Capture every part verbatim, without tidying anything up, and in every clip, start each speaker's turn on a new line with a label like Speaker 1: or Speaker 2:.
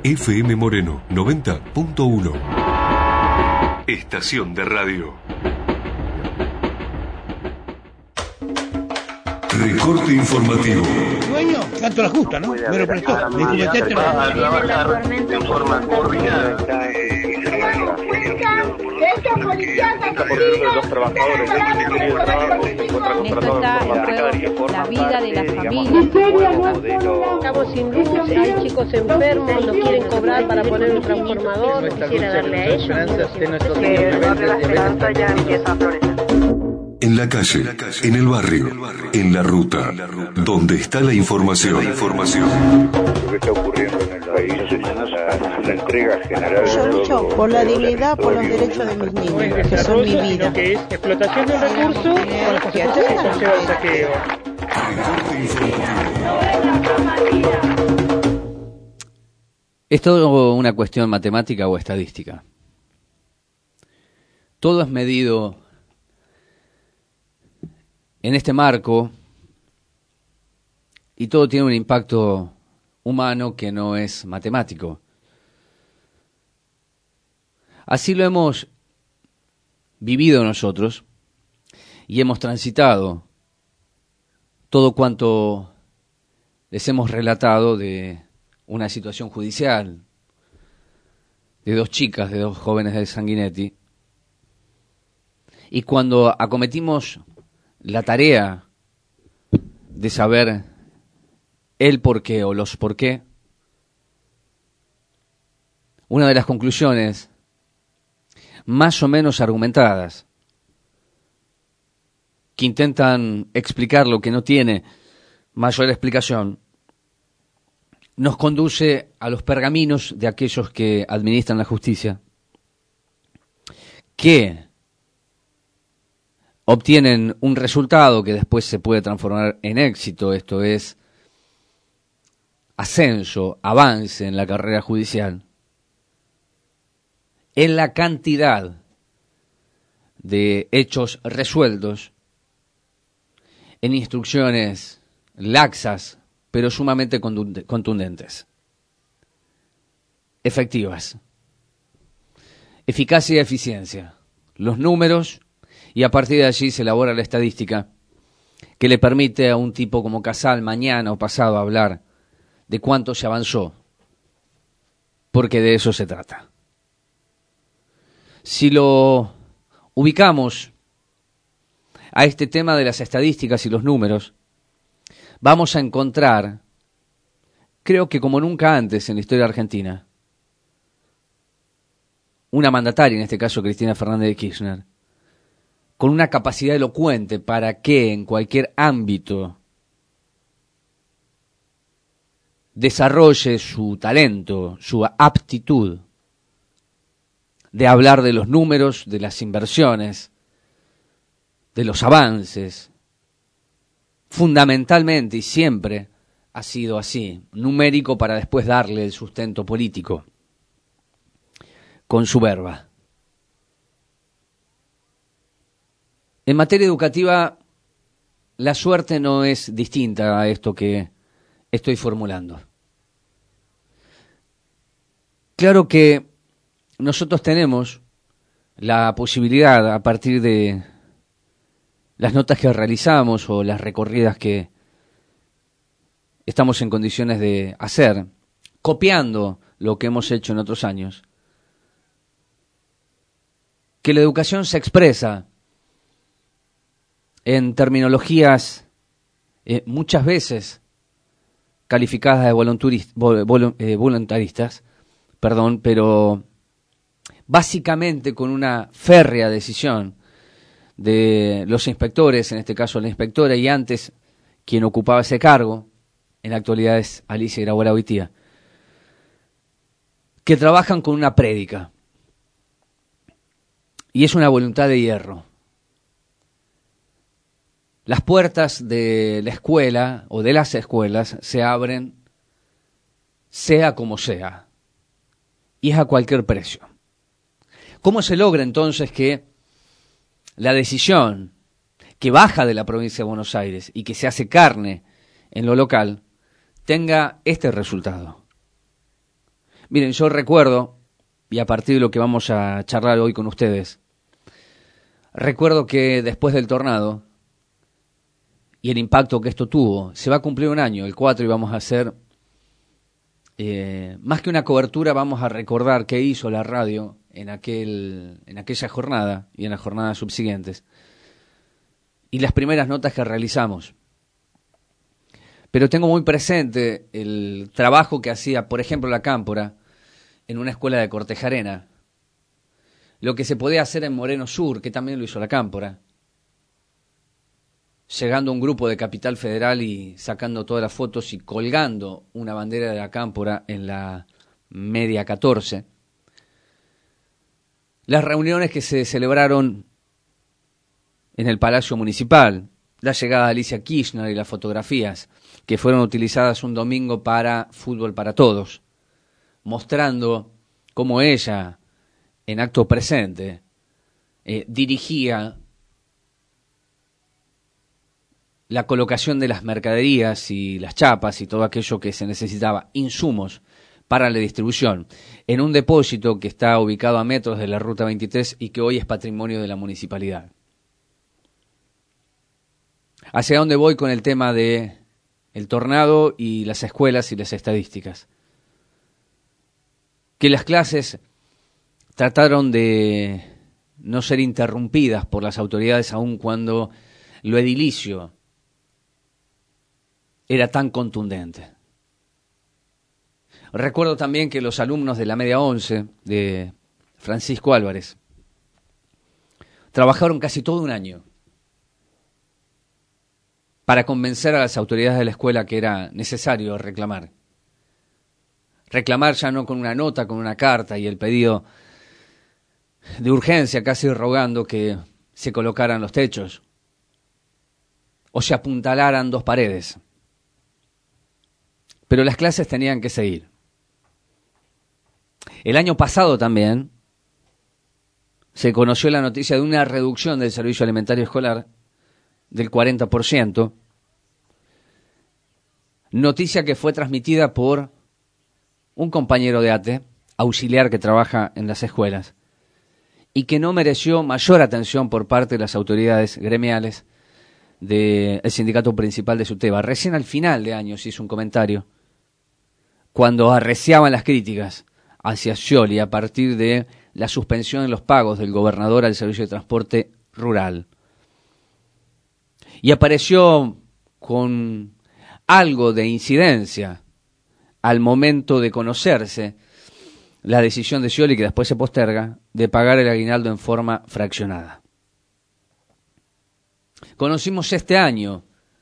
Speaker 1: F M Moreno noventa punto uno. Estación de radio. Recorte informativo.
Speaker 2: Dueño, tanto la justa, ¿no? Me lo prestó. Le dijo, metete
Speaker 3: Estos policías asesinos,
Speaker 4: los trabajadores del Ministerio de Trabajo se encuentran contratados en forma precaria,
Speaker 5: la vida de la familia.
Speaker 6: Estamos sin luz, hay chicos enfermos, nos quieren cobrar para poner un transformador, quisiera darle a ellos.
Speaker 1: En la calle, en el barrio, en la ruta, donde está la información. La información.
Speaker 7: Lo que está ocurriendo en el país es la, la entrega general.
Speaker 8: Yo lucho por la dignidad, por los derechos de mis niños, que son mi vida.
Speaker 4: Que es explotación del recurso con las consecuencias que conlleva el saqueo.
Speaker 9: ¿Es todo una cuestión matemática o estadística? Todo es medido en este marco y todo tiene un impacto humano que no es matemático. Así lo hemos vivido nosotros y hemos transitado todo cuanto les hemos relatado de una situación judicial, de dos chicas, de dos jóvenes de Sanguinetti. Y cuando acometimos la tarea de saber el por qué o los por qué, una de las conclusiones más o menos argumentadas que intentan explicar lo que no tiene mayor explicación, nos conduce a los pergaminos de aquellos que administran la justicia, que obtienen un resultado que después se puede transformar en éxito, esto es ascenso, avance en la carrera judicial, en la cantidad de hechos resueltos, en instrucciones laxas, pero sumamente contundentes, efectivas, eficacia y eficiencia, los números, y a partir de allí se elabora la estadística que le permite a un tipo como Casal mañana o pasado hablar de cuánto se avanzó, porque de eso se trata. Si lo ubicamos a este tema de las estadísticas y los números, vamos a encontrar, creo que como nunca antes en la historia argentina, una mandataria, en este caso Cristina Fernández de Kirchner, con una capacidad elocuente para que en cualquier ámbito desarrolle su talento, su aptitud de hablar de los números, de las inversiones, de los avances. Fundamentalmente y siempre ha sido así, numérico para después darle el sustento político con su verba. En materia educativa, la suerte no es distinta a esto que estoy formulando. Claro que nosotros tenemos la posibilidad, a partir de las notas que realizamos o las recorridas que estamos en condiciones de hacer, copiando lo que hemos hecho en otros años, que la educación se expresa en terminologías eh, muchas veces calificadas de volunturis, vol, vol, eh, voluntaristas, perdón, pero básicamente con una férrea decisión de los inspectores, en este caso la inspectora y antes quien ocupaba ese cargo, en la actualidad es Alicia Grabola Boitía, que trabajan con una prédica. Y es una voluntad de hierro. Las puertas de la escuela o de las escuelas se abren sea como sea, y es a cualquier precio. ¿Cómo se logra entonces que la decisión que baja de la provincia de Buenos Aires y que se hace carne en lo local tenga este resultado? Miren, yo recuerdo, y a partir de lo que vamos a charlar hoy con ustedes, recuerdo que después del tornado y el impacto que esto tuvo, se va a cumplir un año, el cuatro, y vamos a hacer, eh, más que una cobertura, vamos a recordar qué hizo la radio en, aquel, en aquella jornada y en las jornadas subsiguientes, y las primeras notas que realizamos. Pero tengo muy presente el trabajo que hacía, por ejemplo, la Cámpora, en una escuela de Cortejarena, lo que se podía hacer en Moreno Sur, que también lo hizo la Cámpora, llegando un grupo de Capital Federal y sacando todas las fotos y colgando una bandera de la Cámpora en la media catorce. Las reuniones que se celebraron en el Palacio Municipal, la llegada de Alicia Kirchner y las fotografías que fueron utilizadas un domingo para Fútbol para Todos, mostrando cómo ella, en acto presente, eh, dirigía la colocación de las mercaderías y las chapas y todo aquello que se necesitaba, insumos para la distribución, en un depósito que está ubicado a metros de la Ruta veintitrés y que hoy es patrimonio de la municipalidad. ¿Hacia dónde voy con el tema de el tornado y las escuelas y las estadísticas? Que las clases trataron de no ser interrumpidas por las autoridades aun cuando lo edilicio era tan contundente. Recuerdo también que los alumnos de la media once de Francisco Álvarez trabajaron casi todo un año para convencer a las autoridades de la escuela que era necesario reclamar. Reclamar ya no con una nota, con una carta y el pedido de urgencia, casi rogando que se colocaran los techos o se apuntalaran dos paredes. Pero las clases tenían que seguir. El año pasado también se conoció la noticia de una reducción del servicio alimentario escolar del cuarenta por ciento, noticia que fue transmitida por un compañero de A T E, auxiliar que trabaja en las escuelas, y que no mereció mayor atención por parte de las autoridades gremiales del sindicato principal de SUTEBA. Recién al final de año se hizo un comentario, cuando arreciaban las críticas hacia Scioli a partir de la suspensión de los pagos del gobernador al servicio de transporte rural. Y apareció con algo de incidencia al momento de conocerse la decisión de Scioli, que después se posterga, de pagar el aguinaldo en forma fraccionada. Conocimos este año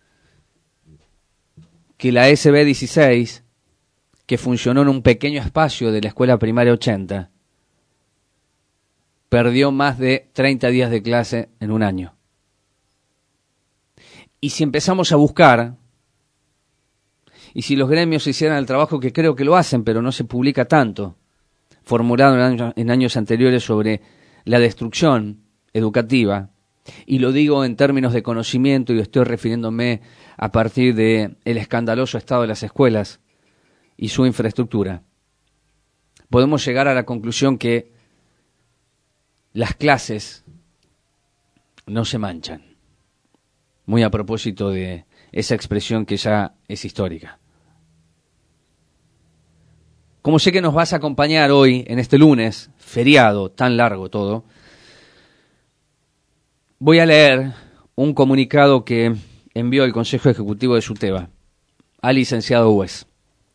Speaker 9: que la S B dieciséis, que funcionó en un pequeño espacio de la escuela primaria ochenta, perdió más de treinta días de clase en un año. Y si empezamos a buscar, y si los gremios hicieran el trabajo que creo que lo hacen, pero no se publica tanto, formulado en años, en años anteriores sobre la destrucción educativa, y lo digo en términos de conocimiento y estoy refiriéndome a partir del escandaloso estado de las escuelas y su infraestructura, podemos llegar a la conclusión que las clases no se manchan. Muy a propósito de esa expresión que ya es histórica. Como sé que nos vas a acompañar hoy, en este lunes, feriado, tan largo todo, voy a leer un comunicado que envió el Consejo Ejecutivo de SUTEBA al licenciado Hues.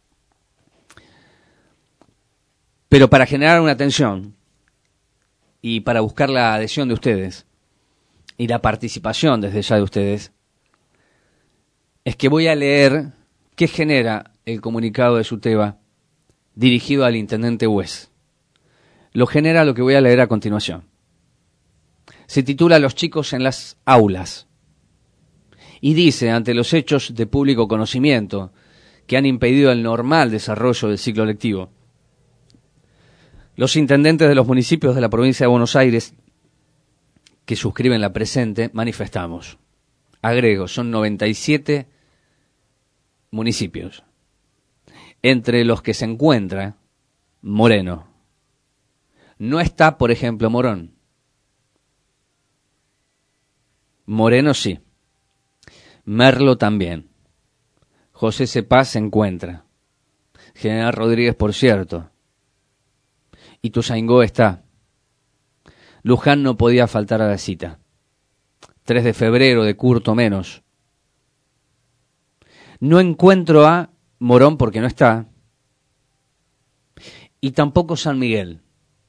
Speaker 9: Pero para generar una atención y para buscar la adhesión de ustedes y la participación desde ya de ustedes, es que voy a leer qué genera el comunicado de SUTEBA dirigido al intendente Hues. Lo genera lo que voy a leer a continuación. Se titula Los chicos en las aulas y dice, ante los hechos de público conocimiento que han impedido el normal desarrollo del ciclo lectivo, los intendentes de los municipios de la provincia de Buenos Aires que suscriben la presente manifestamos. Agrego, son noventa y siete municipios, entre los que se encuentra Moreno. No está, por ejemplo, Morón. Moreno sí. Merlo también. José Cepaz se encuentra. General Rodríguez, por cierto. Ituzaingó está. Luján no podía faltar a la cita. tres de febrero, de Curto menos. No encuentro a Morón porque no está. Y tampoco San Miguel.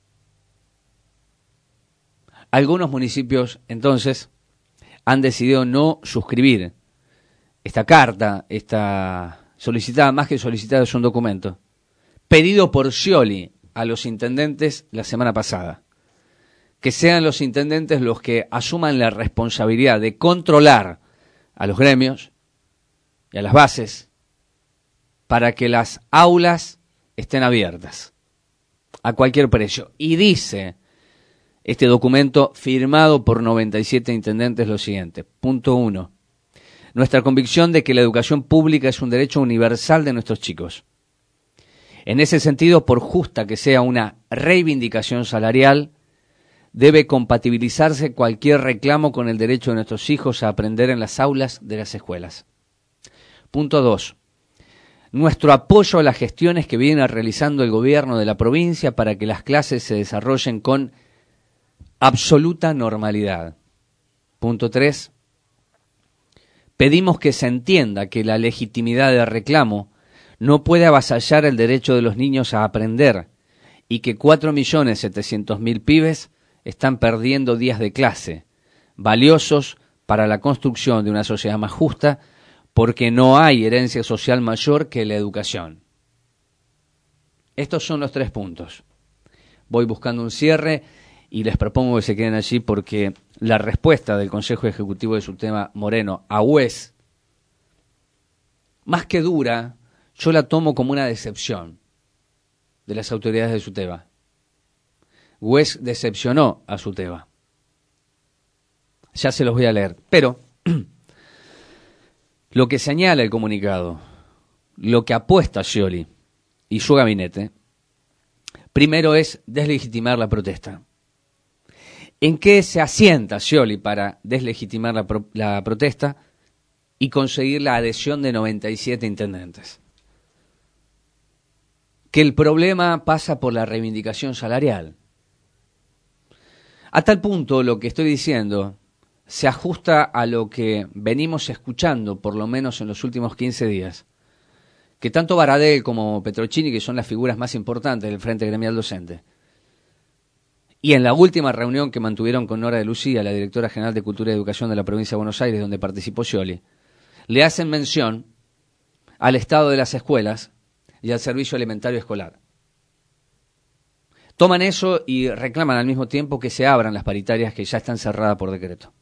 Speaker 9: Algunos municipios, entonces, han decidido no suscribir esta carta, esta solicitada, más que solicitada, es un documento, pedido por Scioli a los intendentes la semana pasada. Que sean los intendentes los que asuman la responsabilidad de controlar a los gremios y a las bases para que las aulas estén abiertas a cualquier precio. Y dice este documento firmado por noventa y siete intendentes lo siguiente. Punto uno. Nuestra convicción de que la educación pública es un derecho universal de nuestros chicos. En ese sentido, por justa que sea una reivindicación salarial, debe compatibilizarse cualquier reclamo con el derecho de nuestros hijos a aprender en las aulas de las escuelas. Punto dos. Nuestro apoyo a las gestiones que viene realizando el gobierno de la provincia para que las clases se desarrollen con absoluta normalidad. Punto tres. Pedimos que se entienda que la legitimidad de reclamo no puede avasallar el derecho de los niños a aprender y que cuatro millones setecientos mil pibes están perdiendo días de clase, valiosos para la construcción de una sociedad más justa, porque no hay herencia social mayor que la educación. Estos son los tres puntos. Voy buscando un cierre y les propongo que se queden allí porque la respuesta del Consejo Ejecutivo de Subtema Moreno a U E S, más que dura, yo la tomo como una decepción de las autoridades de Subtema. U E S decepcionó a Subtema. Ya se los voy a leer. Pero lo que señala el comunicado, lo que apuesta Scioli y su gabinete, primero es deslegitimar la protesta. ¿En qué se asienta Scioli para deslegitimar la, pro- la protesta y conseguir la adhesión de noventa y siete intendentes? Que el problema pasa por la reivindicación salarial. A tal punto, lo que estoy diciendo se ajusta a lo que venimos escuchando, por lo menos en los últimos quince días, que tanto Baradel como Petrocini, que son las figuras más importantes del Frente Gremial Docente, y en la última reunión que mantuvieron con Nora de Lucía, la directora general de Cultura y Educación de la provincia de Buenos Aires, donde participó Scioli, le hacen mención al estado de las escuelas y al servicio alimentario escolar. Toman eso y reclaman al mismo tiempo que se abran las paritarias que ya están cerradas por decreto.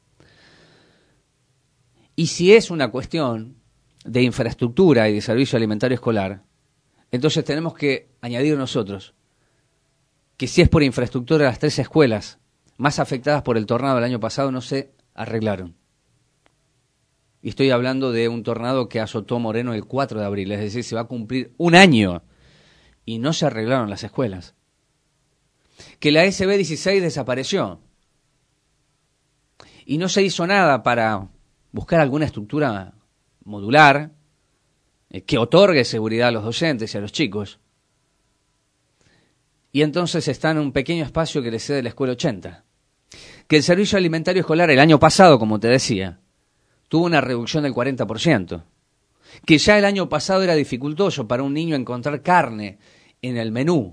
Speaker 9: Y si es una cuestión de infraestructura y de servicio alimentario escolar, entonces tenemos que añadir nosotros que si es por infraestructura, las tres escuelas más afectadas por el tornado del año pasado no se arreglaron. Y estoy hablando de un tornado que azotó Moreno el cuatro de abril, es decir, se va a cumplir un año y no se arreglaron las escuelas. Que la S B dieciséis desapareció y no se hizo nada para buscar alguna estructura modular eh, que otorgue seguridad a los docentes y a los chicos. Y entonces está en un pequeño espacio que le cede la Escuela ochenta. Que el servicio alimentario escolar el año pasado, como te decía, tuvo una reducción del cuarenta por ciento. Que ya el año pasado era dificultoso para un niño encontrar carne en el menú.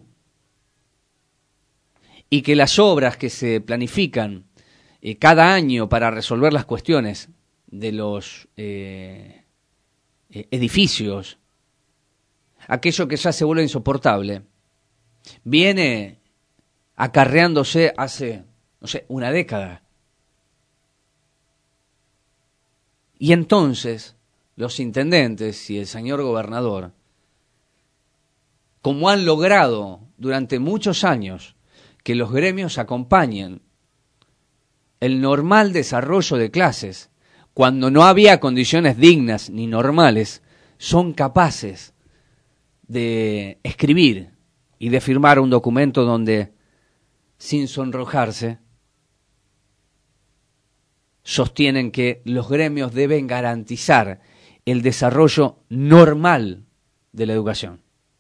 Speaker 9: Y que las obras que se planifican eh, cada año para resolver las cuestiones de los eh, eh, edificios, aquello que ya se vuelve insoportable, viene acarreándose hace, no sé, una década. Y entonces los intendentes y el señor gobernador, como han logrado durante muchos años que los gremios acompañen el normal desarrollo de clases, cuando no había condiciones dignas ni normales, son capaces de escribir y de firmar un documento donde, sin sonrojarse, sostienen que los gremios deben garantizar el desarrollo normal de la educación.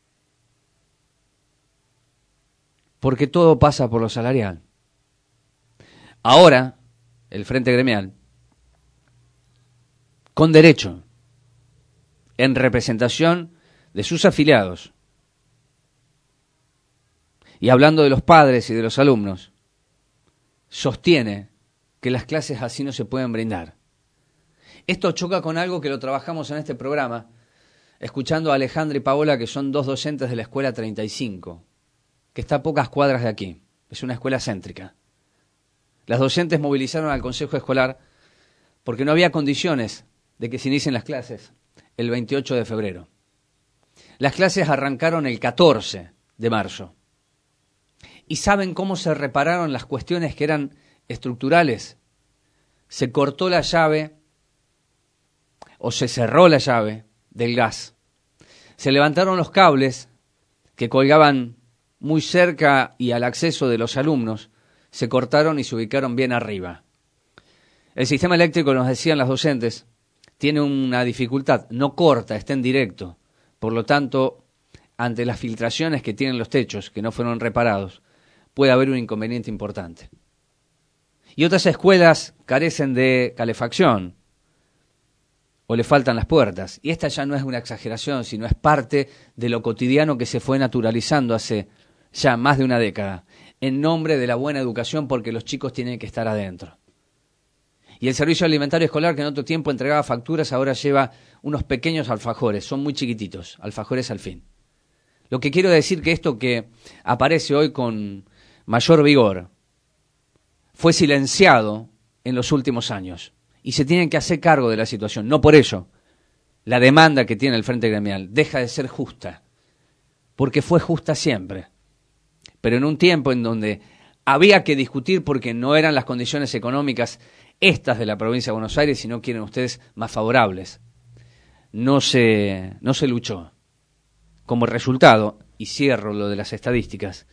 Speaker 9: Porque todo pasa por lo salarial. Ahora, el Frente Gremial, con derecho, en representación de sus afiliados, y hablando de los padres y de los alumnos, sostiene que las clases así no se pueden brindar. Esto choca con algo que lo trabajamos en este programa, escuchando a Alejandra y Paola, que son dos docentes de la Escuela treinta y cinco, que está a pocas cuadras de aquí. Es una escuela céntrica. Las docentes movilizaron al Consejo Escolar porque no había condiciones de que se inicien las clases el veintiocho de febrero. Las clases arrancaron el catorce de marzo. ¿Y saben cómo se repararon las cuestiones que eran estructurales? Se cortó la llave o se cerró la llave del gas. Se levantaron los cables que colgaban muy cerca y al acceso de los alumnos, se cortaron y se ubicaron bien arriba. El sistema eléctrico, nos decían las docentes, tiene una dificultad, no corta, está en directo. Por lo tanto, ante las filtraciones que tienen los techos, que no fueron reparados, puede haber un inconveniente importante. Y otras escuelas carecen de calefacción o le faltan las puertas. Y esta ya no es una exageración, sino es parte de lo cotidiano que se fue naturalizando hace ya más de una década, en nombre de la buena educación, porque los chicos tienen que estar adentro. Y el servicio alimentario escolar, que en otro tiempo entregaba facturas, ahora lleva unos pequeños alfajores, son muy chiquititos, alfajores al fin. Lo que quiero decir que esto que aparece hoy con mayor vigor fue silenciado en los últimos años y se tienen que hacer cargo de la situación. No por ello la demanda que tiene el Frente Gremial deja de ser justa, porque fue justa siempre. Pero en un tiempo en donde había que discutir porque no eran las condiciones económicas estas de la provincia de Buenos Aires, si no quieren ustedes más favorables, no se, no se luchó. Como resultado, y cierro lo de las estadísticas,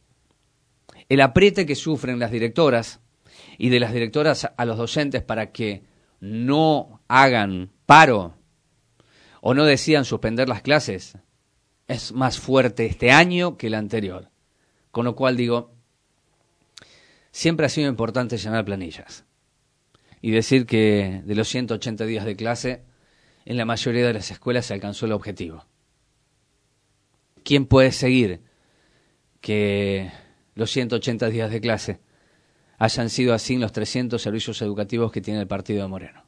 Speaker 9: el apriete que sufren las directoras y de las directoras a los docentes para que no hagan paro o no decidan suspender las clases es más fuerte este año que el anterior. Con lo cual digo, siempre ha sido importante llenar planillas y decir que de los ciento ochenta días de clase, en la mayoría de las escuelas se alcanzó el objetivo. ¿Quién puede seguir que los ciento ochenta días de clase hayan sido así en los trescientos servicios educativos que tiene el partido de Moreno?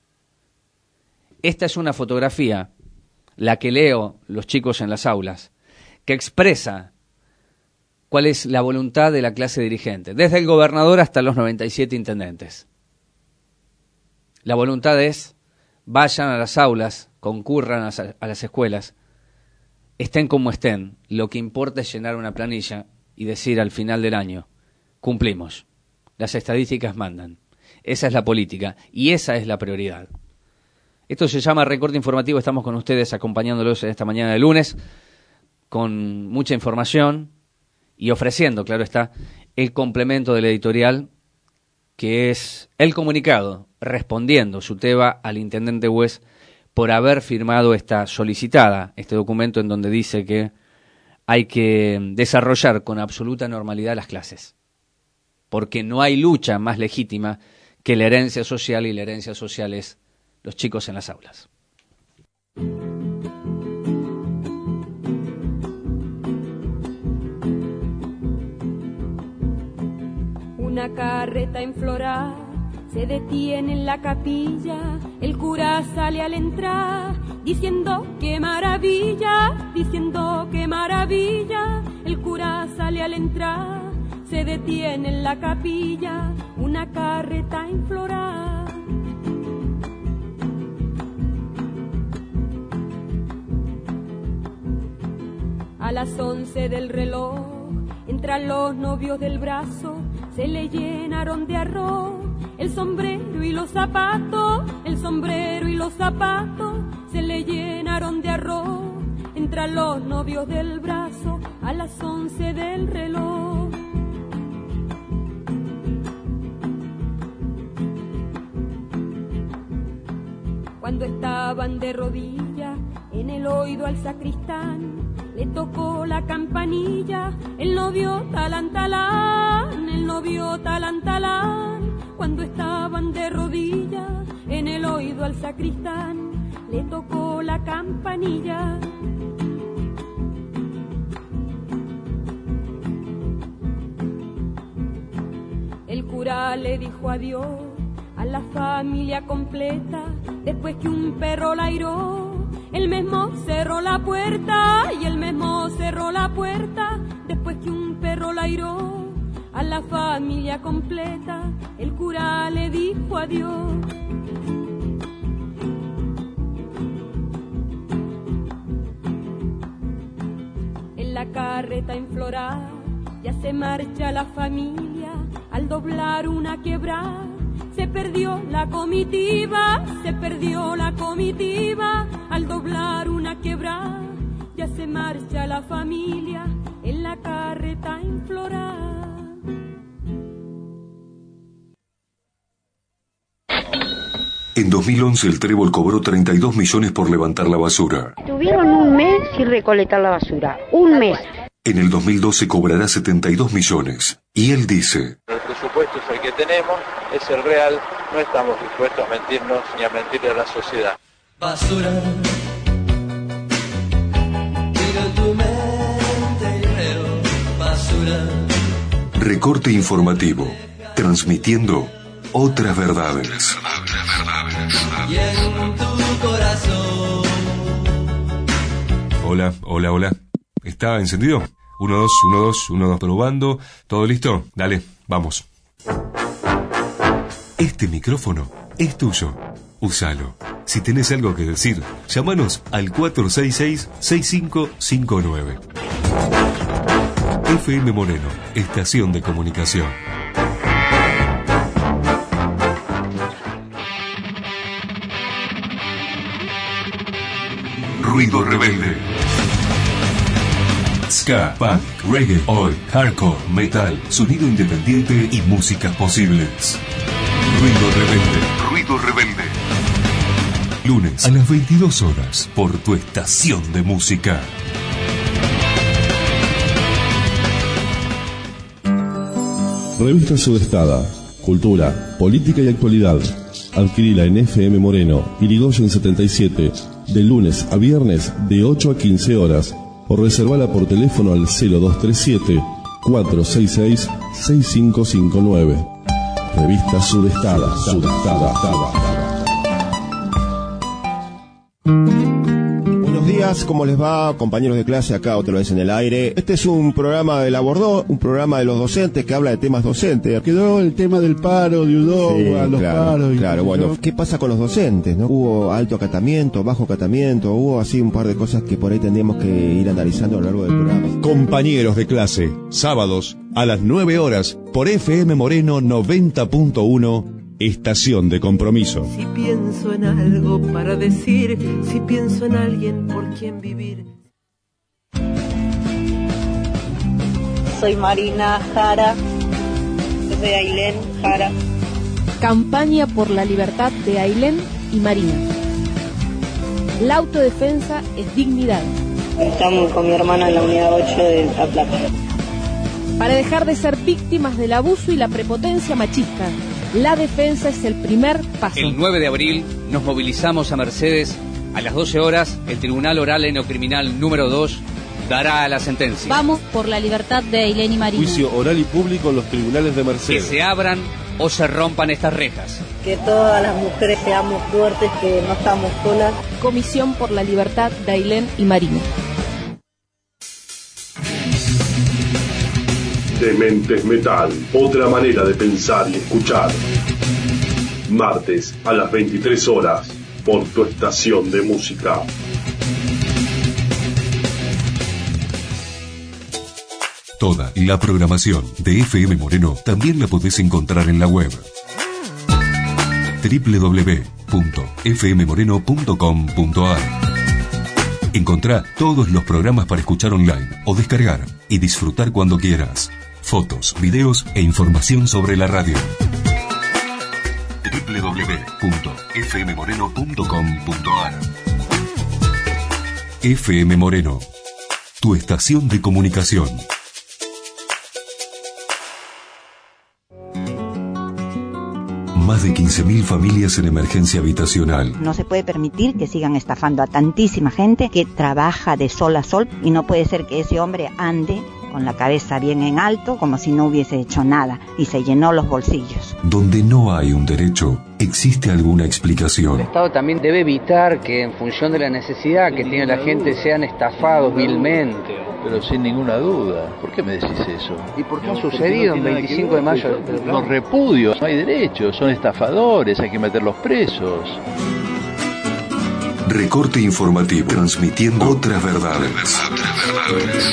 Speaker 9: Esta es una fotografía, la que leo los chicos en las aulas, que expresa cuál es la voluntad de la clase dirigente, desde el gobernador hasta los noventa y siete intendentes. La voluntad es, vayan a las aulas, concurran a, a las escuelas, estén como estén, lo que importa es llenar una planilla y decir al final del año, cumplimos, las estadísticas mandan, esa es la política y esa es la prioridad. Esto se llama Recorte Informativo, estamos con ustedes acompañándolos en esta mañana de lunes, con mucha información, y ofreciendo, claro está, el complemento del editorial, que es el comunicado respondiendo Suteba al intendente Wes por haber firmado esta solicitada, este documento en donde dice que hay que desarrollar con absoluta normalidad las clases, porque no hay lucha más legítima que la herencia social, y la herencia social es los chicos en las aulas.
Speaker 10: Una carreta en floral se detiene en la capilla, el cura sale al entrar, diciendo qué maravilla, diciendo qué maravilla, el cura sale al entrar, se detiene en la capilla, una carreta en floral. A las once del reloj, entran los novios del brazo, se le llenaron de arroz el sombrero y los zapatos, el sombrero y los zapatos, se le llenaron de arroz. Entran los novios del brazo a las once estaban de rodillas, en el oído al sacristán le tocó la campanilla. El novio talán talán, el novio talán talán. Cuando estaban de rodillas, en el oído al sacristán le tocó la campanilla. El cura le dijo adiós a la familia completa, después que un perro la airó. El mismo cerró la puerta y el mismo cerró la puerta, después que un perro la airó. A la familia completa el cura le dijo adiós. En la carreta enflorada ya se marcha la familia, al doblar una quebrada se perdió la comitiva, se perdió la comitiva, al doblar una quebrada ya se marcha la familia en la carreta enflorada.
Speaker 1: En dos mil once el Trébol cobró treinta y dos millones por levantar la basura.
Speaker 6: Tuvieron un mes sin recolectar la basura, un mes.
Speaker 1: En el dos mil doce cobrará setenta y dos millones. Y él dice:
Speaker 4: el presupuesto es el que tenemos, es el real, no estamos dispuestos a mentirnos ni a mentirle a la sociedad.
Speaker 11: Basura, miro tu mente y veo basura.
Speaker 1: Recorte informativo, transmitiendo otras verdades.
Speaker 11: Y en tu corazón.
Speaker 12: Hola, hola, hola. ¿Está encendido? Uno, dos, uno, dos, uno, dos, probando. ¿Todo listo? Dale, vamos. Este micrófono es tuyo. Úsalo. Si tenés algo que decir, llámanos al cuatro seis seis, seis cinco cinco nueve. F M Moreno, estación de comunicación. Ruido rebelde. Ska, punk, reggae, oi, hardcore, metal, sonido independiente y músicas posibles. Ruido rebelde. Ruido rebelde. Lunes a las veintidós horas por tu estación de música.
Speaker 13: Revista Sudestada. Cultura, política y actualidad. Adquirila en F M Moreno, Irigoyen setenta y siete, de lunes a viernes de ocho a quince horas, o reservala por teléfono al cero dos tres siete, cuatro seis seis, seis cinco cinco nueve. Revista Sudestada. Sudestada.
Speaker 14: Buenos días, ¿cómo les va, compañeros de clase? Acá otra vez en el aire. Este es un programa de la Bordó, un programa de los docentes que habla de temas docentes.
Speaker 2: Quedó el tema del paro de Udó, sí, a los
Speaker 14: claro,
Speaker 2: paros.
Speaker 14: Claro, bueno, ¿qué pasa con los docentes, no? Hubo alto acatamiento, bajo acatamiento, hubo así un par de cosas que por ahí tendríamos que ir analizando a lo largo del programa.
Speaker 15: Compañeros de clase, sábados a las nueve horas por F M Moreno noventa punto uno, estación de compromiso.
Speaker 16: Si pienso en algo para decir, si pienso en alguien por quien vivir.
Speaker 8: Soy Marina Jara, de Ailén Jara.
Speaker 5: Campaña por la libertad de Ailén y Marina. La autodefensa es dignidad.
Speaker 8: Estamos con mi hermana en la unidad ocho de La Plata.
Speaker 5: Para dejar de ser víctimas del abuso y la prepotencia machista, la defensa es el primer paso.
Speaker 9: El nueve de abril nos movilizamos a Mercedes. A las doce horas, el Tribunal Oral en lo Criminal número dos dará la sentencia.
Speaker 5: Vamos por la libertad de Ailén y Marina.
Speaker 13: Juicio oral y público en los tribunales de Mercedes.
Speaker 9: Que se abran o se rompan estas rejas.
Speaker 8: Que todas las mujeres seamos fuertes, que no estamos solas.
Speaker 5: Comisión por la libertad de Ailén y Marina.
Speaker 17: Dementes Metal, otra manera de pensar y escuchar. Martes a las veintitrés horas por tu estación de música.
Speaker 1: Toda la programación de F M Moreno también la podés encontrar en la web doble u doble u doble u punto f m moreno punto com punto a r. Encontrá todos los programas para escuchar online o descargar y disfrutar cuando quieras. Fotos, videos e información sobre la radio. doble u doble u w punto f m moreno punto com punto a r. F M Moreno, tu estación de comunicación. Más de quince mil familias en emergencia habitacional.
Speaker 18: No se puede permitir que sigan estafando a tantísima gente que trabaja de sol a sol y no puede ser que ese hombre ande con la cabeza bien en alto como si no hubiese hecho nada y se llenó los bolsillos.
Speaker 1: Donde no hay un derecho, existe alguna explicación.
Speaker 9: El Estado también debe evitar que en función de la necesidad que tiene la gente sean estafados vilmente.
Speaker 4: Pero sin ninguna duda. ¿Por qué me decís eso?
Speaker 9: ¿Y por qué ha sucedido en veinticinco de mayo?
Speaker 4: Los repudios, no hay derechos, son estafadores, hay que meterlos presos.
Speaker 1: Recorte informativo, transmitiendo otras verdades. Otras verdades.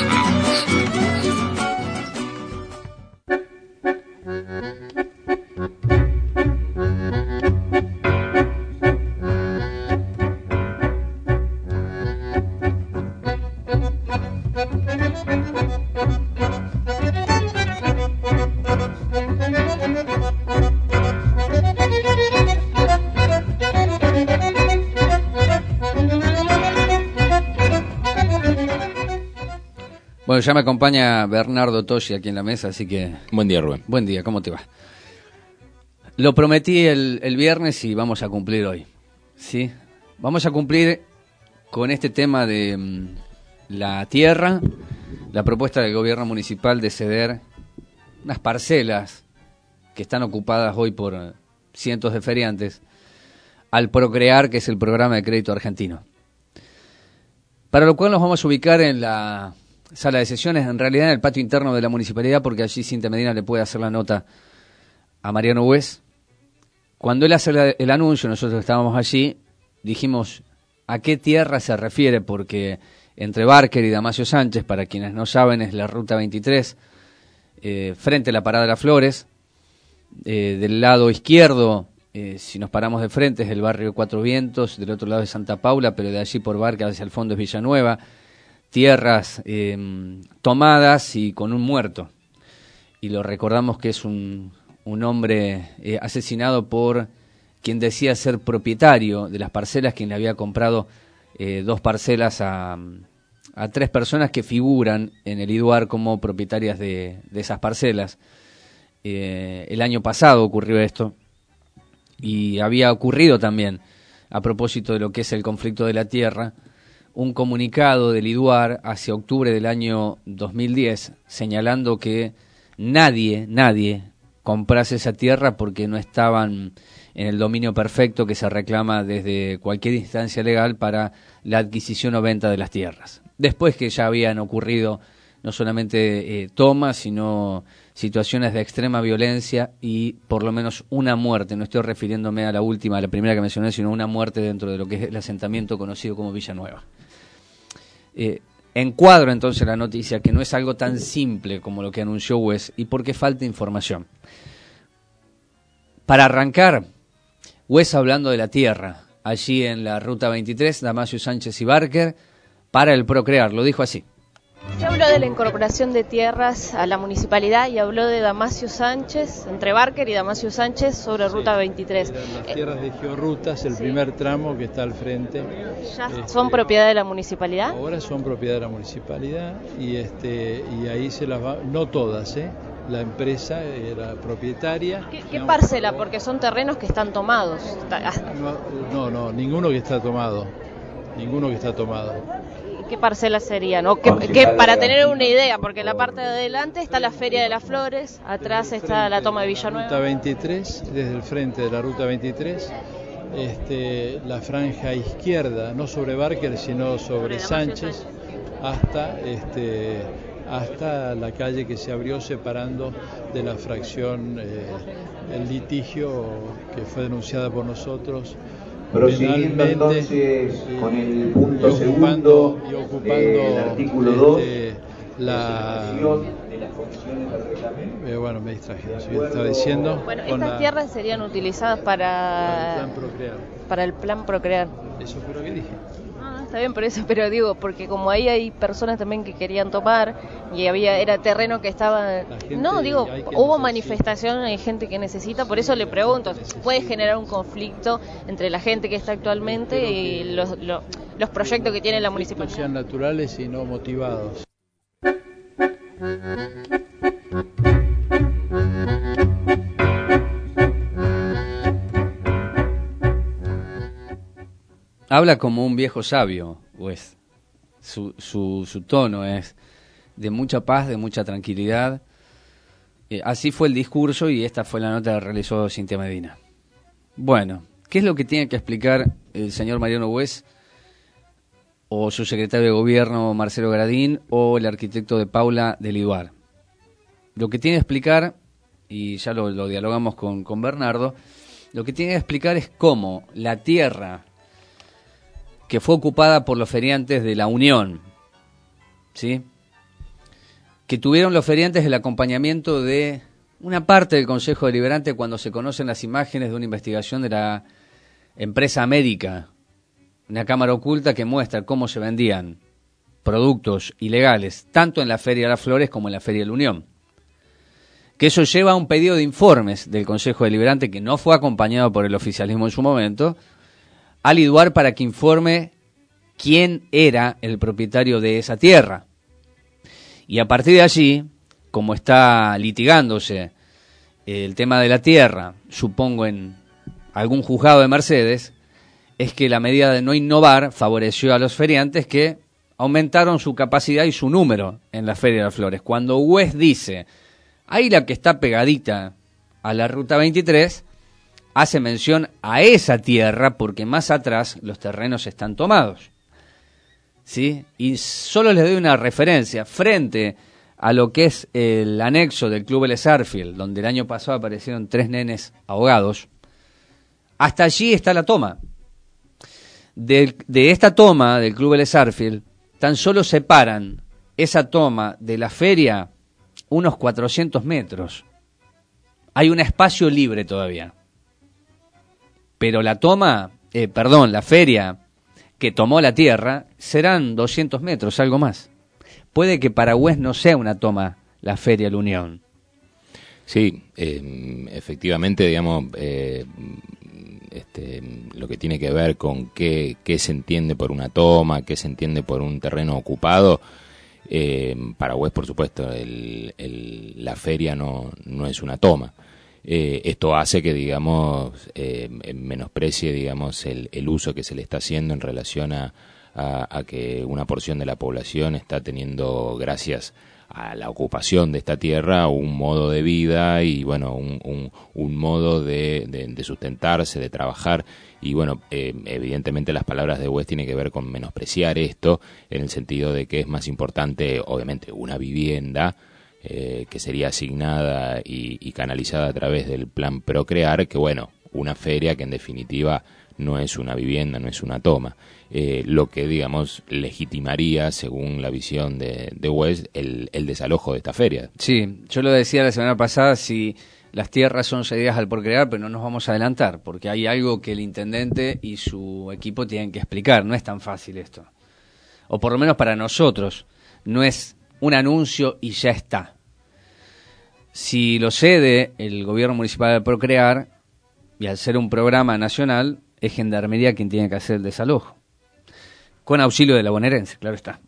Speaker 9: Bueno, ya me acompaña Bernardo Toshi aquí en la mesa, así que...
Speaker 19: Buen día, Rubén.
Speaker 9: Buen día, ¿cómo te va? Lo prometí el, el viernes y vamos a cumplir hoy, ¿sí? Vamos a cumplir con este tema de um, la tierra, la propuesta del gobierno municipal de ceder unas parcelas que están ocupadas hoy por uh, cientos de feriantes al Procrear, que es el programa de crédito argentino. Para lo cual nos vamos a ubicar en la sala de sesiones, en realidad en el patio interno de la municipalidad, porque allí Cintia Medina le puede hacer la nota a Mariano Hues. Cuando él hace la, el anuncio, nosotros estábamos allí, dijimos a qué tierra se refiere, porque entre Barker y Damasio Sánchez, para quienes no saben, es la ruta veintitrés, eh, frente a la Parada de las Flores. Eh, del lado izquierdo, eh, si nos paramos de frente, es el barrio Cuatro Vientos, del otro lado es Santa Paula, pero de allí por Barker hacia el fondo es Villanueva. Tierras eh, tomadas y con un muerto. Y lo recordamos que es un, un hombre eh, asesinado por quien decía ser propietario de las parcelas, quien le había comprado eh, dos parcelas a, a tres personas que figuran en el IDUAR como propietarias de, de esas parcelas. Eh, el año pasado ocurrió esto y había ocurrido también, a propósito de lo que es el conflicto de la tierra, un comunicado del IDUAR hacia octubre del año dos mil diez señalando que nadie, nadie comprase esa tierra porque no estaban en el dominio perfecto que se reclama desde cualquier instancia legal para la adquisición o venta de las tierras. Después que ya habían ocurrido no solamente eh, tomas, sino situaciones de extrema violencia y por lo menos una muerte, no estoy refiriéndome a la última, a la primera que mencioné, sino una muerte dentro de lo que es el asentamiento conocido como Villanueva. Eh, encuadro entonces la noticia, que no es algo tan simple como lo que anunció Hues, y porque falta información. Para arrancar, Hues hablando de la tierra, allí en la ruta veintitrés, Damasio Sánchez y Barker, para el Procrear, lo dijo así.
Speaker 6: Se habló de la incorporación de tierras a la municipalidad y habló de Damasio Sánchez, entre Barker y Damasio Sánchez, sobre Ruta sí, veintitrés.
Speaker 20: Las tierras de Georrutas, el sí. primer tramo que está al frente.
Speaker 6: ¿Ya este, son propiedad de la municipalidad?
Speaker 20: Ahora son propiedad de la municipalidad y este y ahí se las va, no todas, ¿eh? La empresa era propietaria.
Speaker 6: ¿Qué, qué parcela? Porque son terrenos que están tomados.
Speaker 20: No, no, no, ninguno que está tomado. Ninguno que está tomado.
Speaker 6: ¿Qué parcelas serían? ¿O qué, qué, para tener una idea, porque en la parte de adelante está la Feria de las Flores, atrás está la toma de Villanueva.
Speaker 20: Ruta veintitrés, desde el frente de la Ruta veintitrés, este, la franja izquierda, no sobre Barker, sino sobre Sánchez, hasta, este, hasta la calle que se abrió separando de la fracción eh, el litigio que fue denunciada por nosotros.
Speaker 21: Prosiguiendo entonces eh, con el punto y segundo
Speaker 20: y ocupando
Speaker 21: del artículo dos
Speaker 20: este, la
Speaker 21: de las comisiones de reglamento.
Speaker 20: Eh, bueno, me distraje, no sé qué estaba diciendo.
Speaker 6: Bueno, estas la, tierras serían utilizadas para,
Speaker 20: para el plan Procrear.
Speaker 6: Para el plan Procrear.
Speaker 20: Eso fue lo que dije.
Speaker 6: Ah, está bien por eso, pero digo, porque como ahí hay personas también que querían tomar y había era terreno que estaba... No, digo, hubo manifestación, hay gente que necesita, por eso le pregunto, ¿puede generar un conflicto entre la gente que está actualmente y los, los, los proyectos que tiene la municipalidad?
Speaker 20: Sean naturales y no motivados.
Speaker 9: Habla como un viejo sabio, pues. Su, su, su tono es de mucha paz, de mucha tranquilidad. Eh, así fue el discurso y esta fue la nota que realizó Cintia Medina. Bueno, ¿qué es lo que tiene que explicar el señor Mariano Bues, o su secretario de gobierno Marcelo Gradín, o el arquitecto de Paula del Iguar? Lo que tiene que explicar, y ya lo, lo dialogamos con, con Bernardo, lo que tiene que explicar es cómo la tierra que fue ocupada por los feriantes de la Unión, ¿sí?, que tuvieron los feriantes el acompañamiento de una parte del Consejo Deliberante cuando se conocen las imágenes de una investigación de la empresa América, una cámara oculta que muestra cómo se vendían productos ilegales, tanto en la Feria de las Flores como en la Feria de la Unión. Que eso lleva a un pedido de informes del Consejo Deliberante, que no fue acompañado por el oficialismo en su momento, al IDUAR para que informe quién era el propietario de esa tierra. Y a partir de allí, como está litigándose el tema de la tierra, supongo en algún juzgado de Mercedes, es que la medida de no innovar favoreció a los feriantes que aumentaron su capacidad y su número en la Feria de las Flores. Cuando Bues dice, ahí la que está pegadita a la Ruta veintitrés, hace mención a esa tierra porque más atrás los terrenos están tomados, ¿sí? Y solo les doy una referencia frente a lo que es el anexo del Club Vélez Sarsfield, donde el año pasado aparecieron tres nenes ahogados. Hasta allí está la toma. De, de esta toma del Club Vélez Sarsfield, tan solo separan esa toma de la feria unos cuatrocientos metros. Hay un espacio libre todavía. Pero la toma, eh, perdón, la feria que tomó la tierra serán doscientos metros, algo más. Puede que para Bues no sea una toma la Feria de la Unión.
Speaker 19: Sí, eh, efectivamente, digamos, eh, este, lo que tiene que ver con qué, qué se entiende por una toma, qué se entiende por un terreno ocupado, eh, para Bues, por supuesto, el, el, la feria no, no es una toma. Eh, esto hace que, digamos, eh, menosprecie, digamos, el, el uso que se le está haciendo en relación a, a, a que una porción de la población está teniendo, gracias a la ocupación de esta tierra, un modo de vida y, bueno, un, un, un modo de, de, de sustentarse, de trabajar. Y, bueno, eh, evidentemente las palabras de Bues tienen que ver con menospreciar esto, en el sentido de que es más importante, obviamente, una vivienda, Eh, que sería asignada y, y canalizada a través del plan Procrear, que, bueno, una feria que en definitiva no es una vivienda, no es una toma. Eh, lo que, digamos, legitimaría, según la visión de, de Bues, el, el desalojo de esta feria.
Speaker 9: Sí, yo lo decía la semana pasada, si las tierras son cedidas al Procrear, pero no nos vamos a adelantar, porque hay algo que el intendente y su equipo tienen que explicar. No es tan fácil esto. O por lo menos para nosotros, no es un anuncio y ya está. Si lo cede el gobierno municipal de Procrear, y al ser un programa nacional, es Gendarmería quien tiene que hacer el desalojo. Con auxilio de la bonaerense, claro está.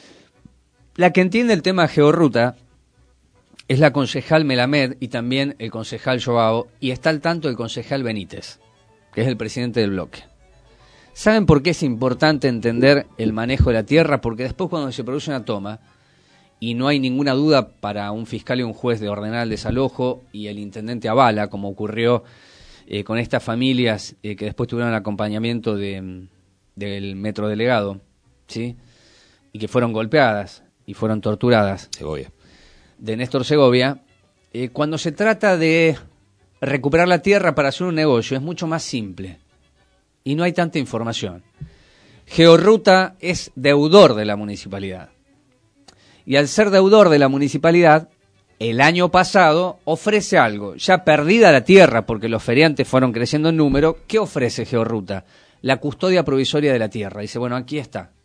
Speaker 9: La que entiende el tema de georruta es la concejal Melamed y también el concejal Joao, y está al tanto el concejal Benítez, que es el presidente del bloque. ¿Saben por qué es importante entender el manejo de la tierra? Porque después, cuando se produce una toma, y no hay ninguna duda para un fiscal y un juez de ordenar el desalojo y el intendente avala, como ocurrió eh, con estas familias eh, que después tuvieron el acompañamiento de, del metrodelegado, ¿sí?, y que fueron golpeadas y fueron torturadas.
Speaker 19: Segovia.
Speaker 9: De Néstor Segovia. Eh, cuando se trata de recuperar la tierra para hacer un negocio, es mucho más simple y no hay tanta información. Georruta es deudor de la municipalidad. Y al ser deudor de la municipalidad, el año pasado ofrece algo. Ya perdida la tierra, porque los feriantes fueron creciendo en número, ¿qué ofrece Georruta? La custodia provisoria de la tierra. Dice, bueno, aquí está.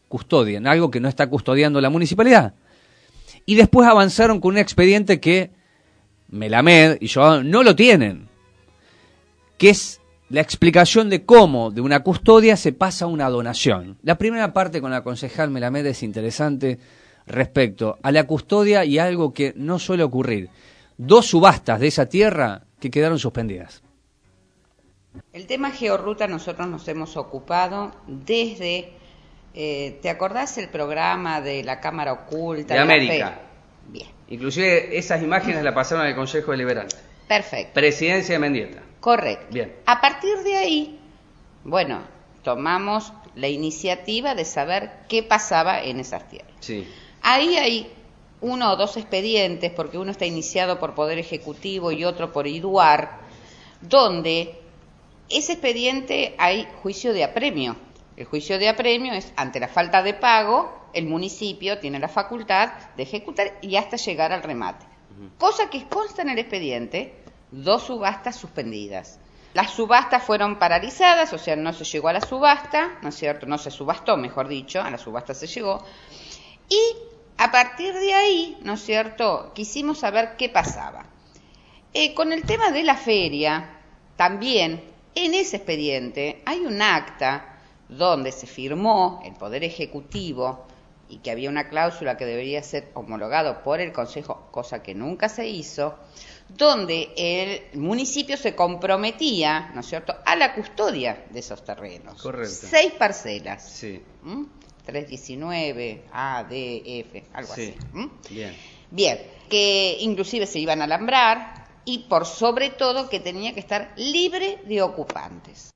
Speaker 9: custodien algo que no está custodiando la municipalidad. Y después avanzaron con un expediente que Melamed y yo no lo tienen, que es la explicación de cómo de una custodia se pasa a una donación. La primera parte con la concejal Melamed es interesante respecto a la custodia y algo que no suele ocurrir. Dos subastas de esa tierra que quedaron suspendidas.
Speaker 3: El tema Georruta nosotros nos hemos ocupado desde, eh, ¿te acordás el programa de la Cámara Oculta?
Speaker 9: De América.
Speaker 3: La Bien.
Speaker 9: Inclusive esas imágenes las pasaron al Consejo Deliberante.
Speaker 3: Perfecto.
Speaker 9: Presidencia de Mendieta.
Speaker 3: Correcto.
Speaker 9: Bien.
Speaker 3: A partir de ahí, bueno, tomamos la iniciativa de saber qué pasaba en esas tierras.
Speaker 9: Sí.
Speaker 3: Ahí hay uno o dos expedientes, porque uno está iniciado por Poder Ejecutivo y otro por IDUAR, donde ese expediente hay juicio de apremio. El juicio de apremio es ante la falta de pago, el municipio tiene la facultad de ejecutar y hasta llegar al remate. Uh-huh. Cosa que consta en el expediente, dos subastas suspendidas. Las subastas fueron paralizadas, o sea, no se llegó a la subasta, ¿no es cierto? No se subastó, mejor dicho, a la subasta se llegó. Y a partir de ahí, ¿no es cierto?, quisimos saber qué pasaba. Eh, con el tema de la feria, también en ese expediente hay un acta donde se firmó el Poder Ejecutivo y que había una cláusula que debería ser homologado por el Consejo, cosa que nunca se hizo, donde el municipio se comprometía, ¿no es cierto?, a la custodia de esos terrenos.
Speaker 9: Correcto.
Speaker 3: Seis parcelas.
Speaker 9: Sí.
Speaker 3: ¿Mm? trescientos diecinueve, A, D, F, algo
Speaker 9: sí.
Speaker 3: así. ¿Mm?
Speaker 9: Bien.
Speaker 3: Bien, que inclusive se iban a alambrar y por sobre todo que tenía que estar libre de ocupantes.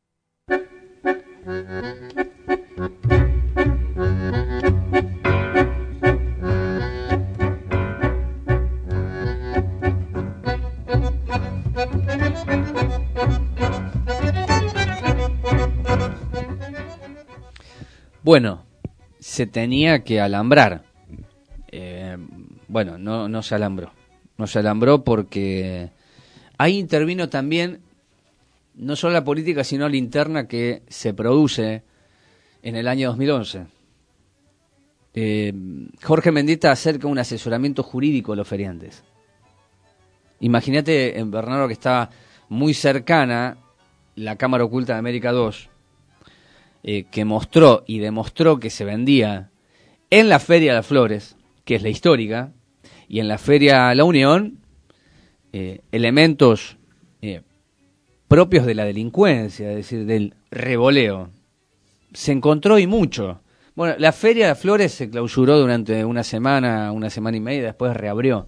Speaker 9: Bueno, se tenía que alambrar. Eh, bueno, no, no se alambró. No se alambró porque ahí intervino también no solo la política, sino la interna que se produce en el año dos mil once. Eh, Jorge Mendieta acerca un asesoramiento jurídico a los feriantes. Imagínate en Bernardo que estaba muy cercana la Cámara Oculta de América dos, eh, que mostró y demostró que se vendía en la Feria de las Flores, que es la histórica, y en la Feria La Unión, eh, elementos eh, propios de la delincuencia, es decir, del revoleo. Se encontró y mucho. Bueno, la Feria de las Flores se clausuró durante una semana, una semana y media, después reabrió.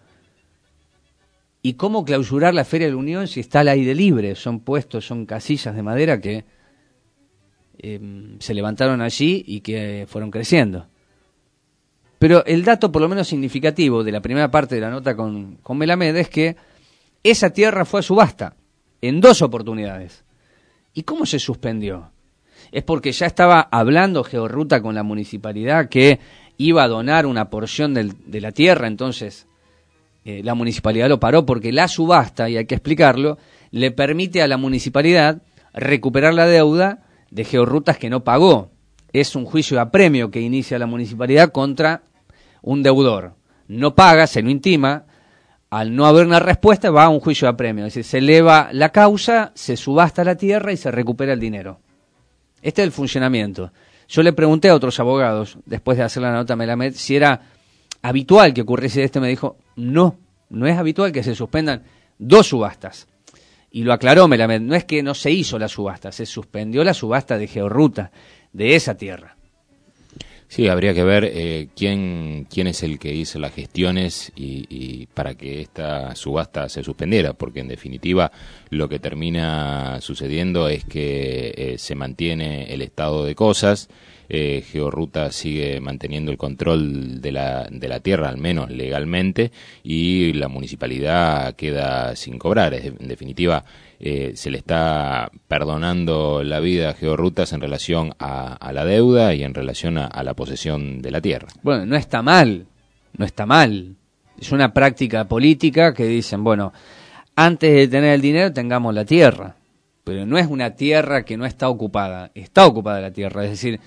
Speaker 9: ¿Y cómo clausurar la Feria de la Unión si está al aire libre? Son puestos, son casillas de madera que eh, se levantaron allí y que fueron creciendo. Pero el dato por lo menos significativo de la primera parte de la nota con, con Melamed es que esa tierra fue a subasta en dos oportunidades. ¿Y cómo se suspendió? Es porque ya estaba hablando Georruta con la municipalidad que iba a donar una porción del, de la tierra, entonces eh, la municipalidad lo paró porque la subasta, y hay que explicarlo, le permite a la municipalidad recuperar la deuda de Georrutas que no pagó. Es un juicio de apremio que inicia la municipalidad contra un deudor. No paga, se lo intima, al no haber una respuesta va a un juicio de apremio. Es decir, se eleva la causa, se subasta la tierra y se recupera el dinero. Este es el funcionamiento. Yo le pregunté a otros abogados, después de hacer la nota a Melamed, si era habitual que ocurriese esto. Me dijo, no, no es habitual que se suspendan dos subastas. Y lo aclaró Melamed, no es que no se hizo la subasta, se suspendió la subasta de Georruta, de esa tierra.
Speaker 19: Sí, habría que ver eh, quién quién es el que hizo las gestiones y, y para que esta subasta se suspendiera, porque en definitiva lo que termina sucediendo es que eh, se mantiene el estado de cosas, eh, Georruta sigue manteniendo el control de la, de la tierra, al menos legalmente, y la municipalidad queda sin cobrar. Es, en definitiva, eh, se le está perdonando la vida a Georrutas en relación a, a la deuda y en relación a, a la posesión de la tierra.
Speaker 9: Bueno, no está mal, no está mal. Es una práctica política que dicen, bueno, antes de tener el dinero tengamos la tierra, pero no es una tierra que no está ocupada, está ocupada la tierra, es decir,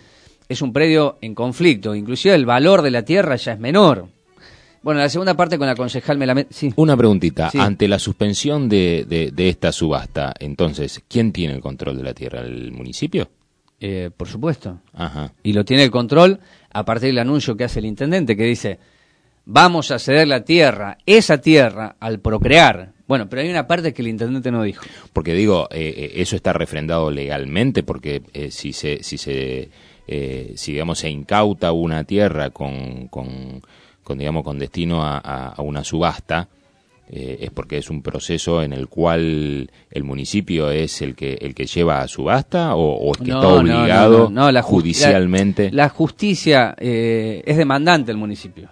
Speaker 9: es un predio en conflicto, inclusive el valor de la tierra ya es menor. Bueno, la segunda parte con la concejal Melamed. Sí.
Speaker 19: Una preguntita.
Speaker 9: Sí.
Speaker 19: Ante la suspensión de, de, de esta subasta, entonces, ¿quién tiene el control de la tierra? ¿El municipio?
Speaker 9: Eh, por supuesto.
Speaker 19: Ajá.
Speaker 9: Y lo tiene el control a partir del anuncio que hace el intendente, que dice, vamos a ceder la tierra, esa tierra, al procrear. Bueno, pero hay una parte que el intendente no dijo.
Speaker 19: Porque digo, eh, eso está refrendado legalmente, porque eh, si se, si se, eh, si digamos se incauta una tierra con, con, con digamos con destino a, a, a una subasta, eh, es porque es un proceso en el cual el municipio es el que el que lleva a subasta o, o es que
Speaker 9: No,
Speaker 19: está obligado
Speaker 9: no, no, no, no, la ju-
Speaker 19: judicialmente.
Speaker 9: La, la justicia eh, es demandante del municipio.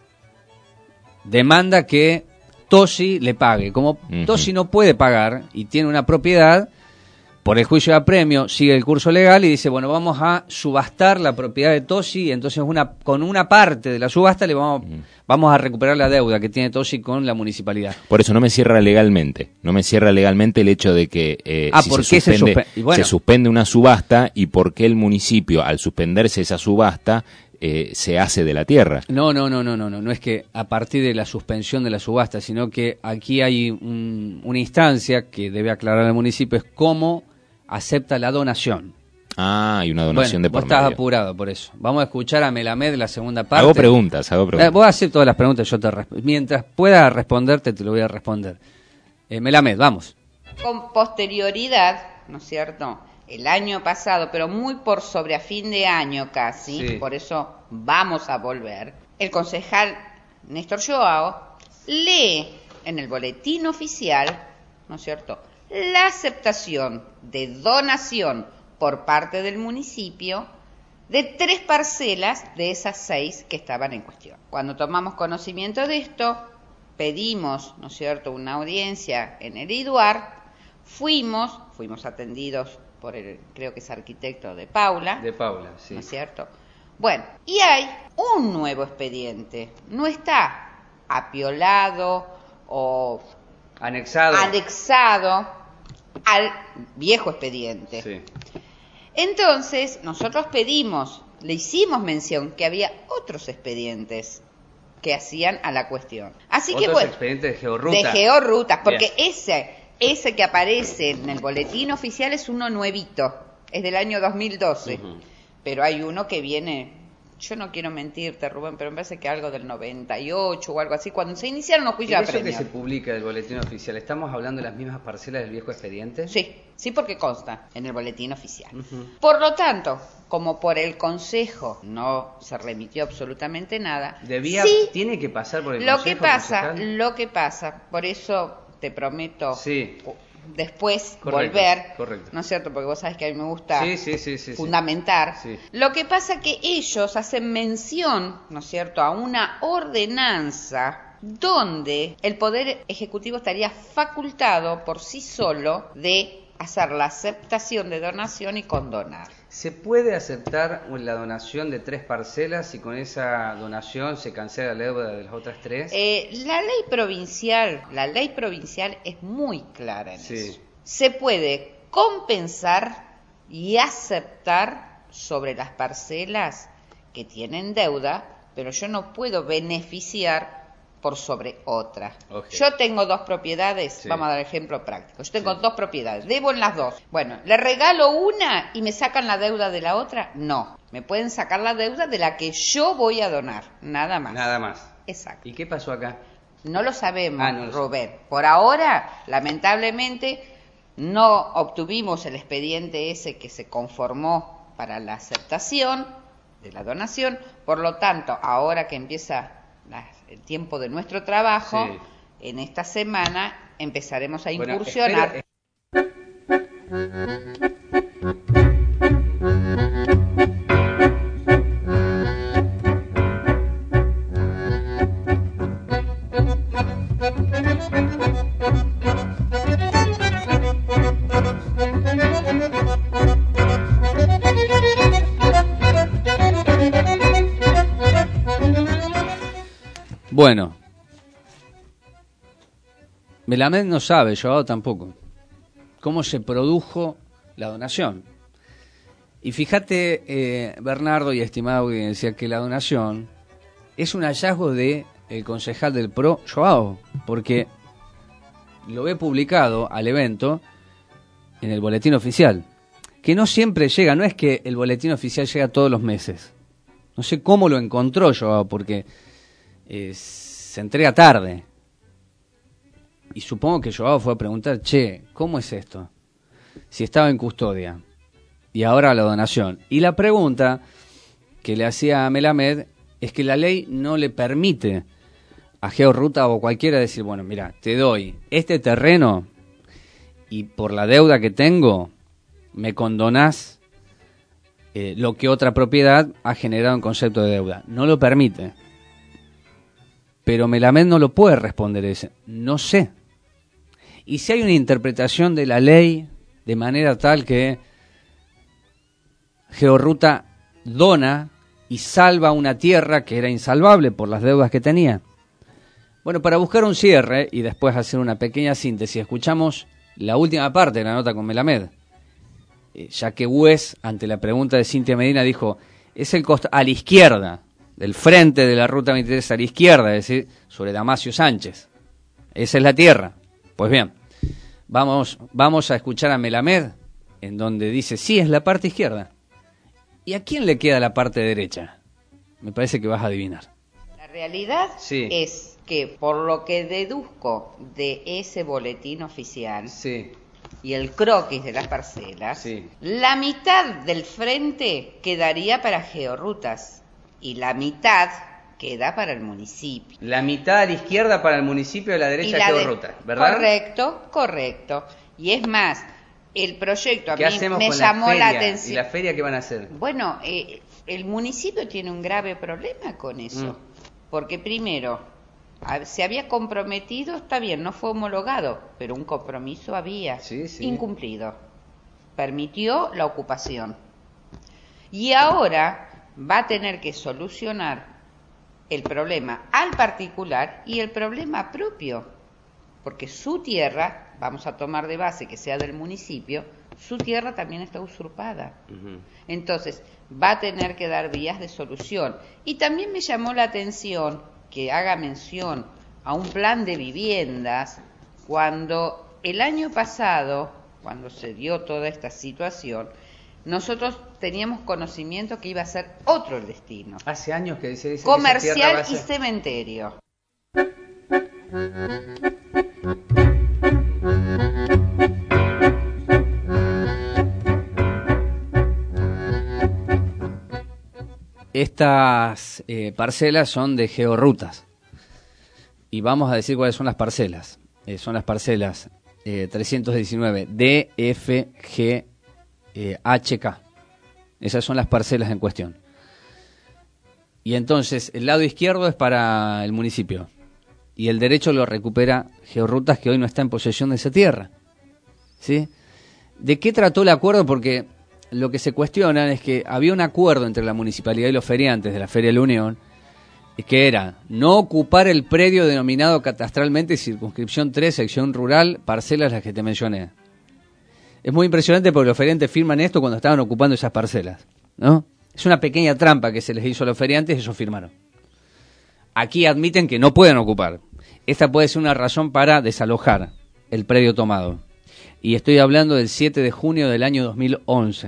Speaker 9: Demanda que Tosi le pague. Como
Speaker 19: Ujú.
Speaker 9: Tosi no puede pagar y tiene una propiedad, por el juicio de apremio sigue el curso legal y dice, bueno, vamos a subastar la propiedad de Tosi, y entonces una, con una parte de la subasta le vamos,
Speaker 19: Ujú.
Speaker 9: vamos a recuperar la deuda que tiene Tosi con la municipalidad.
Speaker 19: Por eso no me cierra legalmente, no me cierra legalmente el hecho de que eh,
Speaker 9: Ah,
Speaker 19: si
Speaker 9: ¿por
Speaker 19: se,
Speaker 9: qué se
Speaker 19: suspende,
Speaker 9: suspe- y bueno.
Speaker 19: se suspende una subasta y por qué el municipio, al suspenderse esa subasta, eh, se hace de la tierra.
Speaker 9: No, no, no, no, no, no, no es que a partir de la suspensión de la subasta, sino que aquí hay un- una instancia que debe aclarar el municipio, es cómo acepta la donación.
Speaker 19: Ah, hay una donación
Speaker 9: Bueno,
Speaker 19: de por
Speaker 9: vos estás
Speaker 19: medio.
Speaker 9: apurado por eso. Vamos a escuchar a Melamed la segunda parte.
Speaker 19: Hago preguntas, hago preguntas.
Speaker 9: Eh, vos haces todas las preguntas, yo te resp- mientras pueda responderte, te lo voy a responder. Eh, Melamed, vamos.
Speaker 3: Con posterioridad, ¿no es cierto?, el año pasado, pero muy por sobre a fin de año casi,
Speaker 9: Sí.
Speaker 3: por eso vamos a volver, el concejal Néstor Joao lee en el boletín oficial, ¿no es cierto?, la aceptación de donación por parte del municipio de tres parcelas de esas seis que estaban en cuestión. Cuando tomamos conocimiento de esto, pedimos, ¿no es cierto?, una audiencia en el IDUAR, fuimos, fuimos atendidos por el, creo que es arquitecto de Paula,
Speaker 9: De Paula, sí.
Speaker 3: ¿no es cierto? Bueno, y hay un nuevo expediente, no está apiolado o
Speaker 9: Anexado.
Speaker 3: anexado al viejo expediente.
Speaker 9: Sí.
Speaker 3: Entonces, nosotros pedimos, le hicimos mención que había otros expedientes que hacían a la cuestión. Así que
Speaker 9: Otros
Speaker 3: bueno,
Speaker 9: expedientes de georruta.
Speaker 3: de georrutas, porque
Speaker 9: Bien.
Speaker 3: ese ese que aparece en el boletín oficial es uno nuevito, es del año dos mil doce,
Speaker 9: Ujú.
Speaker 3: pero hay uno que viene, yo no quiero mentirte, Rubén, pero me parece que algo del noventa y ocho o algo así, cuando se iniciaron los
Speaker 9: ¿Y
Speaker 3: juicios de
Speaker 9: eso que
Speaker 3: apremio.
Speaker 9: se publica del boletín oficial, estamos hablando de las mismas parcelas del viejo expediente?
Speaker 3: Sí, sí, porque consta en el boletín oficial.
Speaker 9: Ujú.
Speaker 3: Por lo tanto, como por el Consejo no se remitió absolutamente nada,
Speaker 9: Debía,
Speaker 3: sí,
Speaker 9: tiene que pasar por el
Speaker 3: lo
Speaker 9: consejo,
Speaker 3: que pasa,
Speaker 9: concejal.
Speaker 3: lo que pasa, por eso te prometo
Speaker 9: Sí.
Speaker 3: después
Speaker 9: Correcto,
Speaker 3: volver,
Speaker 9: correcto.
Speaker 3: ¿no es cierto? Porque vos sabés que a mí me gusta
Speaker 9: Sí, sí, sí, sí, sí.
Speaker 3: fundamentar.
Speaker 9: Sí.
Speaker 3: Lo que pasa que ellos hacen mención, ¿no es cierto?, a una ordenanza donde el Poder Ejecutivo estaría facultado por sí solo de hacer la aceptación de donación y condonar.
Speaker 9: ¿Se puede aceptar la donación de tres parcelas si con esa donación se cancela la deuda de las otras tres?
Speaker 3: Eh, la ley provincial, la ley provincial es muy clara en
Speaker 9: Sí.
Speaker 3: eso. Se puede compensar y aceptar sobre las parcelas que tienen deuda, pero yo no puedo beneficiar por sobre otra.
Speaker 9: Ok.
Speaker 3: Yo tengo dos propiedades,
Speaker 9: Sí.
Speaker 3: vamos a dar ejemplo práctico. Yo tengo
Speaker 9: Sí.
Speaker 3: dos propiedades, debo en las dos. Bueno, ¿le regalo una y me sacan la deuda de la otra? No, me pueden sacar la deuda de la que yo voy a donar, nada más.
Speaker 9: Nada más.
Speaker 3: Exacto.
Speaker 9: ¿Y qué pasó acá?
Speaker 3: No lo sabemos,
Speaker 9: Ah, no lo
Speaker 3: Rubén. Por ahora, lamentablemente, no obtuvimos el expediente ese que se conformó para la aceptación de la donación. Por lo tanto, ahora que empieza la- el tiempo de nuestro trabajo,
Speaker 9: Sí.
Speaker 3: en esta semana empezaremos a
Speaker 9: Bueno,
Speaker 3: incursionar.
Speaker 9: espero- Bueno, Melamed no sabe, yo tampoco, cómo se produjo la donación. Y fíjate, eh, Bernardo y estimada audiencia, que la donación es un hallazgo de el concejal del P R O, Joao, porque lo ve publicado al evento en el boletín oficial, que no siempre llega, no es que el boletín oficial llega todos los meses. No sé cómo lo encontró Joao, porque eh, se entrega tarde. Y supongo que Joao fue a preguntar, che, ¿cómo es esto? Si estaba en custodia. Y ahora la donación. Y la pregunta que le hacía a Melamed es que la ley no le permite a Georruta o cualquiera decir, bueno, mira, te doy este terreno y por la deuda que tengo me condonás eh, lo que otra propiedad ha generado en concepto de deuda. No lo permite. Pero Melamed no lo puede responder ese. No sé. Y si hay una interpretación de la ley de manera tal que Georruta dona y salva una tierra que era insalvable por las deudas que tenía. Bueno, para buscar un cierre y después hacer una pequeña síntesis, escuchamos la última parte de la nota con Melamed. Eh, ya que Wes, ante la pregunta de Cintia Medina, dijo, es el costo a la izquierda, del frente de la ruta veintitrés a la izquierda, es decir, sobre Damasio Sánchez. Esa es la tierra. Pues bien, vamos, vamos a escuchar a Melamed, en donde dice, sí, es la parte izquierda. ¿Y a quién le queda la parte derecha? Me parece que vas a adivinar.
Speaker 3: La realidad sí. es que, por lo que deduzco de ese boletín oficial
Speaker 9: sí.
Speaker 3: y el croquis de las parcelas,
Speaker 9: sí.
Speaker 3: la mitad del frente quedaría para Georrutas y la mitad queda para el municipio.
Speaker 9: La mitad a la izquierda para el municipio y la derecha a Georrutas, de... ¿verdad?
Speaker 3: Correcto, correcto. Y es más, el proyecto a mí me
Speaker 9: con
Speaker 3: llamó
Speaker 9: la,
Speaker 3: la
Speaker 9: feria?
Speaker 3: atención.
Speaker 9: ¿Y la feria qué van a hacer?
Speaker 3: Bueno, eh, el municipio tiene un grave problema con eso. Mm. Porque primero, se había comprometido, está bien, no fue homologado, pero un compromiso había,
Speaker 9: sí, sí.
Speaker 3: incumplido. Permitió la ocupación. Y ahora va a tener que solucionar el problema al particular y el problema propio. Porque su tierra, vamos a tomar de base que sea del municipio, su tierra también está usurpada. Uh-huh. Entonces, va a tener que dar vías de solución. Y también me llamó la atención que haga mención a un plan de viviendas cuando el año pasado, cuando se dio toda esta situación, nosotros teníamos conocimiento que iba a ser otro el destino.
Speaker 9: Hace años que dice, dice
Speaker 3: comercial
Speaker 9: que
Speaker 3: y cementerio.
Speaker 9: Estas eh, parcelas son de Georrutas. Y vamos a decir cuáles son las parcelas. Eh, son las parcelas eh, trescientos diecinueve D F G H K. Esas son las parcelas en cuestión. Y entonces, el lado izquierdo es para el municipio. Y el derecho lo recupera Georrutas, que hoy no está en posesión de esa tierra. ¿Sí? ¿De qué trató el acuerdo? Porque lo que se cuestiona es que había un acuerdo entre la municipalidad y los feriantes de la Feria de la Unión, que era no ocupar el predio denominado catastralmente Circunscripción tres, sección rural, parcelas las que te mencioné. Es muy impresionante porque los feriantes firman esto cuando estaban ocupando esas parcelas, ¿no? Es una pequeña trampa que se les hizo a los feriantes y ellos firmaron. Aquí admiten que no pueden ocupar. Esta puede ser una razón para desalojar el predio tomado. Y estoy hablando del siete de junio del año dos mil once.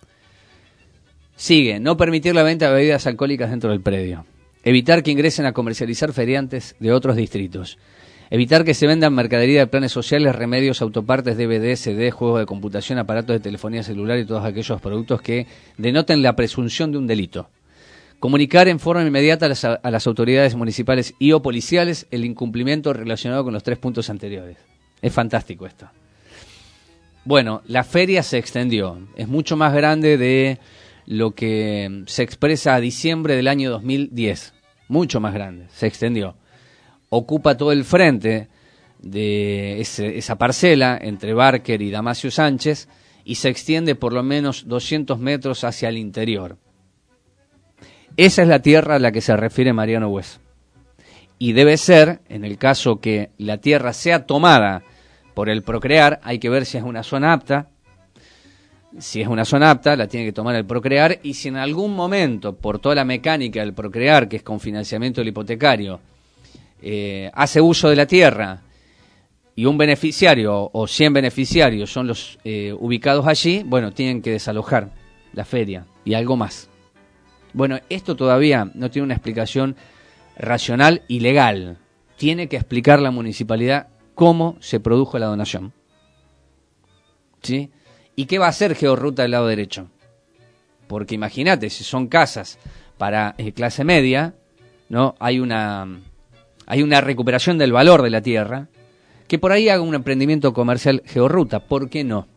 Speaker 9: Sigue, no permitir la venta de bebidas alcohólicas dentro del predio. Evitar que ingresen a comercializar feriantes de otros distritos. Evitar que se vendan mercadería de planes sociales, remedios, autopartes, D V D, C D, juegos de computación, aparatos de telefonía celular y todos aquellos productos que denoten la presunción de un delito. Comunicar en forma inmediata a las, a las autoridades municipales y o policiales el incumplimiento relacionado con los tres puntos anteriores. Es fantástico esto. Bueno, la feria se extendió. Es mucho más grande de lo que se expresa a diciembre del año dos mil diez. Mucho más grande. Se extendió. Ocupa todo el frente de ese, esa parcela entre Barker y Damasio Sánchez y se extiende por lo menos doscientos metros hacia el interior. Esa es la tierra a la que se refiere Mariano Wes. Y debe ser, en el caso que la tierra sea tomada por el procrear, hay que ver si es una zona apta, si es una zona apta, la tiene que tomar el Procrear, y si en algún momento, por toda la mecánica del Procrear, que es con financiamiento del hipotecario, eh, hace uso de la tierra, y un beneficiario o cien beneficiarios son los eh, ubicados allí, bueno, tienen que desalojar la feria y algo más. Bueno, esto todavía no tiene una explicación racional y legal. Tiene que explicar la municipalidad cómo se produjo la donación. ¿Sí? ¿Y qué va a hacer Georruta del lado derecho? Porque imagínate, si son casas para eh, clase media, ¿no? Hay una, hay una recuperación del valor de la tierra, que por ahí haga un emprendimiento comercial Georruta, ¿por qué no?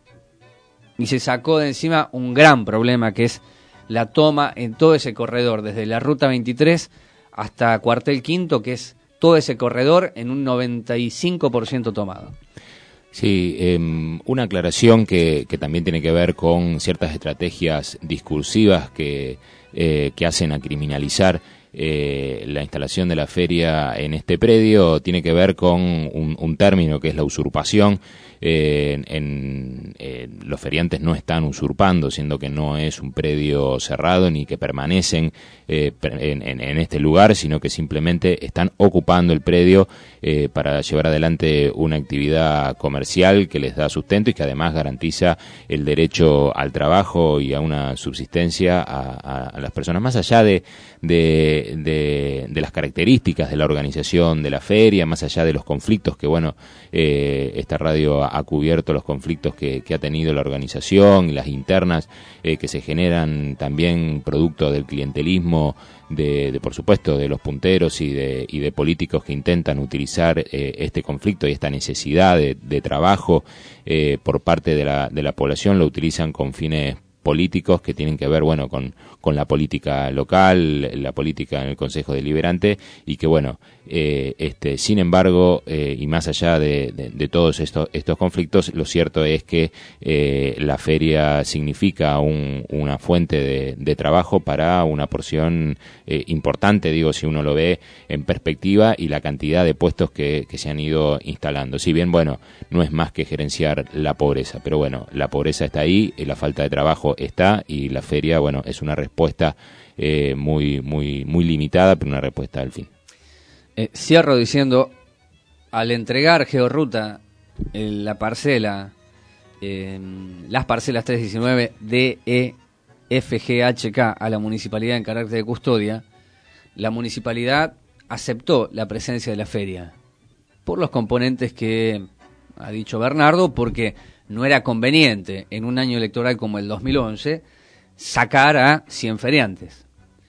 Speaker 9: Y se sacó de encima un gran problema, que es la toma en todo ese corredor, desde la Ruta veintitrés hasta Cuartel Quinto, que es todo ese corredor en un noventa y cinco por ciento tomado.
Speaker 19: Sí, eh, una aclaración que, que también tiene que ver con ciertas estrategias discursivas que, eh, que hacen a criminalizar eh, la instalación de la feria en este predio, tiene que ver con un, un término que es la usurpación. Eh, en, eh, los feriantes no están usurpando, siendo que no es un predio cerrado ni que permanecen eh, en, en, en este lugar, sino que simplemente están ocupando el predio eh, para llevar adelante una actividad comercial que les da sustento y que además garantiza el derecho al trabajo y a una subsistencia a, a, a las personas, más allá de, de, de, de las características de la organización de la feria, más allá de los conflictos que, bueno, eh, esta radio ha cubierto, los conflictos que, que ha tenido la organización y las internas eh, que se generan también producto del clientelismo de, de por supuesto de los punteros y de, y de políticos que intentan utilizar eh, este conflicto y esta necesidad de, de trabajo eh, por parte de la, de la población, lo utilizan con fines políticos que tienen que ver, bueno, con, con la política local, la política en el Consejo Deliberante, y que, bueno, eh, este, sin embargo, eh, y más allá de, de, de todos estos, estos conflictos, lo cierto es que eh, la feria significa un, una fuente de, de trabajo para una porción eh, importante, digo, si uno lo ve en perspectiva, y la cantidad de puestos que, que se han ido instalando. Si bien, bueno, no es más que gerenciar la pobreza, pero bueno, la pobreza está ahí, la falta de trabajo está, y la feria, bueno, es una respuesta eh, muy, muy, muy limitada, pero una respuesta al fin.
Speaker 9: Eh, cierro diciendo, al entregar Georruta eh, la parcela, eh, las parcelas trescientos diecinueve D E F G H K a la municipalidad en carácter de custodia, la municipalidad aceptó la presencia de la feria por los componentes que ha dicho Bernardo, porque no era conveniente en un año electoral como el dos mil once sacar a cien feriantes,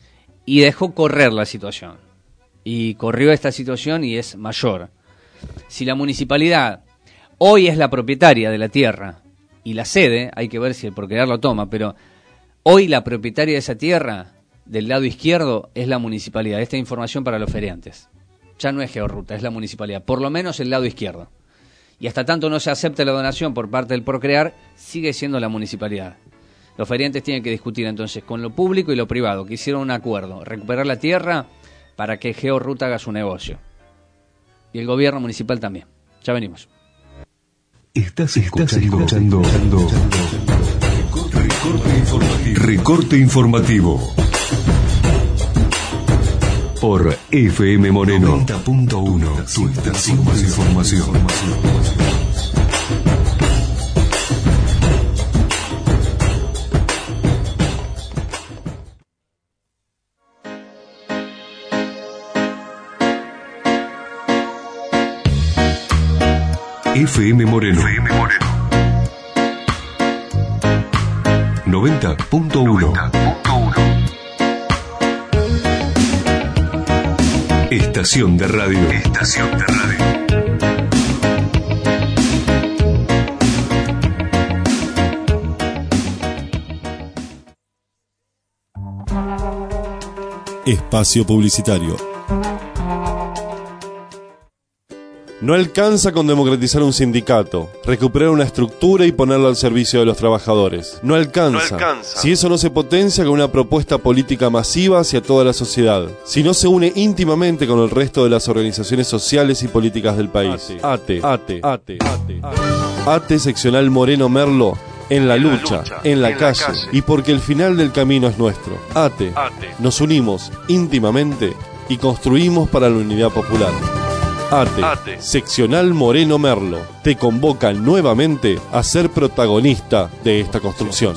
Speaker 9: y dejó correr la situación, y corrió esta situación y es mayor. Si la municipalidad hoy es la propietaria de la tierra y la sede, hay que ver si el Procrear lo toma, pero hoy la propietaria de esa tierra del lado izquierdo es la municipalidad. Esta información para los feriantes, ya no es Georruta, es la municipalidad, por lo menos el lado izquierdo. Y hasta tanto no se acepte la donación por parte del Procrear, sigue siendo la municipalidad. Los feriantes tienen que discutir entonces con lo público y lo privado, que hicieron un acuerdo, recuperar la tierra para que Georruta haga su negocio. Y el gobierno municipal también. Ya venimos.
Speaker 12: Estás escuchando, escuchando, escuchando recorte informativo. Recorte informativo. Por F M Moreno noventa punto uno, tu estación de información. F M Moreno, F M Moreno. noventa punto uno. Estación de radio. Estación de radio.
Speaker 13: Espacio publicitario. No alcanza con democratizar un sindicato, recuperar una estructura y ponerlo al servicio de los trabajadores. No alcanza, no alcanza. Si eso no se potencia con una propuesta política masiva hacia toda la sociedad. Si no se une íntimamente con el resto de las organizaciones sociales y políticas del país. ATE, ATE, ATE, ATE, ATE, ATE seccional Moreno Merlo en la lucha, en la calle, y porque el final del camino es nuestro. ATE, nos unimos íntimamente y construimos para la unidad popular. ATE, Seccional Moreno Merlo, te convoca nuevamente a ser protagonista de esta construcción.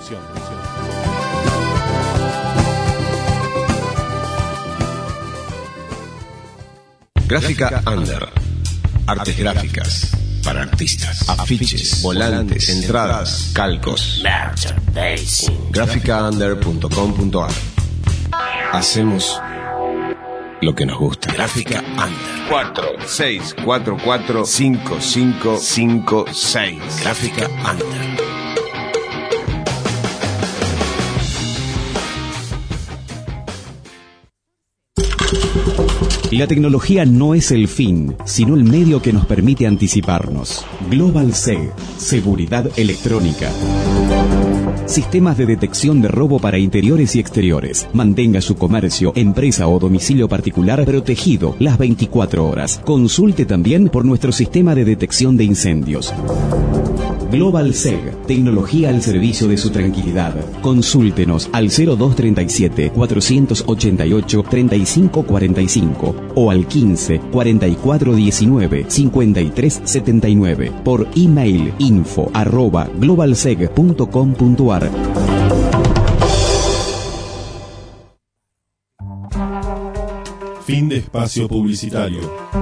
Speaker 7: Gráfica Under. Artes gráficas para artistas. Afiches, volantes, entradas, calcos. gráfica under punto com punto a r. Hacemos lo que nos gusta. Gráfica Under. cuatro seis cuatro cuatro cinco cinco cinco seis. Gráfica Under.
Speaker 22: La tecnología no es el fin, sino el medio que nos permite anticiparnos. Global S E G, Seguridad Electrónica. Sistemas de detección de robo para interiores y exteriores. Mantenga su comercio, empresa o domicilio particular protegido las veinticuatro horas. Consulte también por nuestro sistema de detección de incendios. Global S E G, tecnología al servicio de su tranquilidad. Consúltenos al cero dos treinta y siete, cuatrocientos ochenta y ocho, treinta y cinco cuarenta y cinco o al quince, cuarenta y cuatro diecinueve, cincuenta y tres setenta y nueve por email info arroba globalseg punto com punto a r.
Speaker 13: Fin de espacio publicitario.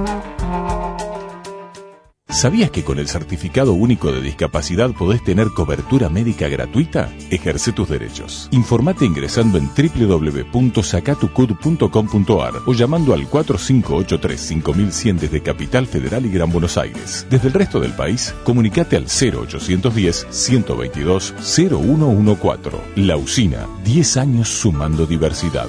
Speaker 23: ¿Sabías que con el Certificado Único de Discapacidad podés tener cobertura médica gratuita? Ejerce tus derechos. Informate ingresando en doble u doble u doble u punto sacatucud punto com punto a r o llamando al cuatro cinco ocho tres cinco mil cien desde Capital Federal y Gran Buenos Aires. Desde el resto del país, comunicate al cero ochocientos diez, ciento veintidós, cero uno catorce. La Usina, diez años sumando diversidad.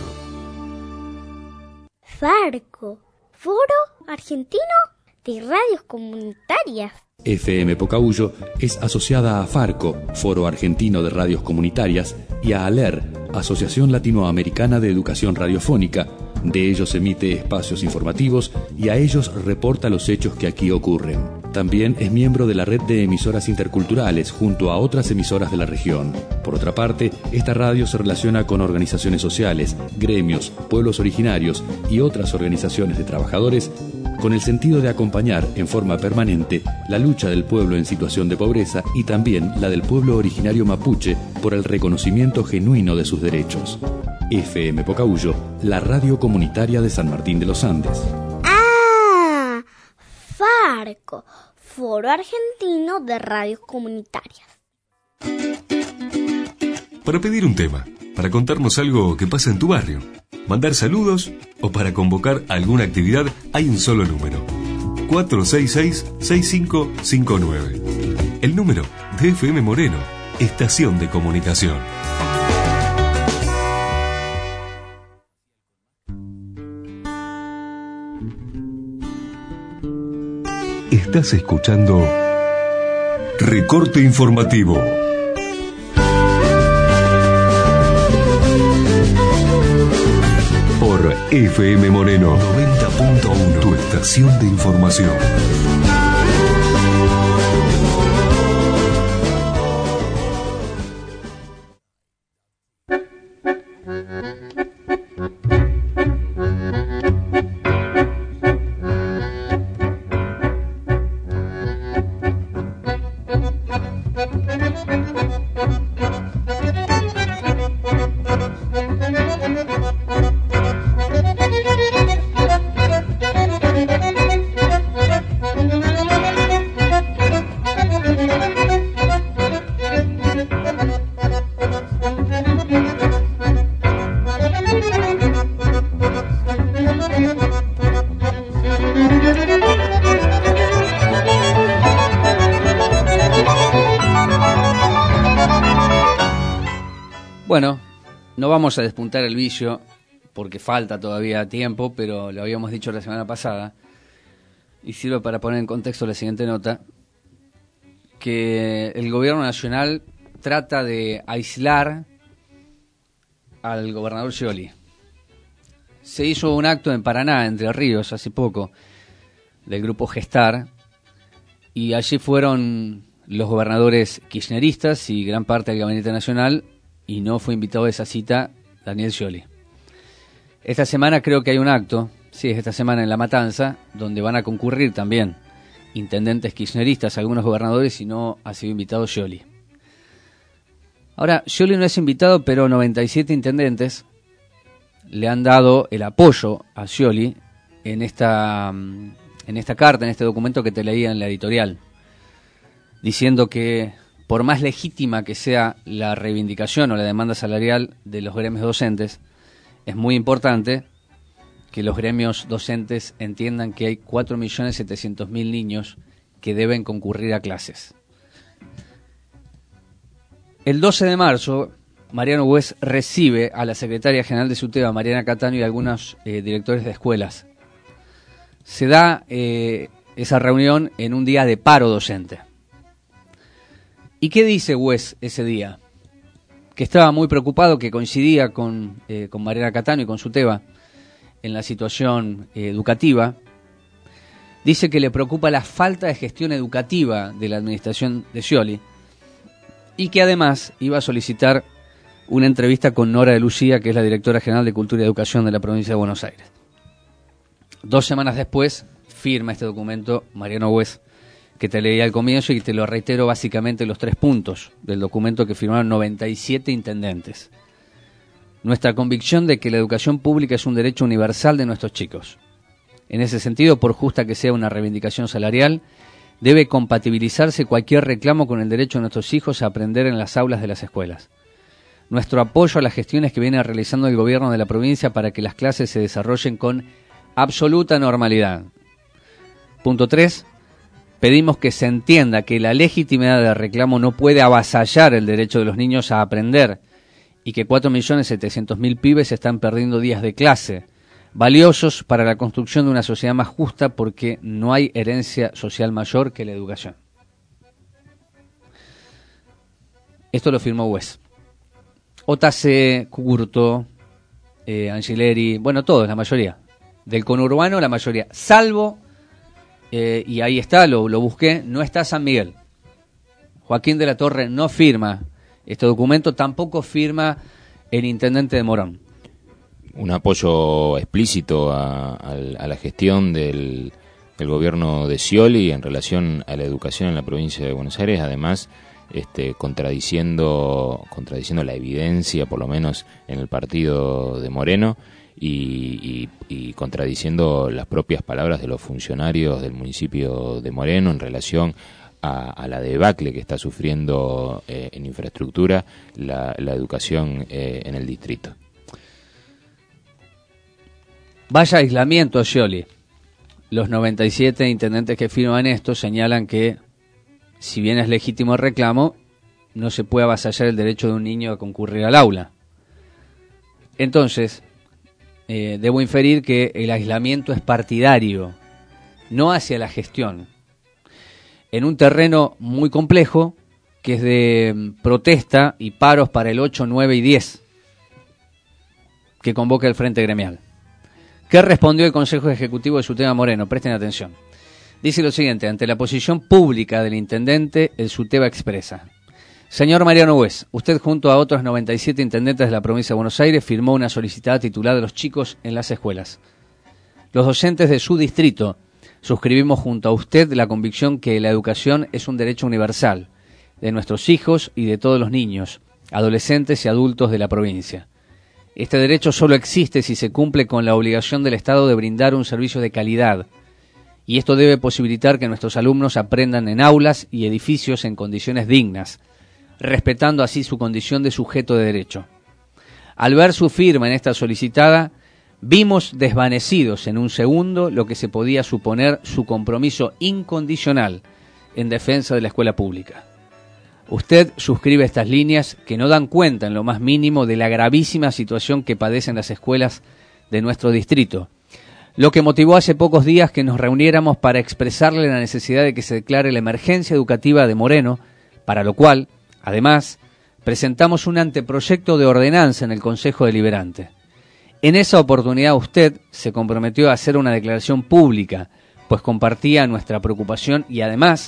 Speaker 24: Farco, Foro Argentino de Radios Comunitarias.
Speaker 25: F M Pocahuyo es asociada a Farco, Foro Argentino de Radios Comunitarias, y a ALER, Asociación Latinoamericana de Educación Radiofónica. De ellos emite espacios informativos y a ellos reporta los hechos que aquí ocurren. También es miembro de la red de emisoras interculturales junto a otras emisoras de la región. Por otra parte, esta radio se relaciona con organizaciones sociales, gremios, pueblos originarios y otras organizaciones de trabajadores con el sentido de acompañar en forma permanente la lucha del pueblo en situación de pobreza y también la del pueblo originario mapuche por el reconocimiento genuino de sus derechos. F M Pocahuyo, la radio comunitaria de San Martín de los Andes.
Speaker 24: ¡Ah! Farco, Foro Argentino de Radios Comunitarias.
Speaker 1: Para pedir un tema, para contarnos algo que pasa en tu barrio, mandar saludos o para convocar alguna actividad, hay un solo número: cuatro seis seis, seis cinco cinco nueve. El número de F M Moreno, Estación de Comunicación. Estás escuchando Recorte Informativo. Por F M Moreno noventa punto uno, tu estación de información.
Speaker 9: Bueno, no vamos a despuntar el vicio porque falta todavía tiempo, pero lo habíamos dicho la semana pasada y sirve para poner en contexto la siguiente nota, que el gobierno nacional trata de aislar al gobernador Scioli. Se hizo un acto en Paraná, Entre Ríos, hace poco, del grupo Gestar, y allí fueron los gobernadores kirchneristas y gran parte del Gabinete Nacional, y no fue invitado a esa cita Daniel Scioli. Esta semana creo que hay un acto, sí, es esta semana en La Matanza, donde van a concurrir también intendentes kirchneristas, algunos gobernadores, y no ha sido invitado Scioli. Ahora, Scioli no es invitado, pero noventa y siete intendentes le han dado el apoyo a Scioli en esta, en esta carta, en este documento que te leía en la editorial, diciendo que por más legítima que sea la reivindicación o la demanda salarial de los gremios docentes, es muy importante que los gremios docentes entiendan que hay cuatro millones setecientos mil niños que deben concurrir a clases. El doce de marzo, Mariano Bues recibe a la secretaria general de SUTEBA, Mariana Cataño, y a algunos eh, directores de escuelas. Se da eh, esa reunión en un día de paro docente. ¿Y qué dice Bues ese día? Que estaba muy preocupado, que coincidía con, eh, con Mariana Cataño y con SUTEBA en la situación eh, educativa. Dice que le preocupa la falta de gestión educativa de la administración de Scioli y que además iba a solicitar una entrevista con Nora de Lucía, que es la directora general de Cultura y Educación de la provincia de Buenos Aires. Dos semanas después firma este documento Mariano Bues, que te leí al comienzo y te lo reitero básicamente los tres puntos del documento que firmaron noventa y siete intendentes. Nuestra convicción de que la educación pública es un derecho universal de nuestros chicos. En ese sentido, por justa que sea una reivindicación salarial, debe compatibilizarse cualquier reclamo con el derecho de nuestros hijos a aprender en las aulas de las escuelas. Nuestro apoyo a las gestiones que viene realizando el gobierno de la provincia para que las clases se desarrollen con absoluta normalidad. Punto tres. Pedimos que se entienda que la legitimidad del reclamo no puede avasallar el derecho de los niños a aprender y que cuatro millones setecientos mil pibes están perdiendo días de clase, valiosos para la construcción de una sociedad más justa, porque no hay herencia social mayor que la educación. Esto lo firmó Bues. Otase, Curto, eh, Angileri, bueno, todos, la mayoría. Del conurbano, la mayoría. Salvo, eh, y ahí está, lo, lo busqué, no está San Miguel. Joaquín de la Torre no firma este documento, tampoco firma el intendente de Morón.
Speaker 19: Un apoyo explícito a, a, a la gestión del, del gobierno de Scioli en relación a la educación en la provincia de Buenos Aires, además este, contradiciendo, contradiciendo la evidencia, por lo menos en el partido de Moreno, y, y, y contradiciendo las propias palabras de los funcionarios del municipio de Moreno en relación a, a la debacle que está sufriendo eh, en infraestructura la, la educación eh, en el distrito.
Speaker 9: Vaya aislamiento, Scioli. Los noventa y siete intendentes que firman esto señalan que, si bien es legítimo el reclamo, no se puede avasallar el derecho de un niño a concurrir al aula. Entonces, eh, debo inferir que el aislamiento es partidario, no hacia la gestión, en un terreno muy complejo, que es de protesta y paros para el ocho, nueve y diez, que convoca el Frente Gremial. ¿Qué respondió el Consejo Ejecutivo de SUTEBA Moreno? Presten atención. Dice lo siguiente: ante la posición pública del intendente, el SUTEBA expresa: señor Mariano Bues, usted junto a otros noventa y siete intendentes de la provincia de Buenos Aires firmó una solicitada titulada Los chicos en las escuelas. Los docentes de su distrito suscribimos junto a usted la convicción que la educación es un derecho universal de nuestros hijos y de todos los niños, adolescentes y adultos de la provincia. Este derecho solo existe si se cumple con la obligación del Estado de brindar un servicio de calidad, y esto debe posibilitar que nuestros alumnos aprendan en aulas y edificios en condiciones dignas, respetando así su condición de sujeto de derecho. Al ver su firma en esta solicitada, vimos desvanecidos en un segundo lo que se podía suponer su compromiso incondicional en defensa de la escuela pública. Usted suscribe estas líneas que no dan cuenta en lo más mínimo de la gravísima situación que padecen las escuelas de nuestro distrito, lo que motivó hace pocos días que nos reuniéramos para expresarle la necesidad de que se declare la emergencia educativa de Moreno, para lo cual, además, presentamos un anteproyecto de ordenanza en el Consejo Deliberante. En esa oportunidad usted se comprometió a hacer una declaración pública, pues compartía nuestra preocupación y además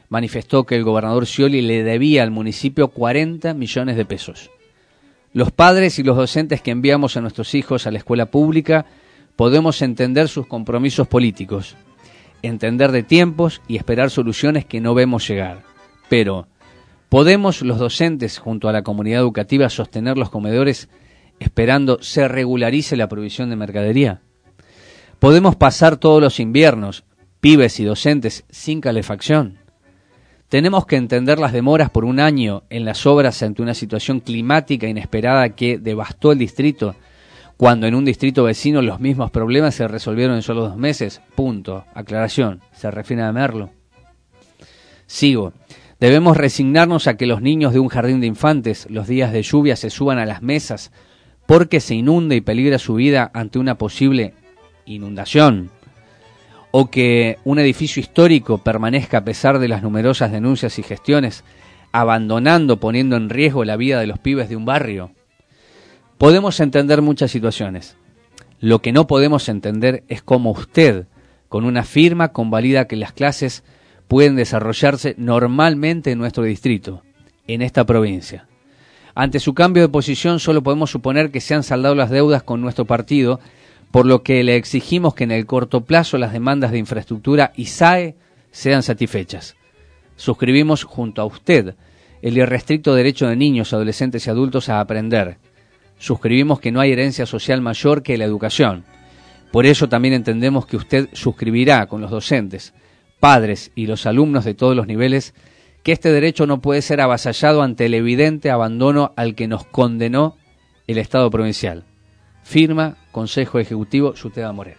Speaker 9: manifestó que el gobernador Scioli le debía al municipio cuarenta millones de pesos. Los padres y los docentes que enviamos a nuestros hijos a la escuela pública podemos entender sus compromisos políticos, entender de tiempos y esperar soluciones que no vemos llegar. Pero, ¿podemos los docentes junto a la comunidad educativa sostener los comedores esperando se regularice la provisión de mercadería? ¿Podemos pasar todos los inviernos, pibes y docentes, sin calefacción? ¿Tenemos que entender las demoras por un año en las obras ante una situación climática inesperada que devastó el distrito, cuando en un distrito vecino los mismos problemas se resolvieron en solo dos meses? Punto. Aclaración. ¿Se refiere a Merlo? Sigo. ¿Debemos resignarnos a que los niños de un jardín de infantes los días de lluvia se suban a las mesas porque se inunde y peligra su vida ante una posible inundación? ¿O que un edificio histórico permanezca a pesar de las numerosas denuncias y gestiones, abandonando, poniendo en riesgo la vida de los pibes de un barrio? Podemos entender muchas situaciones. Lo que no podemos entender es cómo usted, con una firma, convalida que las clases pueden desarrollarse normalmente en nuestro distrito, en esta provincia. Ante su cambio de posición solo podemos suponer que se han saldado las deudas con nuestro partido, por lo que le exigimos que en el corto plazo las demandas de infraestructura y S A E sean satisfechas. Suscribimos junto a usted el irrestricto derecho de niños, adolescentes y adultos a aprender. Suscribimos que no hay herencia social mayor que la educación. Por eso también entendemos que usted suscribirá con los docentes, padres y los alumnos de todos los niveles que este derecho no puede ser avasallado ante el evidente abandono al que nos condenó el Estado provincial. Firma Consejo Ejecutivo Yuteba Moreno.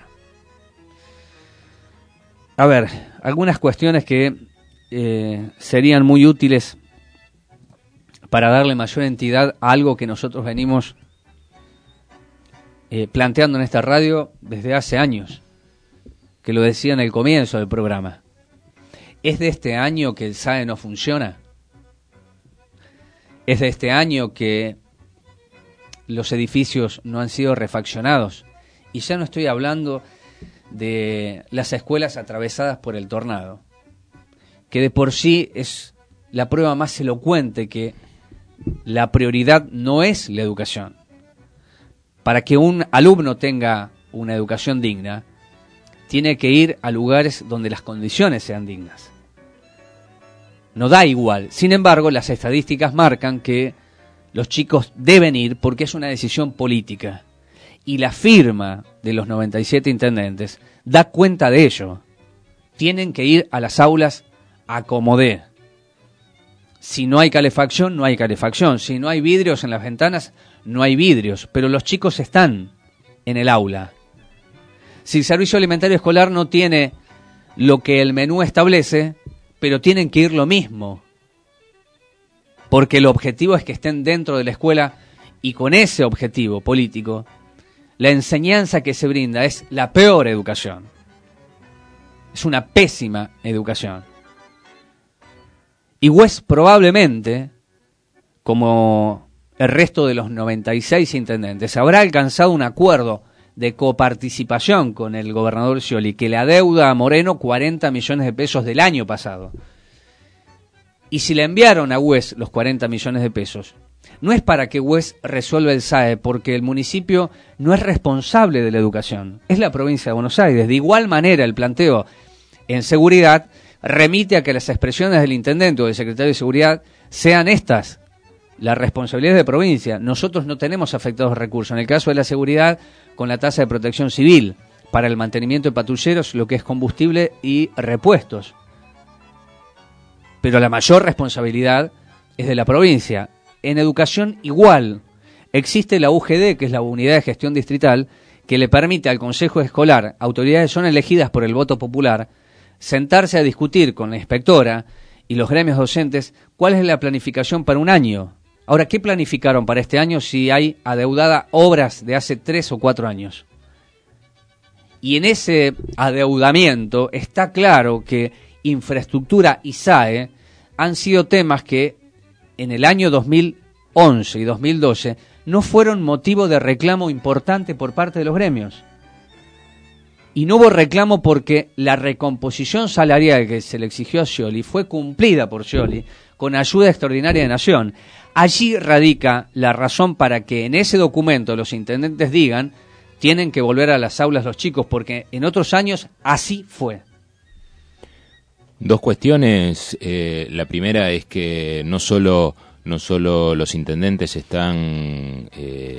Speaker 9: A ver, algunas cuestiones que eh, serían muy útiles para darle mayor entidad a algo que nosotros venimos eh, planteando en esta radio desde hace años, que lo decía en el comienzo del programa. ¿Es de este año que el S A E no funciona? ¿Es de este año que los edificios no han sido refaccionados? Y ya no estoy hablando de las escuelas atravesadas por el tornado, que de por sí es la prueba más elocuente que la prioridad no es la educación. Para que un alumno tenga una educación digna, tiene que ir a lugares donde las condiciones sean dignas. No da igual. Sin embargo, las estadísticas marcan que los chicos deben ir porque es una decisión política. Y la firma de los noventa y siete intendentes da cuenta de ello. Tienen que ir a las aulas a como dé. Si no hay calefacción, no hay calefacción. Si no hay vidrios en las ventanas, no hay vidrios. Pero los chicos están en el aula. Si el servicio alimentario escolar no tiene lo que el menú establece, pero tienen que ir lo mismo. Porque el objetivo es que estén dentro de la escuela, y con ese objetivo político, la enseñanza que se brinda es la peor educación. Es una pésima educación. Y Wes probablemente, como el resto de los noventa y seis intendentes, habrá alcanzado un acuerdo de coparticipación con el gobernador Scioli, que le adeuda a Moreno cuarenta millones de pesos del año pasado. Y si le enviaron a Wes los cuarenta millones de pesos, no es para que Wes resuelva el S A E, porque el municipio no es responsable de la educación, es la provincia de Buenos Aires. De igual manera, el planteo en seguridad remite a que las expresiones del intendente o del secretario de seguridad sean estas: la responsabilidad es de provincia. Nosotros no tenemos afectados recursos. En el caso de la seguridad, con la tasa de protección civil, para el mantenimiento de patrulleros, lo que es combustible y repuestos. Pero la mayor responsabilidad es de la provincia. En educación igual. Existe la U G D, que es la Unidad de Gestión Distrital, que le permite al Consejo Escolar, autoridades son elegidas por el voto popular, sentarse a discutir con la inspectora y los gremios docentes cuál es la planificación para un año. Ahora, ¿qué planificaron para este año si hay adeudada obras de hace tres o cuatro años? Y en ese adeudamiento está claro que infraestructura y S A E han sido temas que en el año dos mil once y dos mil doce no fueron motivo de reclamo importante por parte de los gremios. y no hubo reclamo porque la recomposición salarial que se le exigió a Scioli fue cumplida por Scioli con ayuda extraordinaria de Nación. Allí radica la razón para que en ese documento los intendentes digan tienen que volver a las aulas los chicos, porque en otros años así fue.
Speaker 19: Dos cuestiones. Eh, la primera es que no solo, no solo los intendentes están eh,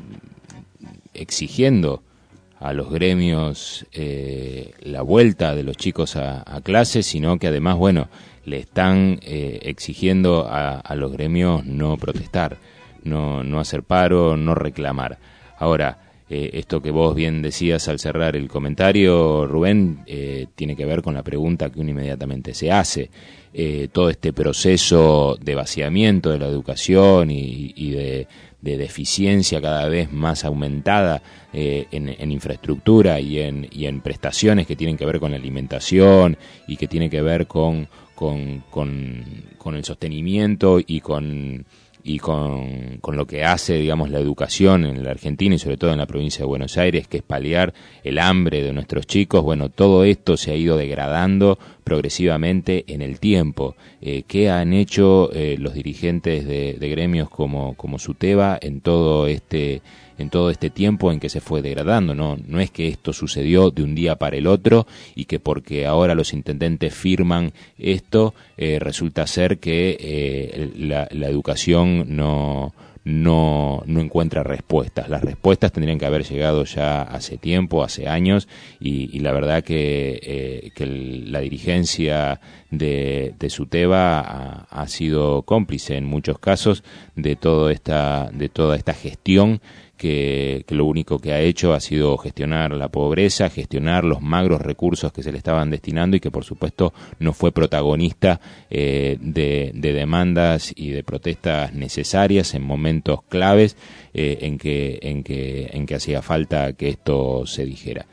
Speaker 19: exigiendo a los gremios eh, la vuelta de los chicos a, a clases, sino que además, bueno, le están eh, exigiendo a, a los gremios no protestar, no, no hacer paro, no reclamar. Ahora, eh, esto que vos bien decías al cerrar el comentario, Rubén, eh, tiene que ver con la pregunta que uno inmediatamente se hace. Eh, todo este proceso de vaciamiento de la educación y, y de, de deficiencia cada vez más aumentada eh, en, en infraestructura y en, y en prestaciones que tienen que ver con la alimentación y que tienen que ver con, con, con, con el sostenimiento y con... y con, con lo que hace, digamos, la educación en la Argentina y sobre todo en la provincia de Buenos Aires, que es paliar el hambre de nuestros chicos. Bueno, todo esto se ha ido degradando progresivamente en el tiempo. Eh, ¿Qué han hecho eh, los dirigentes de, de gremios como, como SUTEBA en todo este en todo este tiempo en que se fue degradando? No, no es que esto sucedió de un día para el otro y que porque ahora los intendentes firman esto, eh, resulta ser que eh, la, la educación no, no, no encuentra respuestas. Las respuestas tendrían que haber llegado ya hace tiempo, hace años, y, y la verdad que, eh, que el, la dirigencia de, de SUTEBA ha, ha sido cómplice en muchos casos de, todo esta, de toda esta gestión Que, que lo único que ha hecho ha sido gestionar la pobreza, gestionar los magros recursos que se le estaban destinando y que por supuesto no fue protagonista eh, de, de demandas y de protestas necesarias en momentos claves eh, en que, en que, en que hacía falta que esto se dijera.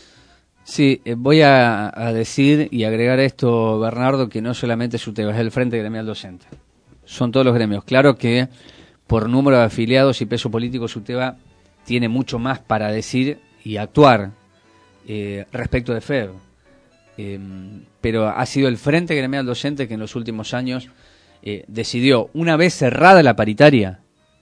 Speaker 9: Sí, eh, voy a, a decir y agregar esto, Bernardo, que no solamente SUTEBA, es el Frente Gremial Docente. Son todos los gremios. Claro que por número de afiliados y peso político, SUTEBA tiene mucho más para decir y actuar eh, respecto de F E B. Eh, pero ha sido el Frente Gremial Docente que en los últimos años eh, decidió, una vez cerrada la paritaria,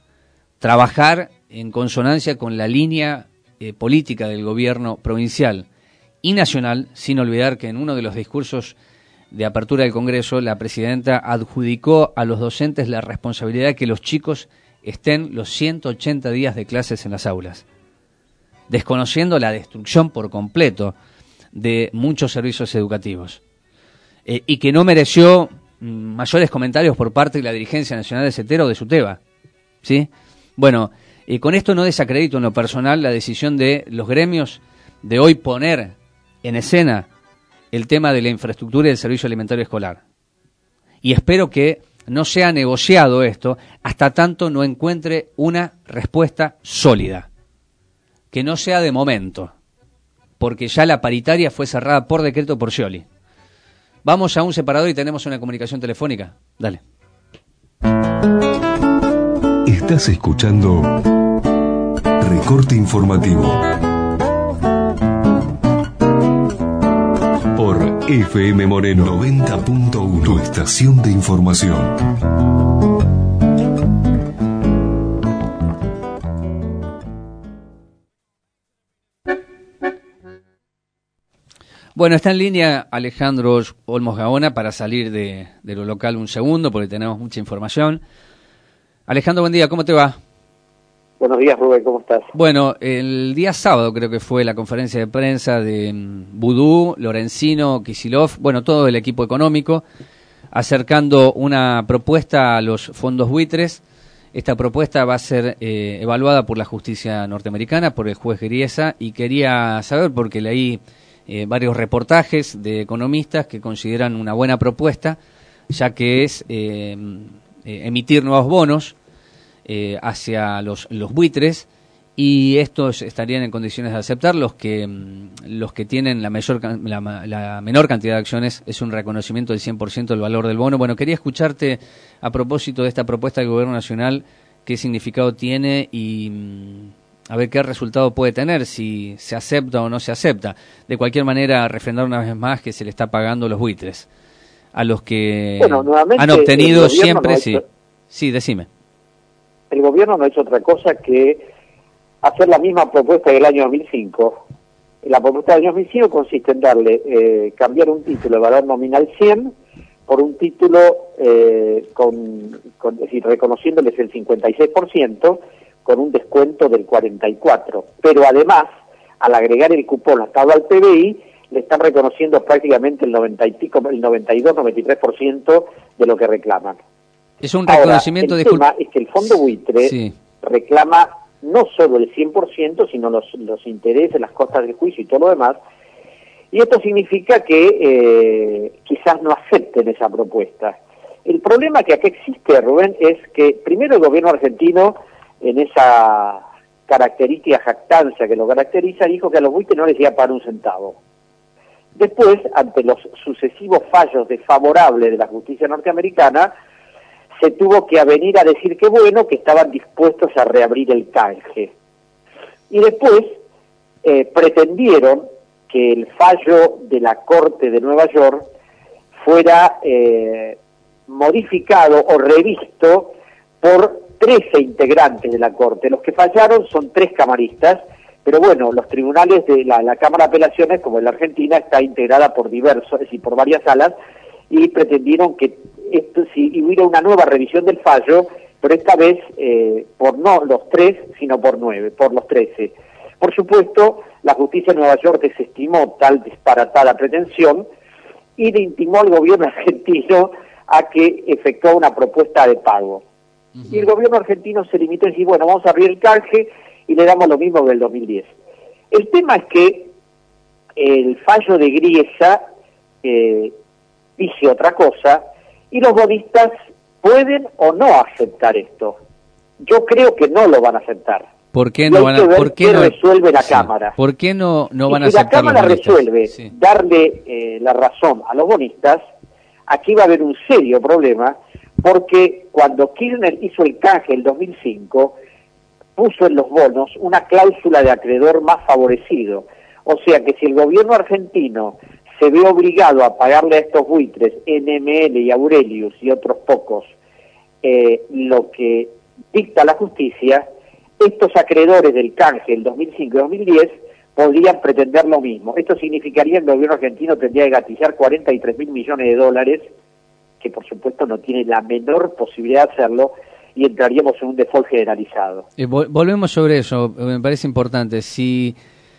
Speaker 9: trabajar en consonancia con la línea eh, política del gobierno provincial y nacional, sin olvidar que en uno de los discursos de apertura del Congreso, la presidenta adjudicó a los docentes la responsabilidad de que los chicos estén los ciento ochenta días de clases en las aulas, desconociendo la destrucción por completo de muchos servicios educativos, eh, y que no mereció mm, mayores comentarios por parte de la dirigencia nacional de CETERA o de SUTEBA, ¿sí? Bueno, eh, con esto no desacredito en lo personal la decisión de los gremios de hoy poner en escena el tema de la infraestructura y del servicio alimentario escolar. Y espero que no sea negociado esto hasta tanto no encuentre una respuesta sólida. Que no sea de momento, porque ya la paritaria fue cerrada por decreto por Scioli. Vamos a un separador y tenemos una comunicación telefónica. Dale.
Speaker 12: Estás escuchando Recorte Informativo por F M Moreno noventa punto uno, tu estación de información.
Speaker 9: Bueno, está en línea Alejandro Olmos Gaona para salir de, de lo local un segundo porque tenemos mucha información. Alejandro, buen día, ¿cómo te va?
Speaker 2: Buenos días, Rubén, ¿cómo estás?
Speaker 9: Bueno, el día sábado creo que fue la conferencia de prensa de Vudú, Lorenzino, Kicillof, bueno, todo el equipo económico, acercando una propuesta a los fondos buitres. Esta propuesta va a ser eh, evaluada por la justicia norteamericana, por el juez Griesa, y quería saber, porque leí eh, varios reportajes de economistas que consideran una buena propuesta, ya que es eh, eh, emitir nuevos bonos Eh, hacia los, los buitres, y estos estarían en condiciones de aceptar. Los que los que tienen la mayor la, la menor cantidad de acciones es un reconocimiento del cien por ciento del valor del bono. Bueno, quería escucharte a propósito de esta propuesta del Gobierno Nacional, qué significado tiene y, a ver qué resultado puede tener, si se acepta o no se acepta. De cualquier manera, refrendar una vez más que se le está pagando los buitres a los que
Speaker 2: bueno,
Speaker 9: han obtenido siempre...
Speaker 2: No
Speaker 9: sí,
Speaker 2: hecho,
Speaker 9: sí, decime.
Speaker 2: El gobierno no ha hecho otra cosa que hacer la misma propuesta del año dos mil cinco. La propuesta del año dos mil cinco consiste en darle, eh, cambiar un título de valor nominal cien por un título eh, con, con, es decir, reconociéndoles el cincuenta y seis por ciento con un descuento del cuarenta y cuatro por ciento. Pero además, al agregar el cupón atado al P B I, le están reconociendo prácticamente el noventa y pico, el noventa y dos, noventa y tres por ciento de lo que reclaman.
Speaker 9: Es un reconocimiento
Speaker 2: Ahora, el
Speaker 9: de...
Speaker 2: tema es que el fondo buitre
Speaker 9: sí.
Speaker 2: reclama no solo el cien por ciento, sino los, los intereses, las costas del juicio y todo lo demás. Y esto significa que eh, quizás no acepten esa propuesta. El problema que acá existe, Rubén, es que primero el gobierno argentino, en esa característica jactancia que lo caracteriza, dijo que a los buitres no les iba a pagar un centavo. Después, ante los sucesivos fallos desfavorables de la justicia norteamericana, se tuvo que avenir a decir que bueno, que estaban dispuestos a reabrir el canje. Y después eh, pretendieron que el fallo de la Corte de Nueva York fuera eh, modificado o revisto por trece integrantes de la Corte. Los que fallaron son tres camaristas, pero bueno, los tribunales de la, la Cámara de Apelaciones, como en la Argentina, está integrada por diversos, es decir, por varias salas, y pretendieron que esto, si hubiera una nueva revisión del fallo, pero esta vez eh, por no los tres, sino por nueve, por los trece. Por supuesto, la justicia de Nueva York desestimó tal disparatada pretensión y le intimó al gobierno argentino a que efectuara una propuesta de pago. Uh-huh. Y el gobierno argentino se limitó a decir, bueno, vamos a abrir el canje y le damos lo mismo que el dos mil diez. El tema es que el fallo de Griesa eh, dice otra cosa, y los bonistas pueden o no aceptar esto. Yo creo que no lo van a aceptar.
Speaker 9: ¿Por qué no van a
Speaker 2: ¿Por qué, qué no resuelve la sí. Cámara?
Speaker 9: ¿Por qué no, no van
Speaker 2: y
Speaker 9: a
Speaker 2: si
Speaker 9: aceptar
Speaker 2: la Cámara
Speaker 9: los bonistas?
Speaker 2: resuelve sí. darle eh, la razón a los bonistas, aquí va a haber un serio problema, porque cuando Kirchner hizo el canje en el dos mil cinco, puso en los bonos una cláusula de acreedor más favorecido. O sea que si el gobierno argentino se ve obligado a pagarle a estos buitres, N M L y Aurelius y otros pocos, eh, lo que dicta la justicia, estos acreedores del canje del dos mil cinco y dos mil diez podrían pretender lo mismo. Esto significaría que el gobierno argentino tendría que gatillar cuarenta y tres mil millones de dólares, que por supuesto no tiene la menor posibilidad de hacerlo, y entraríamos en un default generalizado.
Speaker 9: Eh, vol- volvemos sobre eso, me parece importante. Si...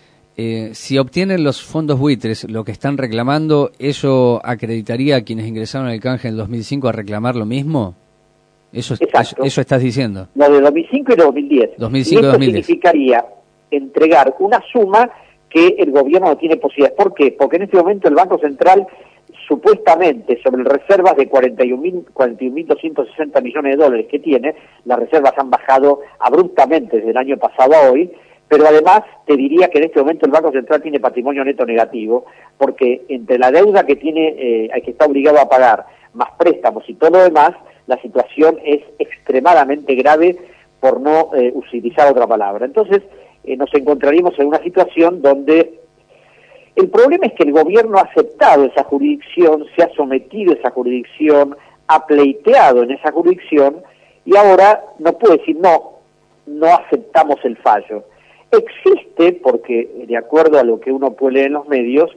Speaker 9: Eh, si obtienen los fondos buitres lo que están reclamando, ¿eso acreditaría a quienes ingresaron al canje en el dos mil cinco a reclamar lo mismo? Eso, eso, eso estás diciendo.
Speaker 2: Lo de dos mil cinco y dos mil diez.
Speaker 9: dos mil cinco y
Speaker 2: esto
Speaker 9: dos mil diez.
Speaker 2: Significaría entregar una suma que el gobierno no tiene posibilidades. ¿Por qué? Porque en este momento el Banco Central, supuestamente, sobre reservas de cuarenta y un mil doscientos sesenta millones de dólares que tiene, las reservas han bajado abruptamente desde el año pasado a hoy. Pero además te diría que en este momento el Banco Central tiene patrimonio neto negativo, porque entre la deuda que tiene, eh, que está obligado a pagar, más préstamos y todo lo demás, la situación es extremadamente grave, por no eh, utilizar otra palabra. Entonces eh, nos encontraríamos en una situación donde el problema es que el gobierno ha aceptado esa jurisdicción, se ha sometido a esa jurisdicción, ha pleiteado en esa jurisdicción, y ahora no puede decir no, no aceptamos el fallo. Existe, porque de acuerdo a lo que uno puede leer en los medios,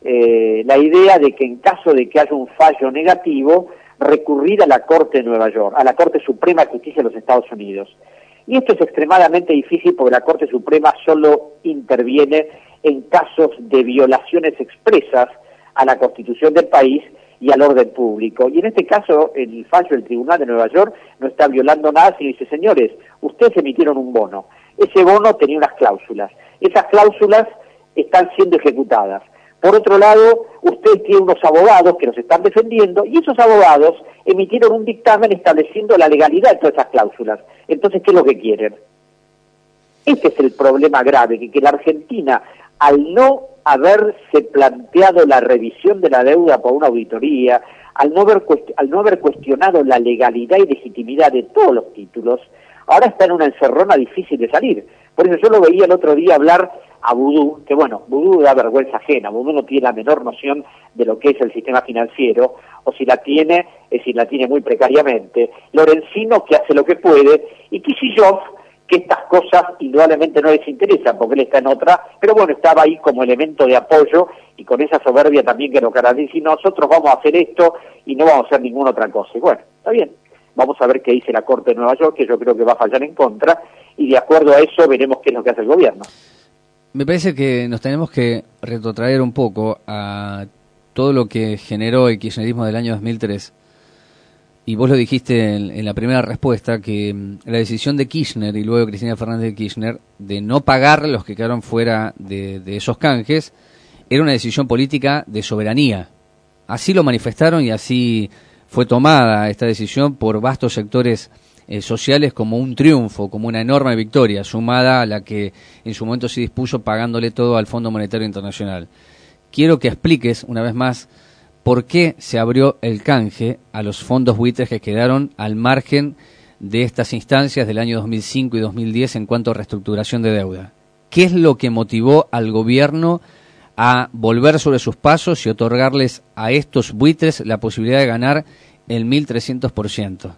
Speaker 2: eh, la idea de que en caso de que haya un fallo negativo, recurrir a la Corte de Nueva York, a la Corte Suprema de Justicia de los Estados Unidos. Y esto es extremadamente difícil porque la Corte Suprema solo interviene en casos de violaciones expresas a la Constitución del país y al orden público. Y en este caso, el fallo del Tribunal de Nueva York no está violando nada, sino dice, señores, ustedes emitieron un bono. Ese bono tenía unas cláusulas. Esas cláusulas están siendo ejecutadas. Por otro lado, usted tiene unos abogados que los están defendiendo y esos abogados emitieron un dictamen estableciendo la legalidad de todas esas cláusulas. Entonces, ¿qué es lo que quieren? Este es el problema grave, que, que la Argentina, al no haberse planteado la revisión de la deuda por una auditoría, al no haber, cuest- al no haber cuestionado la legalidad y legitimidad de todos los títulos, ahora está en una encerrona difícil de salir, Por eso yo lo veía el otro día hablar a Vudú, que bueno, Vudú da vergüenza ajena, Vudú no tiene la menor noción de lo que es el sistema financiero, o si la tiene, es decir, la tiene muy precariamente, Lorenzino que hace lo que puede, y Kicillof, que estas cosas indudablemente no les interesan, porque él está en otra, pero bueno, estaba ahí como elemento de apoyo, y con esa soberbia también que lo caracteriza, y nosotros vamos a hacer esto, y no vamos a hacer ninguna otra cosa. Y bueno, está bien, vamos a ver qué dice la Corte de Nueva York, que yo creo que va a fallar en contra, y de acuerdo a eso veremos qué es lo que hace el gobierno.
Speaker 9: Me parece que nos tenemos que retrotraer un poco a todo lo que generó el kirchnerismo del año dos mil tres. Y vos lo dijiste en, en la primera respuesta, que mm, la decisión de Kirchner y luego Cristina Fernández de Kirchner de no pagar a los que quedaron fuera de, de esos canjes era una decisión política de soberanía. Así lo manifestaron y así fue tomada esta decisión por vastos sectores eh, sociales como un triunfo, como una enorme victoria, sumada a la que en su momento se dispuso pagándole todo al Fondo Monetario Internacional. Quiero que expliques una vez más por qué se abrió el canje a los fondos buitres que quedaron al margen de estas instancias del año dos mil cinco y dos mil diez en cuanto a reestructuración de deuda. ¿Qué es lo que motivó al gobierno a volver sobre sus pasos y otorgarles a estos buitres la posibilidad de ganar el mil trescientos por ciento?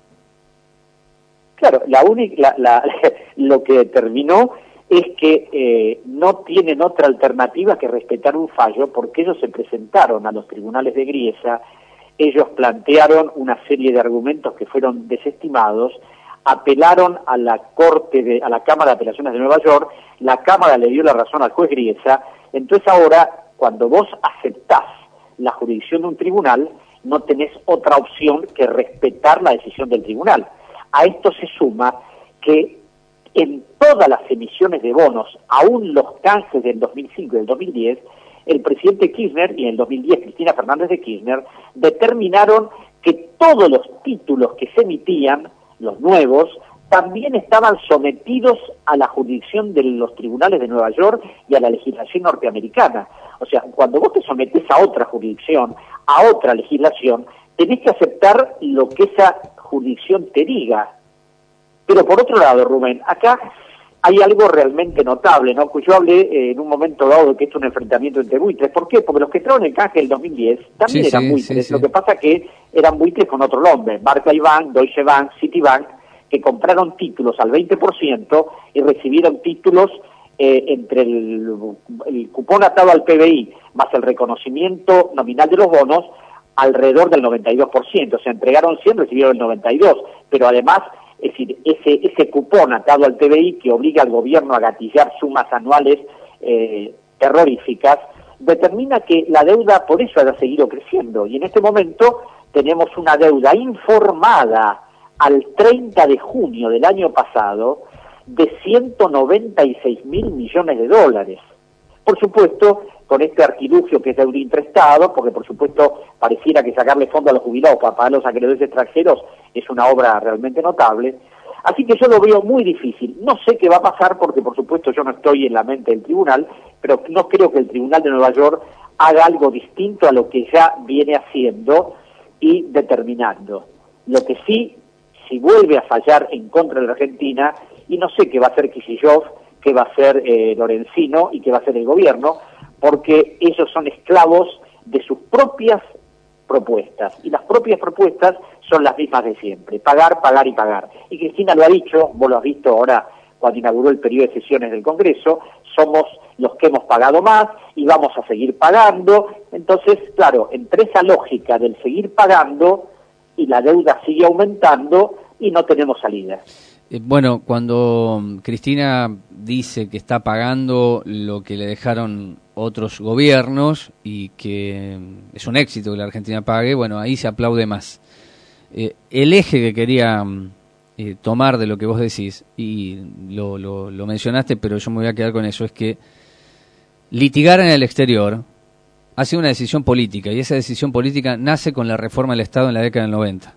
Speaker 2: Claro, la única, la, la, lo que determinó es que eh, no tienen otra alternativa que respetar un fallo, porque ellos se presentaron a los tribunales de Griesa, ellos plantearon una serie de argumentos que fueron desestimados, apelaron a la Corte, de, a la Cámara de Apelaciones de Nueva York, la Cámara le dio la razón al juez Griesa, entonces ahora, cuando vos aceptás la jurisdicción de un tribunal, no tenés otra opción que respetar la decisión del tribunal. A esto se suma que en todas las emisiones de bonos, aún los canjes del dos mil cinco y del dos mil diez, el presidente Kirchner y en el dos mil diez Cristina Fernández de Kirchner determinaron que todos los títulos que se emitían, los nuevos, también estaban sometidos a la jurisdicción de los tribunales de Nueva York y a la legislación norteamericana. O sea, cuando vos te sometés a otra jurisdicción, a otra legislación, tenés que aceptar lo que esa jurisdicción te diga. Pero por otro lado, Rubén, acá hay algo realmente notable, ¿no? Pues yo hablé eh, en un momento dado de que esto es un enfrentamiento entre buitres. ¿Por qué? Porque los que entraron en canje del dos mil diez también sí, eran sí, buitres. Sí, sí. Lo que pasa que eran buitres con otro nombre. Barclays Bank, Deutsche Bank, Citibank, que compraron títulos al veinte por ciento y recibieron títulos eh, entre el, el cupón atado al P B I más el reconocimiento nominal de los bonos alrededor del noventa y dos por ciento. O sea, entregaron cien, recibieron el noventa y dos por ciento. Pero además, es decir, ese, ese cupón atado al P B I que obliga al gobierno a gatillar sumas anuales eh, terroríficas, determina que la deuda por eso haya seguido creciendo. Y en este momento tenemos una deuda informada al treinta de junio del año pasado de ciento noventa y seis mil millones de dólares. Por supuesto, con este artilugio que es deuda intrestado, porque por supuesto pareciera que sacarle fondo a los jubilados para pagar a los acreedores extranjeros es una obra realmente notable. Así que yo lo veo muy difícil. No sé qué va a pasar porque por supuesto yo no estoy en la mente del tribunal, pero no creo que el Tribunal de Nueva York haga algo distinto a lo que ya viene haciendo y determinando. Lo que sí, si vuelve a fallar en contra de la Argentina, y no sé qué va a hacer Kicillof, qué va a hacer eh, Lorenzino y qué va a hacer el gobierno, porque ellos son esclavos de sus propias propuestas, y las propias propuestas son las mismas de siempre, pagar, pagar y pagar. Y Cristina lo ha dicho, vos lo has visto ahora cuando inauguró el periodo de sesiones del Congreso, somos los que hemos pagado más y vamos a seguir pagando. Entonces, claro, entre esa lógica del seguir pagando y la deuda sigue aumentando y no tenemos salida.
Speaker 9: Eh, bueno, cuando Cristina dice que está pagando lo que le dejaron otros gobiernos y que es un éxito que la Argentina pague, bueno, ahí se aplaude más. Eh, el eje que quería eh, tomar de lo que vos decís, y lo, lo, lo mencionaste, pero yo me voy a quedar con eso, es que litigar en el exterior ha sido una decisión política, y esa decisión política nace con la reforma del Estado en la década del noventa.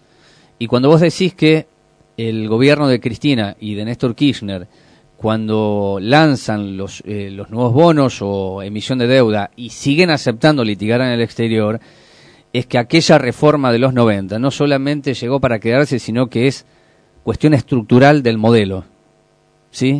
Speaker 9: Y cuando vos decís que el gobierno de Cristina y de Néstor Kirchner, cuando lanzan los, eh, los nuevos bonos o emisión de deuda y siguen aceptando litigar en el exterior, es que aquella reforma de los noventa no solamente llegó para quedarse, sino que es cuestión estructural del modelo, ¿sí?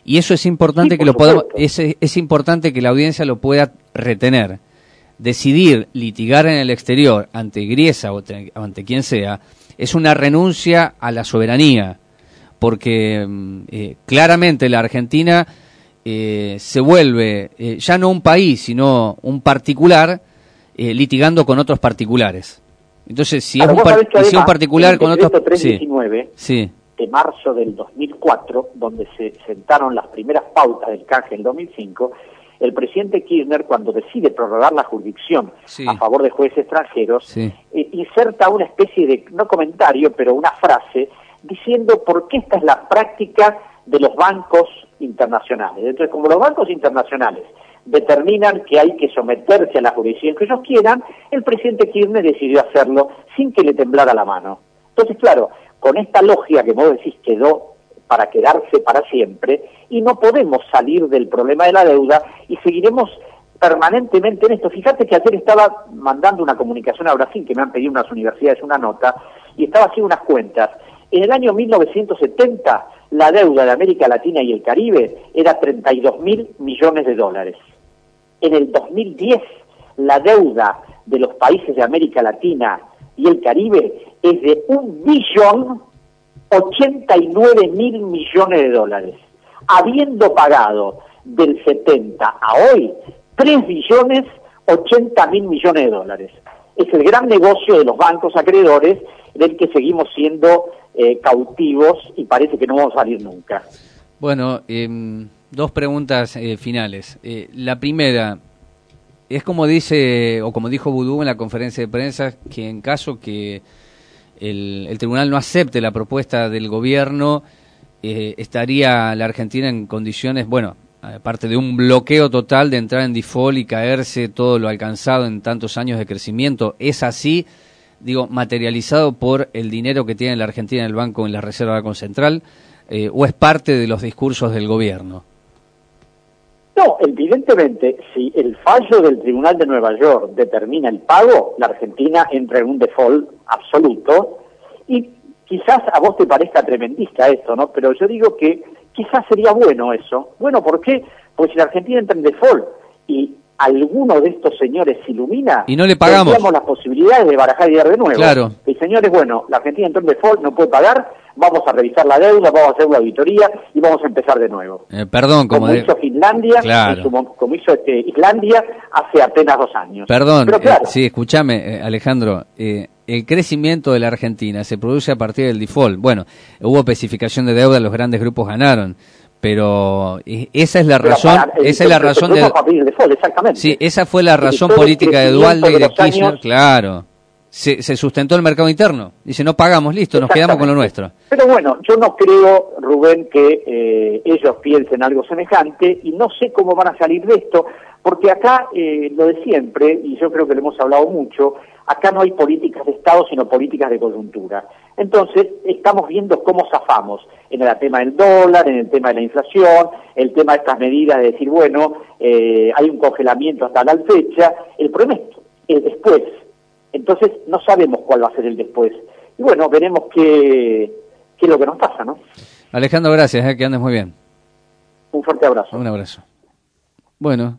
Speaker 9: Y eso es importante
Speaker 2: Sí,
Speaker 9: que
Speaker 2: por
Speaker 9: lo podamos,
Speaker 2: supuesto.
Speaker 9: es, es importante que la audiencia lo pueda retener. Decidir litigar en el exterior ante Griesa o te- ante quien sea es una renuncia a la soberanía, porque mm, eh, claramente la Argentina eh, se vuelve eh, ya no un país, sino un particular eh, litigando con otros particulares. Entonces, si,
Speaker 2: Claro,
Speaker 9: es, un
Speaker 2: vos
Speaker 9: par-
Speaker 2: sabés que
Speaker 9: y si es un
Speaker 2: además,
Speaker 9: particular
Speaker 2: el
Speaker 9: con
Speaker 2: decreto
Speaker 9: otros... Sí,
Speaker 2: trescientos diecinueve
Speaker 9: sí,
Speaker 2: de marzo del dos mil cuatro, donde se sentaron las primeras pautas del canje en dos mil cinco, el presidente Kirchner, cuando decide prorrogar la jurisdicción
Speaker 9: Sí.
Speaker 2: a favor de jueces extranjeros,
Speaker 9: sí.
Speaker 2: eh, inserta una especie de, no comentario, pero una frase, diciendo por qué esta es la práctica de los bancos internacionales. Entonces, como los bancos internacionales determinan que hay que someterse a la jurisdicción que ellos quieran, el presidente Kirchner decidió hacerlo sin que le temblara la mano. Entonces, claro, con esta lógica que vos decís quedó para quedarse para siempre, y no podemos salir del problema de la deuda y seguiremos permanentemente en esto. Fíjate que ayer estaba mandando una comunicación a Brasil, que me han pedido unas universidades una nota, y estaba haciendo unas cuentas. En el año mil novecientos setenta, la deuda de América Latina y el Caribe era treinta y dos mil millones de dólares. En el dos mil diez, la deuda de los países de América Latina y el Caribe es de un billón ochenta y nueve mil millones de dólares, habiendo pagado del setenta a hoy tres billones ochenta mil millones de dólares. Es el gran negocio de los bancos acreedores del que seguimos siendo eh, cautivos y parece que no vamos a salir nunca.
Speaker 9: Bueno, eh, dos preguntas eh, finales. Eh, la primera, es como dice, o como dijo Boudou en la conferencia de prensa, que en caso que el, el tribunal no acepte la propuesta del gobierno, eh, estaría la Argentina en condiciones, bueno, aparte de un bloqueo total de entrar en default y caerse todo lo alcanzado en tantos años de crecimiento. ¿Es así? Digo, materializado por el dinero que tiene la Argentina en el banco, en la Reserva Banco Central, eh, o es parte de los discursos del gobierno?
Speaker 2: No, evidentemente, si el fallo del Tribunal de Nueva York determina el pago, la Argentina entra en un default absoluto, y quizás a vos te parezca tremendista esto, ¿no? Pero yo digo que quizás sería bueno eso. Bueno, ¿por qué? Pues si la Argentina entra en default y alguno de estos señores se ilumina,
Speaker 9: y no le pagamos,
Speaker 2: tendríamos las posibilidades de barajar y dar de nuevo.
Speaker 9: Claro.
Speaker 2: Y señores, bueno, la Argentina entró en default, no puede pagar, vamos a revisar la deuda, vamos a hacer una auditoría y vamos a empezar de nuevo.
Speaker 9: Eh, perdón, como,
Speaker 2: como
Speaker 9: de...
Speaker 2: hizo Finlandia,
Speaker 9: Claro.
Speaker 2: en su- como hizo este, Islandia hace apenas dos años.
Speaker 9: Perdón,
Speaker 2: Pero claro,
Speaker 9: eh, sí, escúchame, eh, Alejandro, eh, el crecimiento de la Argentina se produce a partir del default. Bueno, hubo especificación de deuda, los grandes grupos ganaron, pero eh, esa es la
Speaker 2: pero
Speaker 9: razón,
Speaker 2: para- el-
Speaker 9: esa es la
Speaker 2: el- el-
Speaker 9: razón
Speaker 2: el-
Speaker 9: de...
Speaker 2: a partir del default, exactamente.
Speaker 9: Sí, esa fue la
Speaker 2: Y
Speaker 9: razón
Speaker 2: todo el
Speaker 9: política de
Speaker 2: crecimiento
Speaker 9: Dualde y de
Speaker 2: los
Speaker 9: Kirchner,
Speaker 2: años-
Speaker 9: claro. Se, se sustentó el mercado interno. Dice, no pagamos, listo, nos quedamos con lo nuestro.
Speaker 2: Pero bueno, yo no creo, Rubén, que eh, ellos piensen algo semejante y no sé cómo van a salir de esto, porque acá, eh, lo de siempre, y yo creo que lo hemos hablado mucho, acá no hay políticas de Estado, sino políticas de coyuntura. Entonces, estamos viendo cómo zafamos en el tema del dólar, en el tema de la inflación, el tema de estas medidas de decir, bueno, eh, hay un congelamiento hasta la fecha. El problema es el después. Entonces, no sabemos cuál va a ser el después. Y bueno, veremos qué, qué es lo que nos pasa, ¿no?
Speaker 9: Alejandro, gracias, eh, que andes muy bien.
Speaker 2: Un fuerte abrazo.
Speaker 9: Un abrazo. Bueno,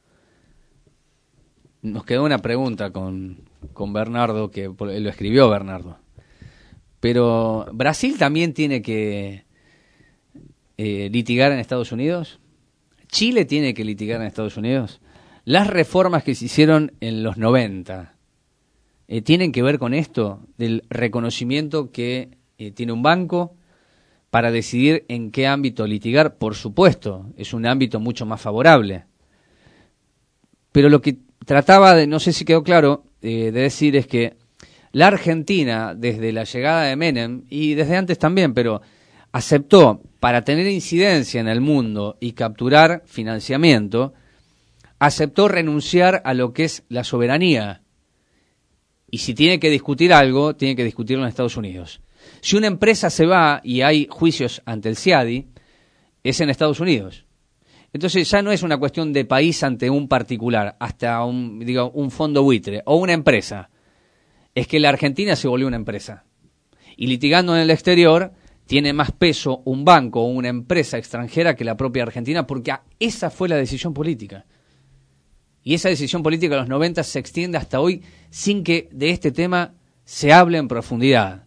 Speaker 9: nos quedó una pregunta con, con Bernardo, que por- lo escribió Bernardo. Pero, ¿Brasil también tiene que eh, litigar en Estados Unidos? ¿Chile tiene que litigar en Estados Unidos? Las reformas que se hicieron en los noventa, eh, ¿tienen que ver con esto? Del reconocimiento que eh, tiene un banco para decidir en qué ámbito litigar. Por supuesto, es un ámbito mucho más favorable. Pero lo que trataba de, no sé si quedó claro, eh, de decir es que la Argentina, desde la llegada de Menem, y desde antes también, pero aceptó, para tener incidencia en el mundo y capturar financiamiento, aceptó renunciar a lo que es la soberanía. Y si tiene que discutir algo, tiene que discutirlo en Estados Unidos. Si una empresa se va y hay juicios ante el C I A D I, es en Estados Unidos. Entonces ya no es una cuestión de país ante un particular, hasta un, digo, un fondo buitre o una empresa. Es que la Argentina se volvió una empresa. Y litigando en el exterior, tiene más peso un banco o una empresa extranjera que la propia Argentina, porque esa fue la decisión política. Y esa decisión política de los noventa se extiende hasta hoy sin que de este tema se hable en profundidad.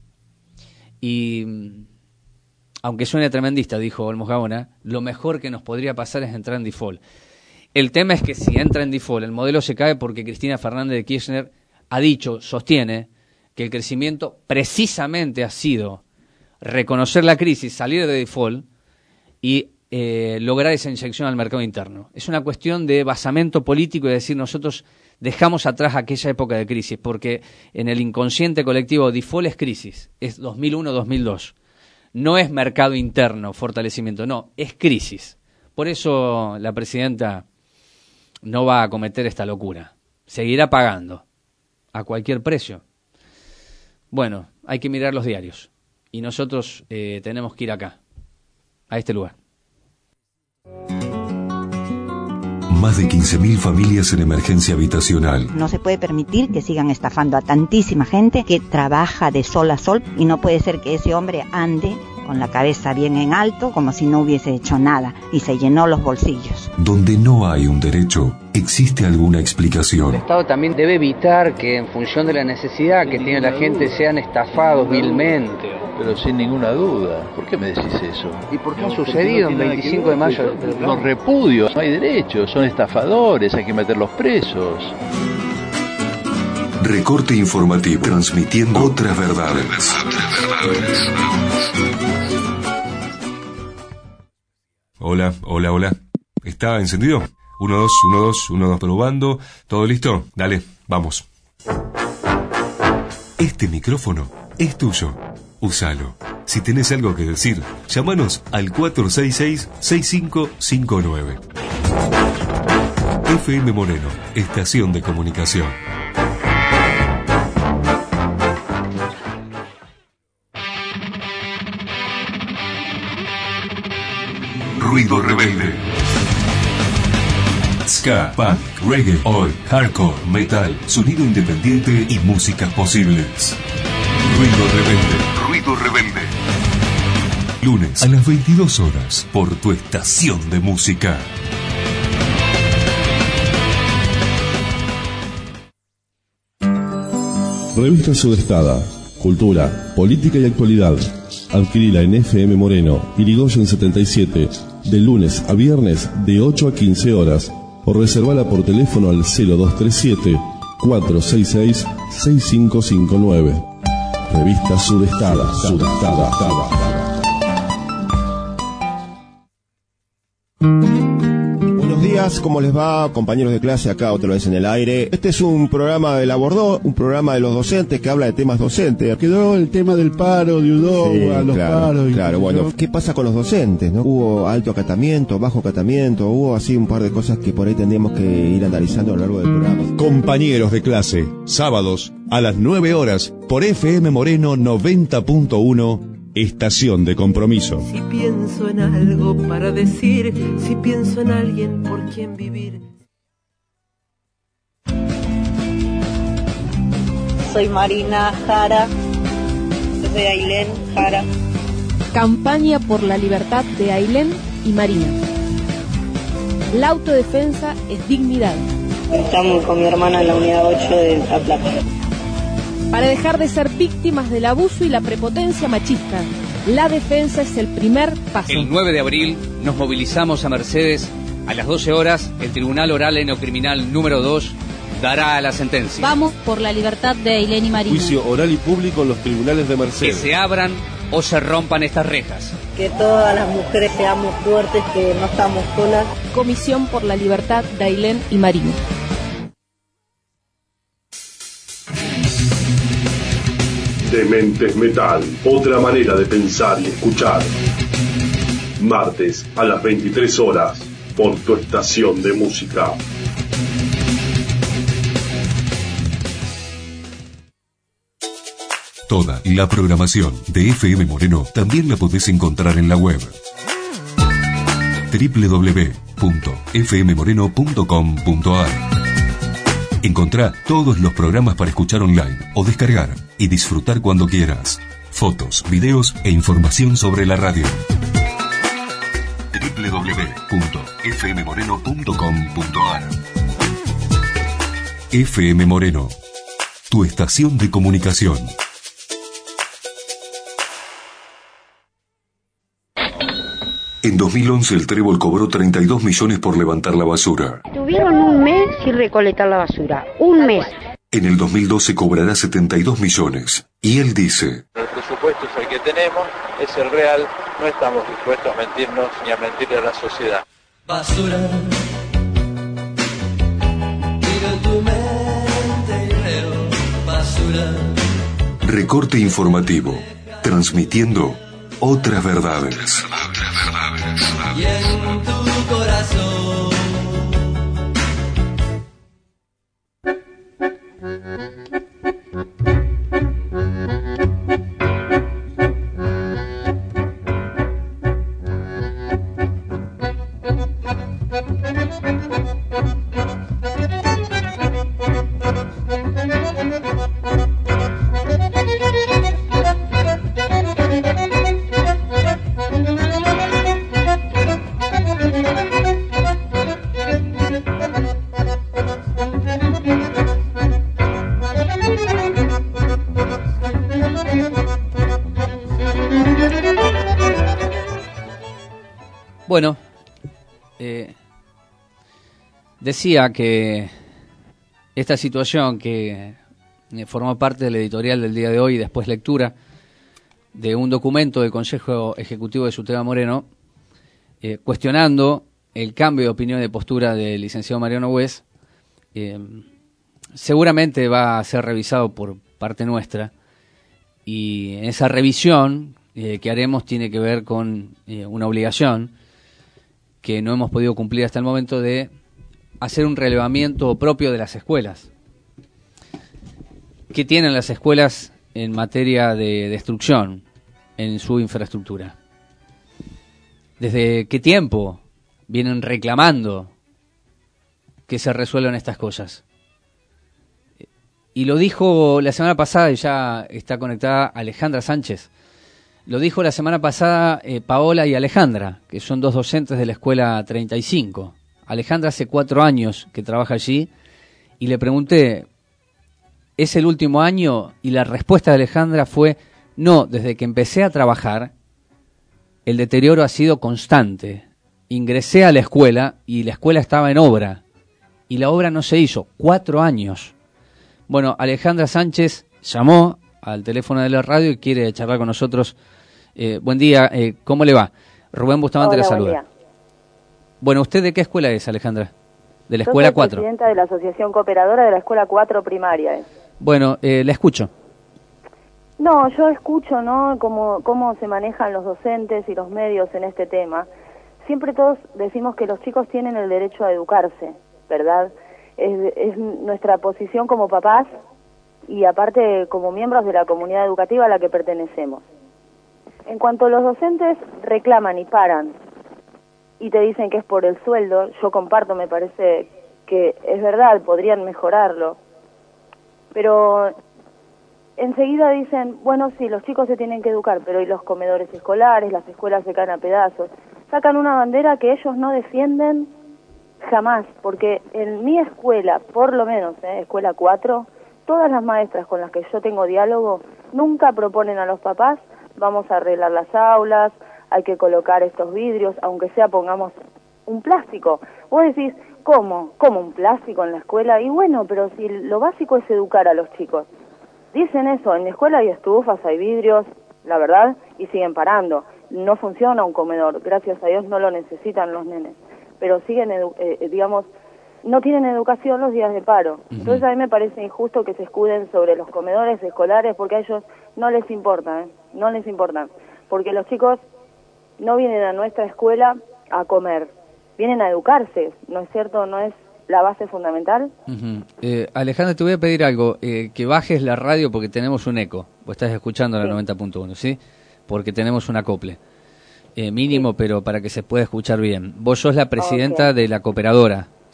Speaker 9: Y aunque suene tremendista, dijo Olmos Gaona, lo mejor que nos podría pasar es entrar en default. El tema es que si entra en default, el modelo se cae porque Cristina Fernández de Kirchner ha dicho, sostiene, que el crecimiento precisamente ha sido reconocer la crisis, salir de default y eh, lograr esa inyección al mercado interno. Es una cuestión de basamento político y decir, nosotros dejamos atrás aquella época de crisis, porque en el inconsciente colectivo default es crisis, es dos mil uno dos mil dos. No es mercado interno, fortalecimiento, no, es crisis. Por eso la presidenta no va a cometer esta locura. Seguirá pagando a cualquier precio. Bueno, hay que mirar los diarios. Y nosotros eh, tenemos que ir acá, a este lugar.
Speaker 12: Más de quince mil familias en emergencia habitacional.
Speaker 18: No se puede permitir que sigan estafando a tantísima gente que trabaja de sol a sol y no puede ser que ese hombre ande con la cabeza bien en alto como si no hubiese hecho nada y se llenó los bolsillos.
Speaker 12: Donde no hay un derecho, existe alguna explicación.
Speaker 9: El Estado también debe evitar que en función de la necesidad que tiene la gente sean estafados vilmente.
Speaker 20: Pero sin ninguna duda. ¿Por qué me decís eso?
Speaker 9: ¿Y por qué ha sucedido en veinticinco de mayo?
Speaker 20: Los repudios, no hay derechos, son estafadores, hay que meterlos presos.
Speaker 12: Recorte informativo, transmitiendo otras verdades. Otras verdades. Hola, hola, hola. ¿Está encendido? Uno, dos, uno, dos, uno, dos, probando. ¿Todo listo? Dale, vamos. Este micrófono es tuyo. Úsalo. Si tenés algo que decir, llámanos al cuatro seis seis, seis cinco cinco nueve. F M Moreno, estación de comunicación. Ruido rebelde. Ska, punk, reggae, oi, hardcore, metal, sonido independiente y músicas posibles. Ruido rebelde. Ruido rebelde. Lunes a las veintidós horas por tu estación de música.
Speaker 13: Revista Sudestada. Cultura, política y actualidad. Adquirila en F M Moreno, Irigoyen setenta y siete, de lunes a viernes de ocho a quince horas, o reservala por teléfono al cero dos tres siete, cuatro seis seis, seis cinco cinco nueve. Revista Sudestada. Sudestada.
Speaker 7: Buenos días, ¿cómo les va, compañeros de clase? Acá otra vez en el aire. Este es un programa de la Bordó, un programa de los docentes que habla de temas docentes.
Speaker 10: Quedó el tema del paro de Udó, sí, a los
Speaker 7: claro,
Speaker 10: paros.
Speaker 7: Claro, bueno, ¿qué pasa con los docentes, no? Hubo alto acatamiento, bajo acatamiento, hubo así un par de cosas que por ahí tendríamos que ir analizando a lo largo del programa.
Speaker 23: Compañeros de clase, sábados a las nueve horas por F M Moreno noventa punto uno, estación de compromiso.
Speaker 11: Si pienso en algo para decir, si pienso en alguien por quien vivir.
Speaker 8: Soy Marina Jara, de Ailén Jara.
Speaker 5: Campaña por la libertad de Ailén y Marina. La autodefensa es dignidad.
Speaker 8: Estamos con mi hermana en la unidad ocho de La Plata.
Speaker 5: Para dejar de ser víctimas del abuso y la prepotencia machista, la defensa es el primer paso.
Speaker 9: El nueve de abril nos movilizamos a Mercedes. A las doce horas, el Tribunal Oral en lo Criminal número dos dará la sentencia.
Speaker 14: Vamos por la libertad de Ailén y Marina.
Speaker 13: Juicio oral y público en los tribunales de Mercedes.
Speaker 9: Que se abran o se rompan estas rejas.
Speaker 8: Que todas las mujeres seamos fuertes, que no estamos solas.
Speaker 5: Comisión por la libertad de Ailén y Marina.
Speaker 17: Dementes Metal, otra manera de pensar y escuchar. Martes a las veintitrés horas por tu estación de música.
Speaker 12: Toda la programación de F M Moreno también la podés encontrar en la web doble u doble u doble u punto f m moreno punto com punto a r. Encontrá todos los programas para escuchar online o descargar y disfrutar cuando quieras. fotos, videos e información sobre la radio. doble u doble u doble u punto f m moreno punto com punto a r F M Moreno, tu estación de comunicación. En dos mil once el Trébol cobró treinta y dos millones por levantar la basura.
Speaker 4: Tuvieron un mes sin recolectar la basura. Un mes.
Speaker 12: En el dos mil doce cobrará setenta y dos millones. Y él dice:
Speaker 6: el presupuesto es el que tenemos, es el real, no estamos dispuestos a mentirnos ni a mentirle a la sociedad.
Speaker 11: Basura. Miro tu mente y veo basura.
Speaker 12: Recorte informativo, transmitiendo otras verdades.
Speaker 11: Y en tu corazón.
Speaker 9: Bueno, eh, decía que esta situación que eh, formó parte del editorial del día de hoy y después lectura de un documento del Consejo Ejecutivo de Suteba Moreno, eh, cuestionando el cambio de opinión y de postura del licenciado Mariano Wes, eh, seguramente va a ser revisado por parte nuestra, y esa revisión eh, que haremos tiene que ver con eh, una obligación que no hemos podido cumplir hasta el momento, de hacer un relevamiento propio de las escuelas. ¿Qué tienen las escuelas en materia de destrucción en su infraestructura? ¿Desde qué tiempo vienen reclamando que se resuelvan estas cosas? Y lo dijo la semana pasada, y ya está conectada Alejandra Sánchez. Lo dijo la semana pasada eh, Paola y Alejandra, que son dos docentes de la escuela treinta y cinco. Alejandra hace cuatro años que trabaja allí, y le pregunté, ¿es el último año? Y la respuesta de Alejandra fue, no, desde que empecé a trabajar, el deterioro ha sido constante. Ingresé a la escuela y la escuela estaba en obra, y la obra no se hizo, cuatro años. Bueno, Alejandra Sánchez llamó al teléfono de la radio y quiere charlar con nosotros. Eh, buen día, eh, ¿cómo le va? Rubén Bustamante le saluda. Buen día. Bueno, ¿usted de qué escuela es, Alejandra? De la
Speaker 15: Yo
Speaker 9: escuela
Speaker 15: soy
Speaker 9: cuatro.
Speaker 15: presidenta de la Asociación Cooperadora de la Escuela cuatro Primaria. ¿eh?
Speaker 9: Bueno, eh, la escucho.
Speaker 15: No, yo escucho, ¿no?, cómo, cómo se manejan los docentes y los medios en este tema. Siempre todos decimos que los chicos tienen el derecho a educarse, ¿verdad? Es, es nuestra posición como papás y aparte como miembros de la comunidad educativa a la que pertenecemos. En cuanto los docentes reclaman y paran y te dicen que es por el sueldo, yo comparto, me parece que es verdad, podrían mejorarlo, pero enseguida dicen, bueno, sí, los chicos se tienen que educar, pero ¿y los comedores escolares? Las escuelas se caen a pedazos. Sacan una bandera que ellos no defienden jamás, porque en mi escuela, por lo menos, ¿eh? Escuela cuatro, todas las maestras con las que yo tengo diálogo nunca proponen a los papás, vamos a arreglar las aulas, hay que colocar estos vidrios, aunque sea pongamos un plástico. Vos decís, ¿cómo? ¿Cómo un plástico en la escuela? Y bueno, pero si lo básico es educar a los chicos. Dicen eso, en la escuela hay estufas, hay vidrios, la verdad, y siguen parando. No funciona un comedor, gracias a Dios no lo necesitan los nenes, pero siguen, eh, digamos, no tienen educación los días de paro. Uh-huh. Entonces a mí me parece injusto que se escuden sobre los comedores escolares porque a ellos no les importa, ¿eh? No les importa, porque los chicos no vienen a nuestra escuela a comer, vienen a educarse, ¿no es cierto? ¿No es la base fundamental?
Speaker 9: Uh-huh. eh, Alejandra, te voy a pedir algo, eh, que bajes la radio porque tenemos un eco, vos estás escuchando la sí. noventa punto uno, ¿sí? Porque tenemos un acople. Eh, mínimo, sí. Pero para que se pueda escuchar bien. Vos sos la presidenta okay. de la cooperadora,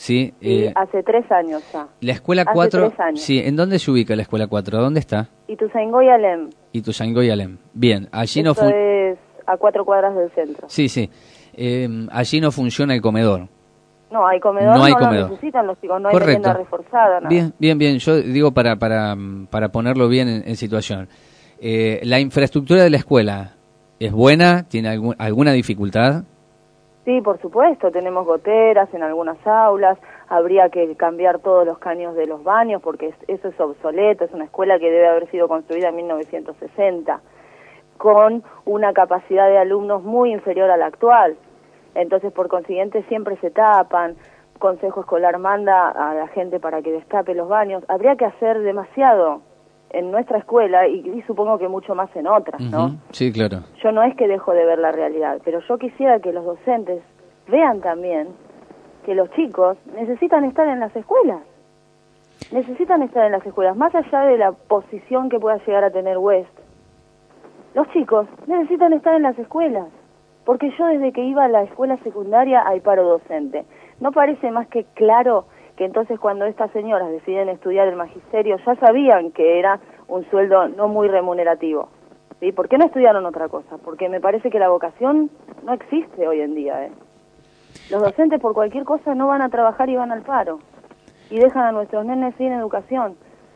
Speaker 9: Sí,
Speaker 15: Y
Speaker 9: eh,
Speaker 15: hace tres años ya.
Speaker 9: la escuela
Speaker 15: Hace
Speaker 9: cuatro,
Speaker 15: tres años.
Speaker 9: sí, ¿en dónde se ubica la escuela cuatro? ¿Dónde está?
Speaker 15: Ituzaingó y Alem.
Speaker 9: Ituzaingó y Alem. Bien, allí no
Speaker 15: Esto
Speaker 9: fun-
Speaker 15: es a cuatro cuadras del centro.
Speaker 9: Sí, sí. Eh, allí no funciona el comedor.
Speaker 15: No, hay comedor,
Speaker 9: No
Speaker 15: no,
Speaker 9: hay
Speaker 15: lo
Speaker 9: comedor.
Speaker 15: necesitan los chicos, no hay
Speaker 9: Correcto.
Speaker 15: merienda reforzada, nada.
Speaker 9: Bien, bien, bien. Yo digo para para para ponerlo bien en, en situación. Eh, la infraestructura de la escuela es buena, tiene algún, alguna dificultad.
Speaker 15: Sí, por supuesto, tenemos goteras en algunas aulas, habría que cambiar todos los caños de los baños porque es- eso es obsoleto, es una escuela que debe haber sido construida en mil novecientos sesenta, con una capacidad de alumnos muy inferior a la actual. Entonces, por consiguiente, siempre se tapan, Consejo Escolar manda a la gente para que destape los baños. Habría que hacer demasiado en nuestra escuela y, y supongo que mucho más en otras, ¿no?
Speaker 9: Ujú. Sí, claro.
Speaker 15: Yo no es que dejo de ver la realidad, pero yo quisiera que los docentes vean también que los chicos necesitan estar en las escuelas. Necesitan estar en las escuelas, más allá de la posición que pueda llegar a tener West. Los chicos necesitan estar en las escuelas, porque yo desde que iba a la escuela secundaria hay paro docente. ¿No parece más que claro que entonces cuando estas señoras deciden estudiar el magisterio ya sabían que era un sueldo no muy remunerativo? ¿Sí? ¿Por qué no estudiaron otra cosa? Porque me parece que la vocación no existe hoy en día, ¿eh? Los docentes por cualquier cosa no van a trabajar y van al paro. Y dejan a nuestros nenes sin educación.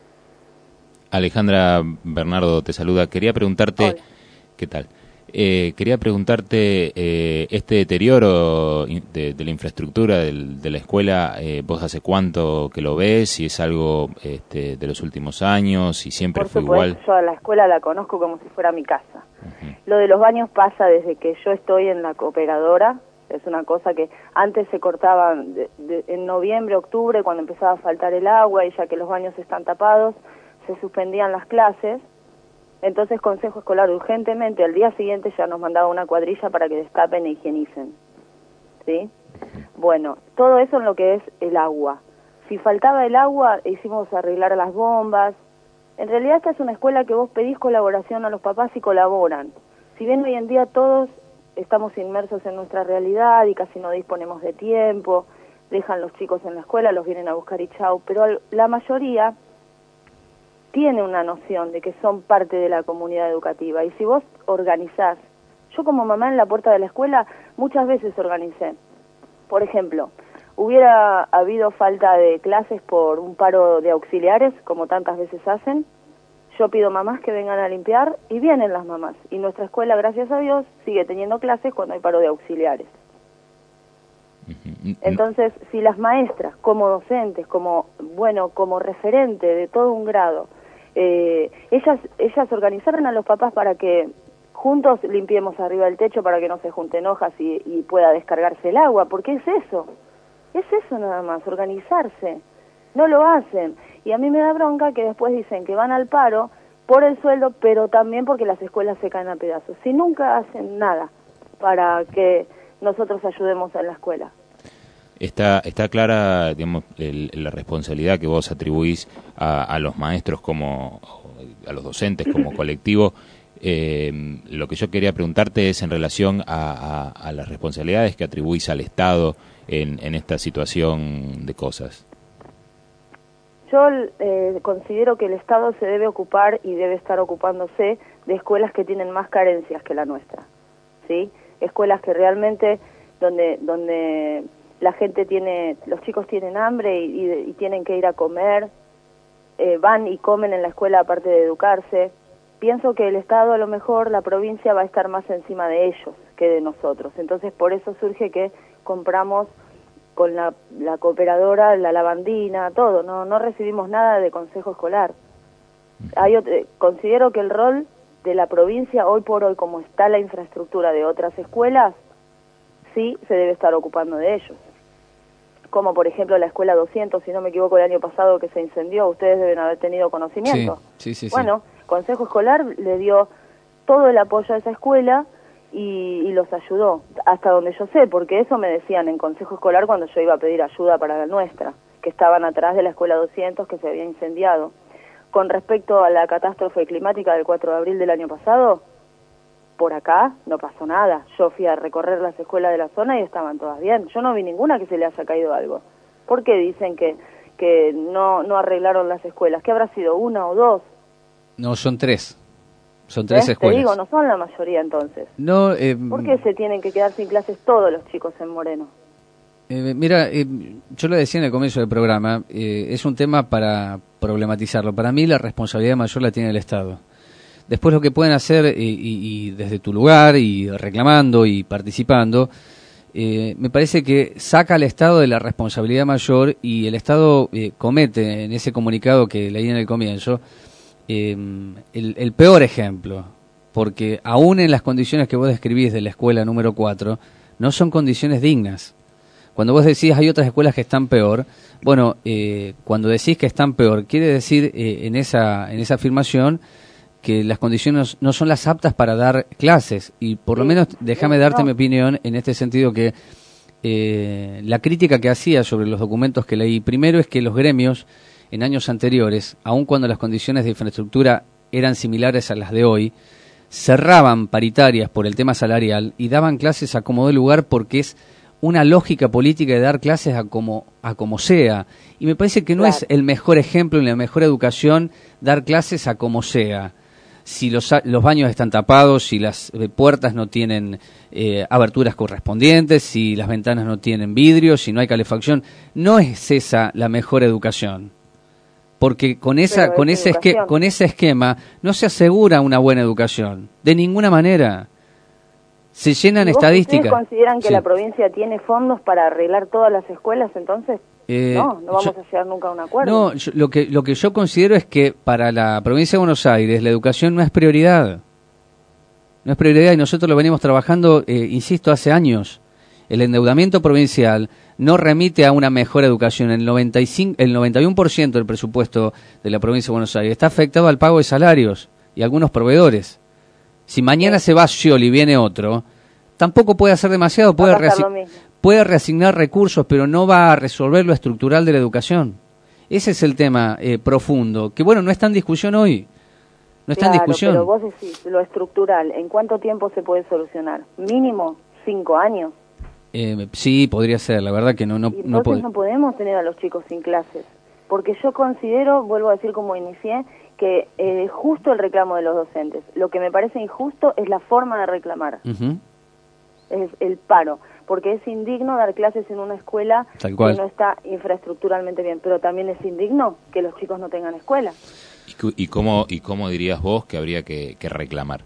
Speaker 19: Alejandra, Bernardo te saluda. Quería preguntarte,
Speaker 15: Hola.
Speaker 19: ¿qué tal? Eh, quería preguntarte, eh, este deterioro in- de, de la infraestructura del- de la escuela, eh, ¿vos hace cuánto que lo ves? Si es algo este, de los últimos años, si siempre
Speaker 15: Por
Speaker 19: fue
Speaker 15: supuesto,
Speaker 19: igual.
Speaker 15: yo a la escuela la conozco como si fuera mi casa. Lo de los baños pasa desde que yo estoy en la cooperadora. Es una cosa que antes se cortaban de- de- en noviembre, octubre, cuando empezaba a faltar el agua y ya que los baños están tapados, se suspendían las clases. Entonces Consejo Escolar urgentemente al día siguiente ya nos mandaba una cuadrilla para que destapen e higienicen. ¿Sí? Bueno, todo eso en lo que es el agua. Si faltaba el agua, hicimos arreglar las bombas. En realidad esta es una escuela que vos pedís colaboración a los papás y colaboran. Si bien hoy en día todos estamos inmersos en nuestra realidad y casi no disponemos de tiempo, dejan los chicos en la escuela, los vienen a buscar y chau, pero al- la mayoría tiene una noción de que son parte de la comunidad educativa. Y si vos organizás, yo como mamá en la puerta de la escuela muchas veces organicé. Por ejemplo, hubiera habido falta de clases por un paro de auxiliares, como tantas veces hacen, yo pido mamás que vengan a limpiar y vienen las mamás. Y nuestra escuela, gracias a Dios, sigue teniendo clases cuando hay paro de auxiliares. Entonces, si las maestras, como docentes, como, bueno, como referente de todo un grado, eh, ellas, ellas organizaron a los papás para que juntos limpiemos arriba del techo para que no se junten hojas y, y pueda descargarse el agua, porque es eso, es eso nada más, organizarse. No lo hacen. Y a mí me da bronca que después dicen que van al paro por el sueldo, pero también porque las escuelas se caen a pedazos. Si nunca hacen nada para que nosotros ayudemos en la escuela.
Speaker 19: Está, está clara, digamos, el- la responsabilidad que vos atribuís a, a los maestros como, a los docentes como colectivo. Eh, lo que yo quería preguntarte es en relación a, a- a las responsabilidades que atribuís al Estado en, en esta situación de cosas.
Speaker 15: Yo eh, considero que el Estado se debe ocupar y debe estar ocupándose de escuelas que tienen más carencias que la nuestra, ¿sí? Escuelas que realmente, donde donde la gente tiene, los chicos tienen hambre y, y, y tienen que ir a comer, eh, van y comen en la escuela aparte de educarse. Pienso que el Estado, a lo mejor, la provincia va a estar más encima de ellos que de nosotros. Entonces, por eso surge que compramos con la, la cooperadora, la lavandina, todo, no no recibimos nada de consejo escolar. Hay ot- considero que el rol de la provincia, hoy por hoy, como está la infraestructura de otras escuelas, sí se debe estar ocupando de ellos. Como por ejemplo la escuela doscientos, si no me equivoco, el año pasado que se incendió, ustedes deben haber tenido conocimiento.
Speaker 9: Sí, sí, sí. sí.
Speaker 15: Bueno, Consejo Escolar le dio todo el apoyo a esa escuela y, y los ayudó, hasta donde yo sé, porque eso me decían en Consejo Escolar cuando yo iba a pedir ayuda para la nuestra, que estaban atrás de la escuela doscientos que se había incendiado. Con respecto a la catástrofe climática del cuatro de abril del año pasado, por acá no pasó nada. Yo fui a recorrer las escuelas de la zona y estaban todas bien. Yo no vi ninguna que se le haya caído algo. ¿Por qué dicen que, que no, no arreglaron las escuelas? ¿Qué habrá sido, una o dos?
Speaker 9: No, son tres. Son tres
Speaker 15: ¿Eh?
Speaker 9: escuelas.
Speaker 15: Te digo, no son la mayoría entonces.
Speaker 9: No, eh,
Speaker 15: ¿Por qué se tienen que quedar sin clases todos los chicos en Moreno?
Speaker 9: Eh, mira, eh, yo lo decía en el comienzo del programa, eh, es un tema para problematizarlo. Para mí la responsabilidad mayor la tiene el Estado. Después lo que pueden hacer, eh, y, y desde tu lugar, y reclamando y participando, eh, me parece que saca al Estado de la responsabilidad mayor, y el Estado eh, comete en ese comunicado que leí en el comienzo eh, el, el peor ejemplo, porque aún en las condiciones que vos describís de la escuela número cuatro, no son condiciones dignas. Cuando vos decís hay otras escuelas que están peor, bueno, eh, cuando decís que están peor, quiere decir eh, en esa en esa afirmación que las condiciones no son las aptas para dar clases. Y por lo
Speaker 15: Sí,
Speaker 9: menos déjame
Speaker 15: sí,
Speaker 9: darte
Speaker 15: no.
Speaker 9: mi opinión en este sentido, que eh, la crítica que hacía sobre los documentos que leí, primero es que los gremios en años anteriores, aun cuando las condiciones de infraestructura eran similares a las de hoy, cerraban paritarias por el tema salarial y daban clases a como de lugar, porque es una lógica política de dar clases a como a como sea, y me parece que no
Speaker 15: Claro.
Speaker 9: es el mejor ejemplo ni la mejor educación dar clases a como sea. Si los, a- los baños están tapados, si las eh, puertas no tienen eh, aberturas correspondientes, si las ventanas no tienen vidrio, si no hay calefacción, no es esa la mejor educación, porque con esa
Speaker 15: Pero
Speaker 9: con
Speaker 15: es
Speaker 9: ese esque-
Speaker 15: educación.
Speaker 9: con ese esquema no se asegura una buena educación de ninguna manera. Se llenan
Speaker 15: ¿Y vos,
Speaker 9: estadísticas.
Speaker 15: ¿Ustedes consideran que
Speaker 9: Sí.
Speaker 15: la provincia tiene fondos para arreglar todas las escuelas entonces?
Speaker 9: Eh,
Speaker 15: no, no vamos
Speaker 9: yo-
Speaker 15: a llegar nunca a un acuerdo.
Speaker 9: No, yo- lo que lo que yo considero es que para la provincia de Buenos Aires la educación no es prioridad. No es prioridad, y nosotros lo venimos trabajando, eh, insisto, hace años. El endeudamiento provincial no remite a una mejor educación. El noventa y cinco, el noventa y uno por ciento del presupuesto de la provincia de Buenos Aires está afectado al pago de salarios y algunos proveedores. Si mañana se va Scioli y viene otro, tampoco puede hacer demasiado, puede,
Speaker 15: Va a pasar
Speaker 9: reasi-
Speaker 15: lo mismo.
Speaker 9: puede reasignar recursos, pero no va a resolver lo estructural de la educación. Ese es el tema eh, profundo, que bueno, no está en discusión hoy. No está
Speaker 15: Claro,
Speaker 9: en discusión.
Speaker 15: pero vos decís, lo estructural, ¿en cuánto tiempo se puede solucionar? Mínimo cinco años.
Speaker 9: Eh, sí, podría ser, la verdad que no, no,
Speaker 15: Y
Speaker 9: no
Speaker 15: entonces
Speaker 9: pod-
Speaker 15: no podemos tener a los chicos sin clases. Porque yo considero, vuelvo a decir como inicié, que eh, justo el reclamo de los docentes. Lo que me parece injusto es la forma de reclamar,
Speaker 9: Ujú.
Speaker 15: es el paro. Porque es indigno dar clases en una escuela
Speaker 9: Tal cual.
Speaker 15: que no está infraestructuralmente bien. Pero también es indigno que los chicos no tengan escuela.
Speaker 19: ¿Y, cu- y cómo, ¿Y cómo dirías vos que habría que, que reclamar?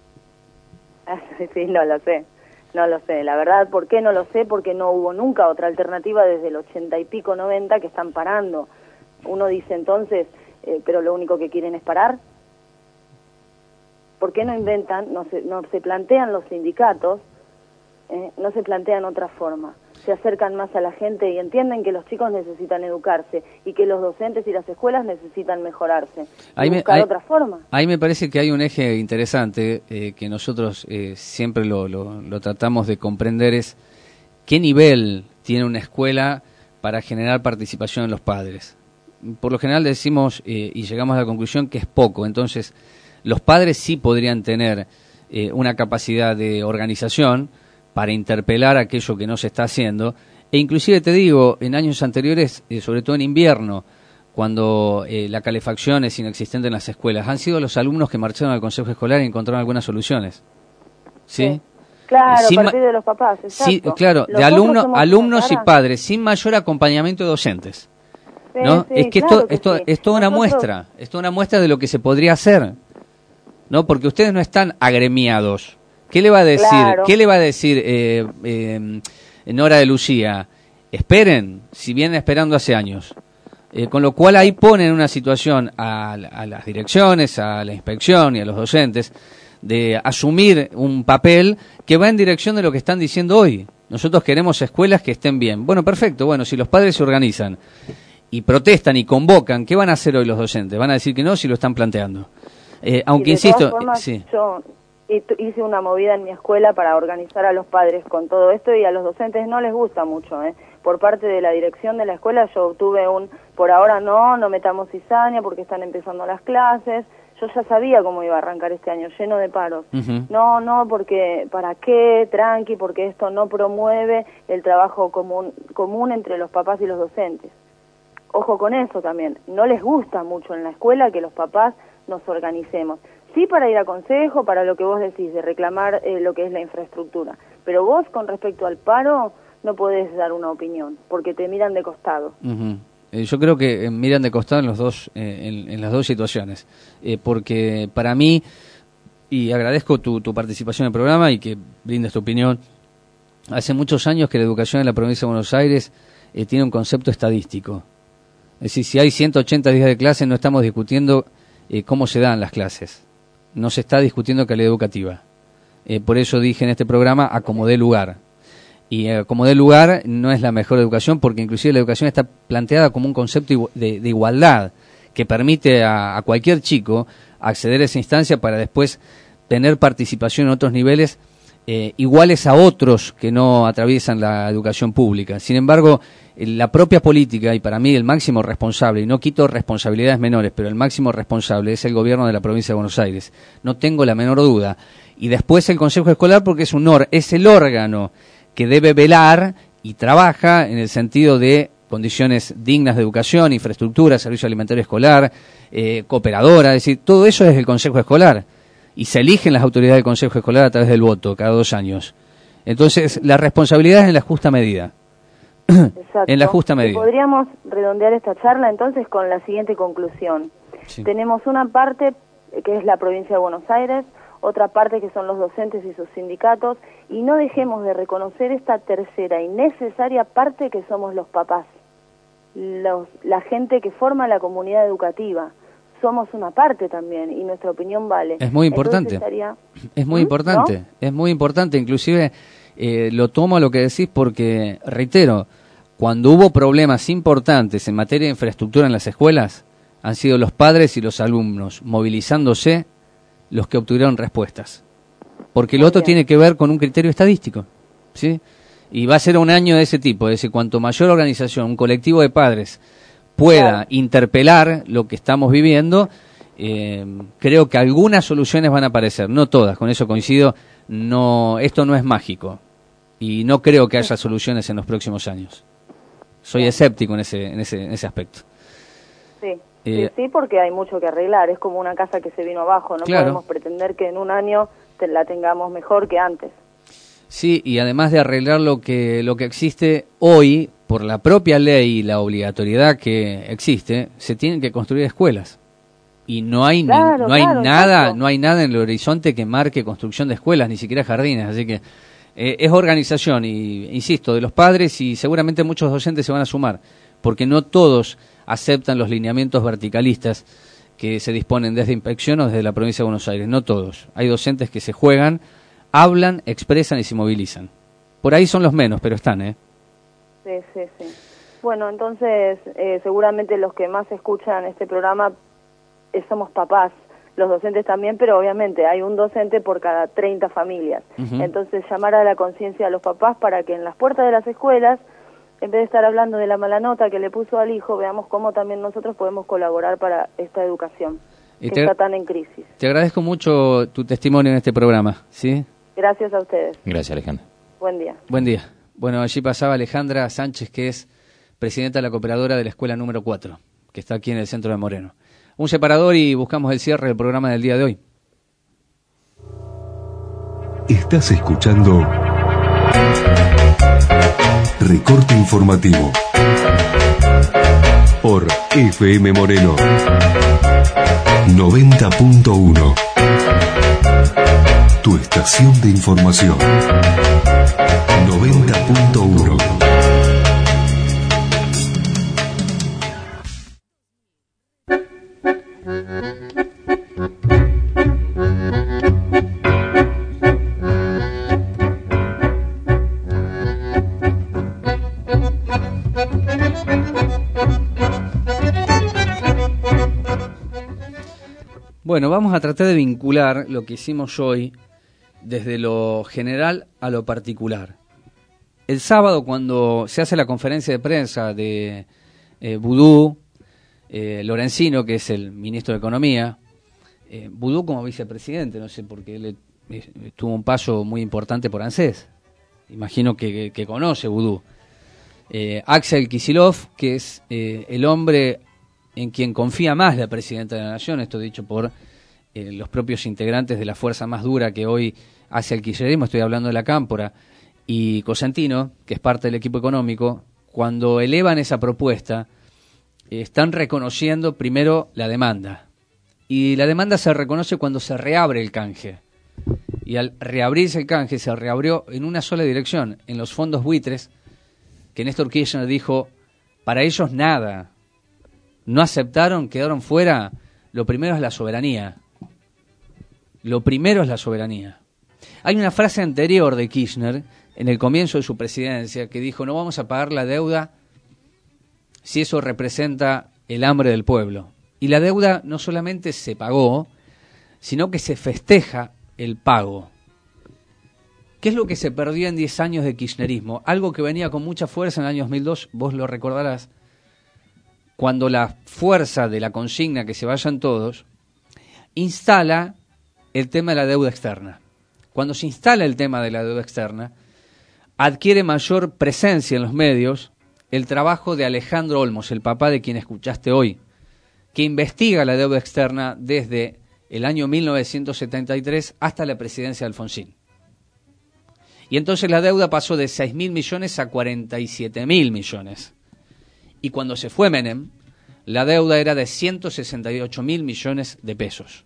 Speaker 15: Sí, no lo sé. No lo sé, la verdad, ¿por qué no lo sé? Porque no hubo nunca otra alternativa desde el ochenta y pico, noventa, que están parando. Uno dice entonces, eh, pero lo único que quieren es parar. ¿Por qué no inventan, no se, no se plantean los sindicatos, eh, no se plantean otra forma? Se acercan más a la gente y entienden que los chicos necesitan educarse y que los docentes y las escuelas necesitan mejorarse.
Speaker 9: Ahí
Speaker 15: Y
Speaker 9: me-
Speaker 15: buscar
Speaker 9: ahí-
Speaker 15: otra forma.
Speaker 9: Ahí me parece que hay un eje interesante eh, que nosotros eh, siempre lo, lo, lo tratamos de comprender, es qué nivel tiene una escuela para generar participación en los padres. Por lo general decimos eh, y llegamos a la conclusión que es poco, entonces los padres sí podrían tener eh, una capacidad de organización para interpelar aquello que no se está haciendo, e inclusive te digo, en años anteriores, eh, sobre todo en invierno, cuando eh, la calefacción es inexistente en las escuelas, han sido los alumnos que marcharon al consejo escolar y encontraron algunas soluciones. ¿Sí?
Speaker 15: Claro,
Speaker 9: Sin
Speaker 15: a
Speaker 9: ma-
Speaker 15: partir de los papás, exacto.
Speaker 9: Sí, claro,
Speaker 15: Los
Speaker 9: de
Speaker 15: otros
Speaker 9: alumnos,
Speaker 15: somos
Speaker 9: alumnos
Speaker 15: una
Speaker 9: y
Speaker 15: cara.
Speaker 9: padres, sin mayor acompañamiento de docentes.
Speaker 15: Sí,
Speaker 9: ¿No?
Speaker 15: sí,
Speaker 9: es que
Speaker 15: claro
Speaker 9: esto,
Speaker 15: que
Speaker 9: esto,
Speaker 15: sí.
Speaker 9: esto es una
Speaker 15: Nosotros-
Speaker 9: muestra, esto es una muestra de lo que se podría hacer, ¿no? Porque ustedes no están agremiados. ¿Qué le va a decir?
Speaker 15: Claro.
Speaker 9: ¿Qué le va a decir eh, eh, Nora de Lucía? Esperen, si vienen esperando hace años. Eh, con lo cual ahí ponen en una situación a, a las direcciones, a la inspección y a los docentes de asumir un papel que va en dirección de lo que están diciendo hoy. Nosotros queremos escuelas que estén bien. Bueno, perfecto. Bueno, si los padres se organizan y protestan y convocan, ¿qué van a hacer hoy los docentes? Van a decir que no si lo están planteando. Eh, aunque
Speaker 15: Y de
Speaker 9: insisto,
Speaker 15: todas formas,
Speaker 9: sí.
Speaker 15: yo hice hice una movida en mi escuela para organizar a los padres con todo esto y a los docentes no les gusta mucho, ¿eh? Por parte de la dirección de la escuela yo obtuve un, por ahora no, no metamos cizaña porque están empezando las clases. yo ya sabía cómo iba a arrancar este año, lleno de paros.
Speaker 9: Uh-huh.
Speaker 15: No, no, porque ¿para qué? Tranqui, porque esto no promueve el trabajo común, común entre los papás y los docentes. Ojo con eso también, no les gusta mucho en la escuela que los papás nos organicemos. Sí, para ir a consejo, para lo que vos decís, de reclamar eh, lo que es la infraestructura. Pero vos, con respecto al paro, no podés dar una opinión, porque te miran de costado.
Speaker 9: Uh-huh. Eh, yo creo que eh, miran de costado en los dos, eh, en, en las dos situaciones, eh, porque para mí, y agradezco tu, tu participación en el programa y que brindes tu opinión, hace muchos años que la educación en la provincia de Buenos Aires eh, tiene un concepto estadístico. Es decir, si hay ciento ochenta días de clase, no estamos discutiendo eh, cómo se dan las clases, no se está discutiendo calidad educativa. Eh, por eso dije en este programa, acomodé lugar. Y eh, como de lugar no es la mejor educación, porque inclusive la educación está planteada como un concepto de, de igualdad que permite a, a cualquier chico acceder a esa instancia para después tener participación en otros niveles eh, iguales a otros que no atraviesan la educación pública. Sin embargo, la propia política, y para mí el máximo responsable, y no quito responsabilidades menores, pero el máximo responsable es el gobierno de la provincia de Buenos Aires. No tengo la menor duda. Y después el Consejo Escolar, porque es un or, es el órgano que debe velar y trabaja en el sentido de condiciones dignas de educación, infraestructura, servicio alimentario escolar, eh, cooperadora, es decir, todo eso es el Consejo Escolar. Y se eligen las autoridades del Consejo Escolar a través del voto, cada dos años. Entonces, la responsabilidad es en la justa medida.
Speaker 15: Exacto.
Speaker 9: En la justa medida.
Speaker 15: Y podríamos redondear esta charla entonces con la siguiente conclusión.
Speaker 9: Sí.
Speaker 15: Tenemos una parte que es la provincia de Buenos Aires, otra parte que son los docentes y sus sindicatos, y no dejemos de reconocer esta tercera y necesaria parte que somos los papás, los, la gente que forma la comunidad educativa. Somos una parte también y nuestra opinión vale.
Speaker 9: Es muy importante.
Speaker 15: Estaría...
Speaker 9: Es muy
Speaker 15: ¿Mm?
Speaker 9: importante, ¿no? Es muy importante, inclusive eh, lo tomo a lo que decís porque, reitero, cuando hubo problemas importantes en materia de infraestructura en las escuelas, han sido los padres y los alumnos movilizándose los que obtuvieron respuestas. Porque lo otro tiene que ver con un criterio estadístico, ¿sí? Y va a ser un año de ese tipo, es decir, cuanto mayor organización, un colectivo de padres pueda claro. interpelar lo que estamos viviendo, eh, creo que algunas soluciones van a aparecer, no todas, con eso coincido, no, esto no es mágico y no creo que haya soluciones en los próximos años. Soy escéptico en ese, en ese, en ese aspecto.
Speaker 15: Sí. Sí, sí, porque hay mucho que arreglar, es como una casa que se vino abajo, no claro. podemos pretender que en un año te la tengamos mejor que antes.
Speaker 9: Sí, y además de arreglar lo que lo que existe hoy, por la propia ley y la obligatoriedad que existe, se tienen que construir escuelas. Y no hay
Speaker 15: claro,
Speaker 9: ni, no hay
Speaker 15: claro,
Speaker 9: nada,
Speaker 15: exacto.
Speaker 9: no hay nada en el horizonte que marque construcción de escuelas, ni siquiera jardines, así que eh, es organización y insisto, de los padres y seguramente muchos docentes se van a sumar, porque no todos aceptan los lineamientos verticalistas que se disponen desde inspección o desde la provincia de Buenos Aires. No todos. Hay docentes que se juegan, hablan, expresan y se movilizan. Por ahí son los menos, pero están, ¿eh?
Speaker 15: Sí, sí, sí. Bueno, entonces, eh, seguramente los que más escuchan este programa eh, somos papás, los docentes también, pero obviamente hay un docente por cada treinta familias. Uh-huh. Entonces, llamar a la conciencia a los papás para que en las puertas de las escuelas, en vez de estar hablando de la mala nota que le puso al hijo, veamos cómo también nosotros podemos colaborar para esta educación
Speaker 9: y
Speaker 15: que
Speaker 9: te,
Speaker 15: está tan en crisis.
Speaker 9: Te agradezco mucho tu testimonio en este programa, ¿sí?
Speaker 15: Gracias a ustedes.
Speaker 19: Gracias, Alejandra.
Speaker 15: Buen día.
Speaker 9: Buen día. Bueno, allí pasaba Alejandra Sánchez, que es presidenta de la cooperadora de la escuela número cuatro, que está aquí en el centro de Moreno. Un separador y buscamos el cierre del programa del día de hoy.
Speaker 12: Estás escuchando Recorte Informativo por F M Moreno noventa punto uno. Tu estación de información. noventa punto uno.
Speaker 9: Bueno, vamos a tratar de vincular lo que hicimos hoy desde lo general a lo particular. El sábado, cuando se hace la conferencia de prensa de eh, Vudú, eh, Lorenzino, que es el ministro de Economía, eh, Boudou como vicepresidente, no sé, porque él eh, tuvo un paso muy importante por ANSES. Imagino que, que, que conoce Boudou. Eh, Axel Kicillof, que es eh, el hombre en quien confía más la presidenta de la Nación, esto dicho por eh, los propios integrantes de la fuerza más dura que hoy hace el kirchnerismo, estoy hablando de la Cámpora, y Cosentino, que es parte del equipo económico, cuando elevan esa propuesta, eh, están reconociendo primero la demanda. Y la demanda se reconoce cuando se reabre el canje. Y al reabrirse el canje, se reabrió en una sola dirección, en los fondos buitres, que Néstor Kirchner dijo, para ellos nada. No aceptaron, quedaron fuera. Lo primero es la soberanía. Lo primero es la soberanía. Hay una frase anterior de Kirchner, en el comienzo de su presidencia, que dijo, no vamos a pagar la deuda si eso representa el hambre del pueblo. Y la deuda no solamente se pagó, sino que se festeja el pago. ¿Qué es lo que se perdió en diez años de kirchnerismo? Algo que venía con mucha fuerza en el año dos mil dos, vos lo recordarás, cuando la fuerza de la consigna que se vayan todos, instala el tema de la deuda externa. Cuando se instala el tema de la deuda externa, adquiere mayor presencia en los medios el trabajo de Alejandro Olmos, el papá de quien escuchaste hoy, que investiga la deuda externa desde el año mil novecientos setenta y tres hasta la presidencia de Alfonsín. Y entonces la deuda pasó de seis mil millones a cuarenta y siete mil millones. Y cuando se fue Menem, la deuda era de ciento sesenta y ocho mil millones de pesos.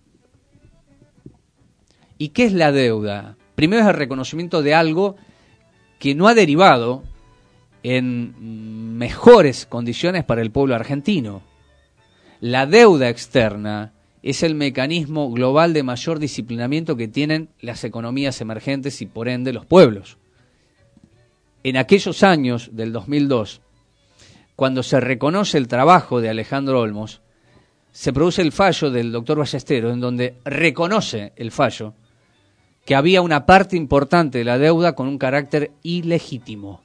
Speaker 9: ¿Y qué es la deuda? Primero es el reconocimiento de algo que no ha derivado en mejores condiciones para el pueblo argentino. La deuda externa es el mecanismo global de mayor disciplinamiento que tienen las economías emergentes y por ende los pueblos. En aquellos años del dos mil dos, cuando se reconoce el trabajo de Alejandro Olmos, se produce el fallo del doctor Ballestero, en donde reconoce el fallo que había una parte importante de la deuda con un carácter ilegítimo.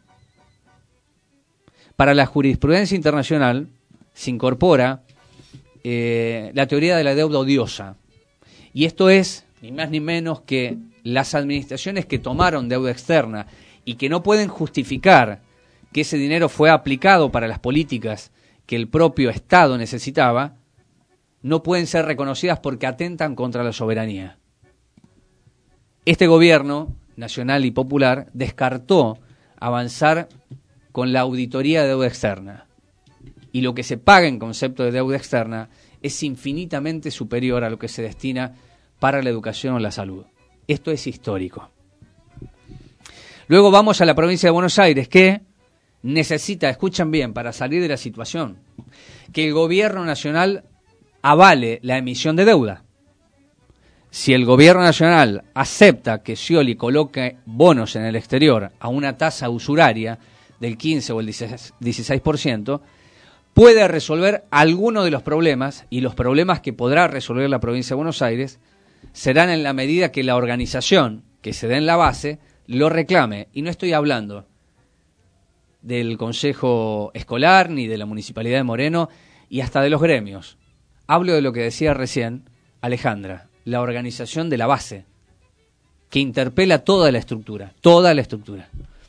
Speaker 9: Para la jurisprudencia internacional se incorpora eh, la teoría de la deuda odiosa. Y esto es, ni más ni menos, que las administraciones que tomaron deuda externa y que no pueden justificar que ese dinero fue aplicado para las políticas que el propio Estado necesitaba, no pueden ser reconocidas porque atentan contra la soberanía. Este gobierno, nacional y popular, descartó avanzar con la auditoría de deuda externa. Y lo que se paga en concepto de deuda externa es infinitamente superior a lo que se destina para la educación o la salud. Esto es histórico. Luego vamos a la provincia de Buenos Aires, que necesita, escuchan bien, para salir de la situación, que el gobierno nacional avale la emisión de deuda. Si el gobierno nacional acepta que Scioli coloque bonos en el exterior a una tasa usuraria del quince o el dieciséis por ciento, puede resolver alguno de los problemas, y los problemas que podrá resolver la provincia de Buenos Aires serán en la medida que la organización que se dé en la base lo reclame. Y no estoy hablando del Consejo Escolar, ni de la Municipalidad de Moreno, y hasta de los gremios. Hablo de lo que decía recién Alejandra, la organización de la base, que interpela toda la estructura, toda la estructura.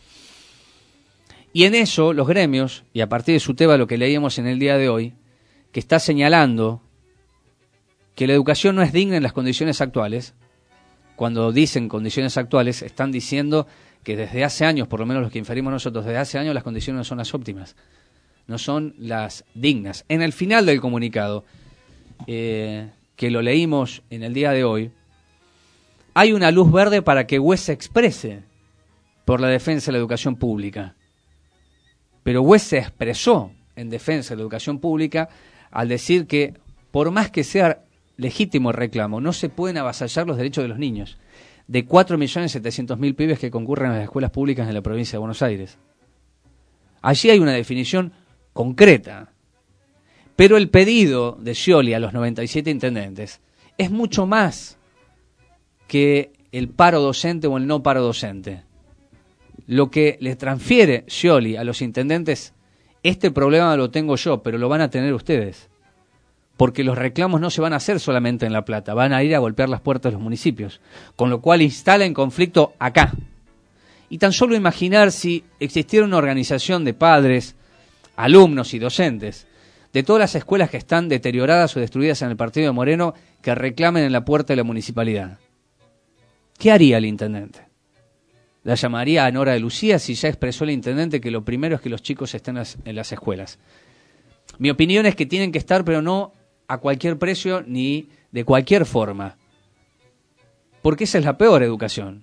Speaker 9: Y en eso los gremios, y a partir de su tema lo que leíamos en el día de hoy, que está señalando que la educación no es digna en las condiciones actuales. Cuando dicen condiciones actuales, están diciendo que desde hace años, por lo menos los que inferimos nosotros, desde hace años las condiciones no son las óptimas, no son las dignas. En el final del comunicado, eh, que lo leímos en el día de hoy, hay una luz verde para que W E S se exprese por la defensa de la educación pública. Pero W E S se expresó en defensa de la educación pública al decir que, por más que sea legítimo el reclamo, no se pueden avasallar los derechos de los niños, de cuatro millones setecientos mil pibes que concurren a las escuelas públicas en la provincia de Buenos Aires. Allí hay una definición concreta. Pero el pedido de Scioli a los noventa y siete intendentes es mucho más que el paro docente o el no paro docente. Lo que le transfiere Scioli a los intendentes, este problema lo tengo yo, pero lo van a tener ustedes. porque los reclamos no se van a hacer solamente en La Plata, van a ir a golpear las puertas de los municipios, con lo cual instala en conflicto acá. Y tan solo imaginar si existiera una organización de padres, alumnos y docentes de todas las escuelas que están deterioradas o destruidas en el partido de Moreno que reclamen en la puerta de la municipalidad. ¿Qué haría el intendente? ¿La llamaría a Nora de Lucía si ya expresó el intendente que lo primero es que los chicos estén en las escuelas? Mi opinión es que tienen que estar, pero no a cualquier precio ni de cualquier forma, porque esa es la peor educación.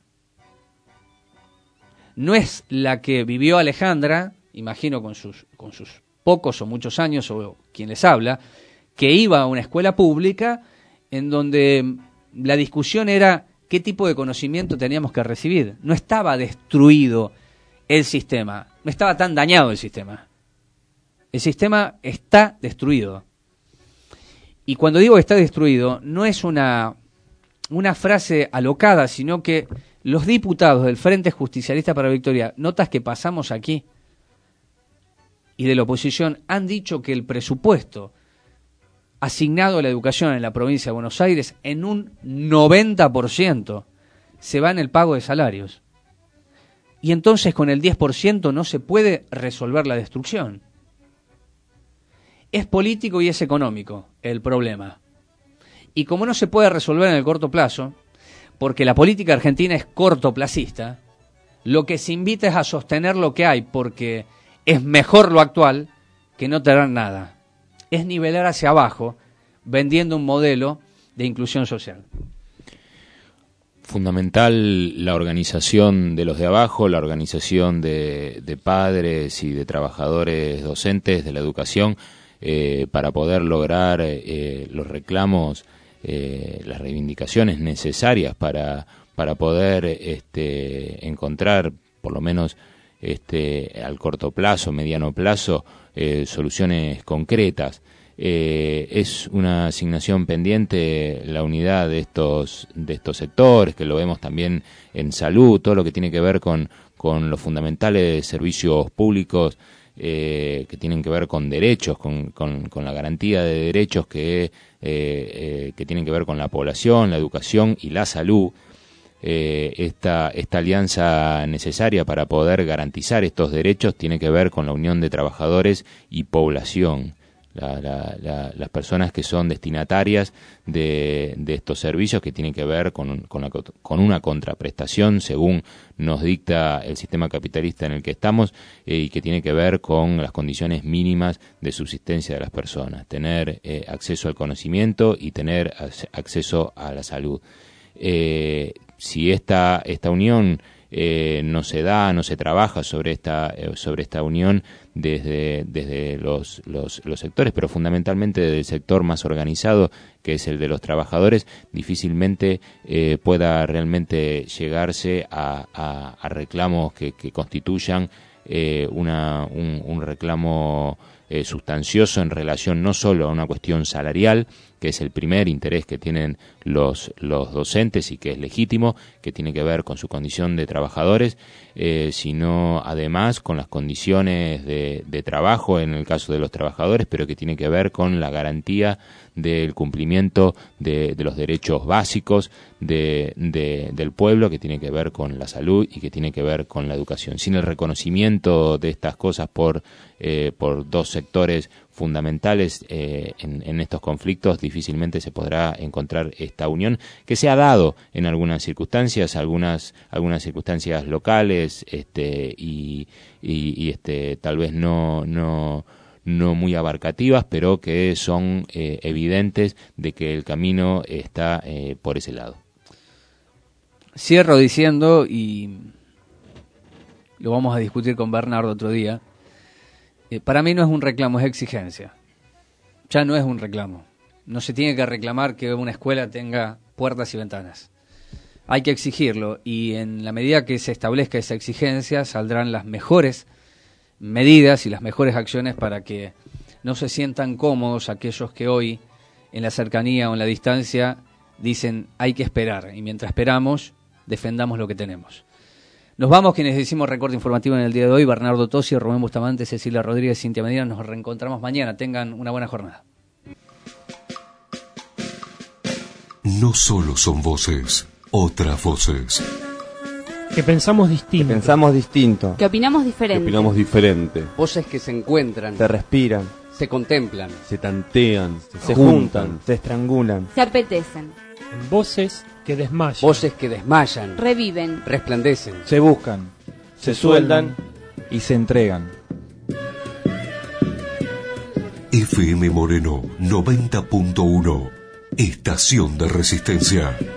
Speaker 9: No es la que vivió Alejandra, imagino con sus, con sus pocos o muchos años, o quien les habla, que iba a una escuela pública en donde la discusión era qué tipo de conocimiento teníamos que recibir. No estaba destruido el sistema, no estaba tan dañado el sistema. El sistema está destruido. Y cuando digo que está destruido, no es una, una frase alocada, sino que los diputados del Frente Justicialista para la Victoria, notas que pasamos aquí, y de la oposición, han dicho que el presupuesto asignado a la educación en la provincia de Buenos Aires en un noventa por ciento se va en el pago de salarios. Y entonces con el diez por ciento no se puede resolver la destrucción. Es político y es económico el problema. Y como no se puede resolver en el corto plazo, porque la política argentina es cortoplacista, lo que se invita es a sostener lo que hay, porque es mejor lo actual que no tener nada. Es nivelar hacia abajo, vendiendo un modelo de inclusión social.
Speaker 19: Fundamental la organización de los de abajo, la organización de, de padres y de trabajadores docentes de la educación, eh, para poder lograr eh, los reclamos, eh, las reivindicaciones necesarias para, para poder este, encontrar, por lo menos este, al corto plazo, mediano plazo, eh, soluciones concretas. Eh, es una asignación pendiente la unidad de estos de estos sectores, que lo vemos también en salud, todo lo que tiene que ver con, con los fundamentales servicios públicos, eh, que tienen que ver con derechos, con, con, con la garantía de derechos que, eh, eh, que tienen que ver con la población, la educación y la salud. Eh, esta, esta alianza necesaria para poder garantizar estos derechos tiene que ver con la unión de trabajadores y población. La, la, la, las personas que son destinatarias de, de estos servicios, que tienen que ver con, con, la, con una contraprestación según nos dicta el sistema capitalista en el que estamos, eh, y que tiene que ver con las condiciones mínimas de subsistencia de las personas, tener eh, acceso al conocimiento y tener acceso a la salud. Eh, si esta, esta unión Eh, no se da, no se trabaja sobre esta eh, sobre esta unión desde desde los, los los sectores, pero fundamentalmente desde el sector más organizado, que es el de los trabajadores, difícilmente eh, pueda realmente llegarse a, a, a reclamos que, que constituyan eh, una un, un reclamo eh, sustancioso en relación no solo a una cuestión salarial, que es el primer interés que tienen los, los docentes y que es legítimo, que tiene que ver con su condición de trabajadores, eh, sino además con las condiciones de, de trabajo en el caso de los trabajadores, pero que tiene que ver con la garantía del cumplimiento de, de los derechos básicos de, de, del pueblo, que tiene que ver con la salud y que tiene que ver con la educación. Sin el reconocimiento de estas cosas por, eh, por dos sectores fundamentales eh, en, en estos conflictos, difícilmente se podrá encontrar esta unión, que se ha dado en algunas circunstancias, algunas algunas circunstancias locales, este y, y, y este tal vez no no no muy abarcativas, pero que son eh, evidentes de que el camino está eh, por ese lado.
Speaker 9: Cierro diciendo, y lo vamos a discutir con Bernardo otro día, eh, para mí no es un reclamo, es exigencia. Ya no es un reclamo. No se tiene que reclamar que una escuela tenga puertas y ventanas. Hay que exigirlo, y en la medida que se establezca esa exigencia saldrán las mejores medidas y las mejores acciones para que no se sientan cómodos aquellos que hoy, en la cercanía o en la distancia, dicen hay que esperar, y mientras esperamos, defendamos lo que tenemos. Nos vamos, quienes hicimos recorte informativo en el día de hoy: Bernardo Tosi, Rubén Bustamante, Cecilia Rodríguez, Cintia Medina. Nos reencontramos mañana. Tengan una buena jornada.
Speaker 1: no solo son voces, otras voces.
Speaker 3: Que pensamos distinto.
Speaker 16: Que pensamos distinto.
Speaker 14: Que opinamos diferente.
Speaker 16: Que opinamos diferente.
Speaker 9: Voces que se encuentran.
Speaker 16: Se respiran.
Speaker 9: Se contemplan.
Speaker 16: Se tantean.
Speaker 9: Se,
Speaker 16: se
Speaker 9: juntan.
Speaker 16: juntan. Se estrangulan.
Speaker 14: Se apetecen.
Speaker 3: En voces que desmayan.
Speaker 9: Voces que desmayan.
Speaker 14: Reviven.
Speaker 9: Resplandecen.
Speaker 16: Se buscan. Se, se sueldan. Y se entregan.
Speaker 1: F M Moreno noventa punto uno. Estación de Resistencia.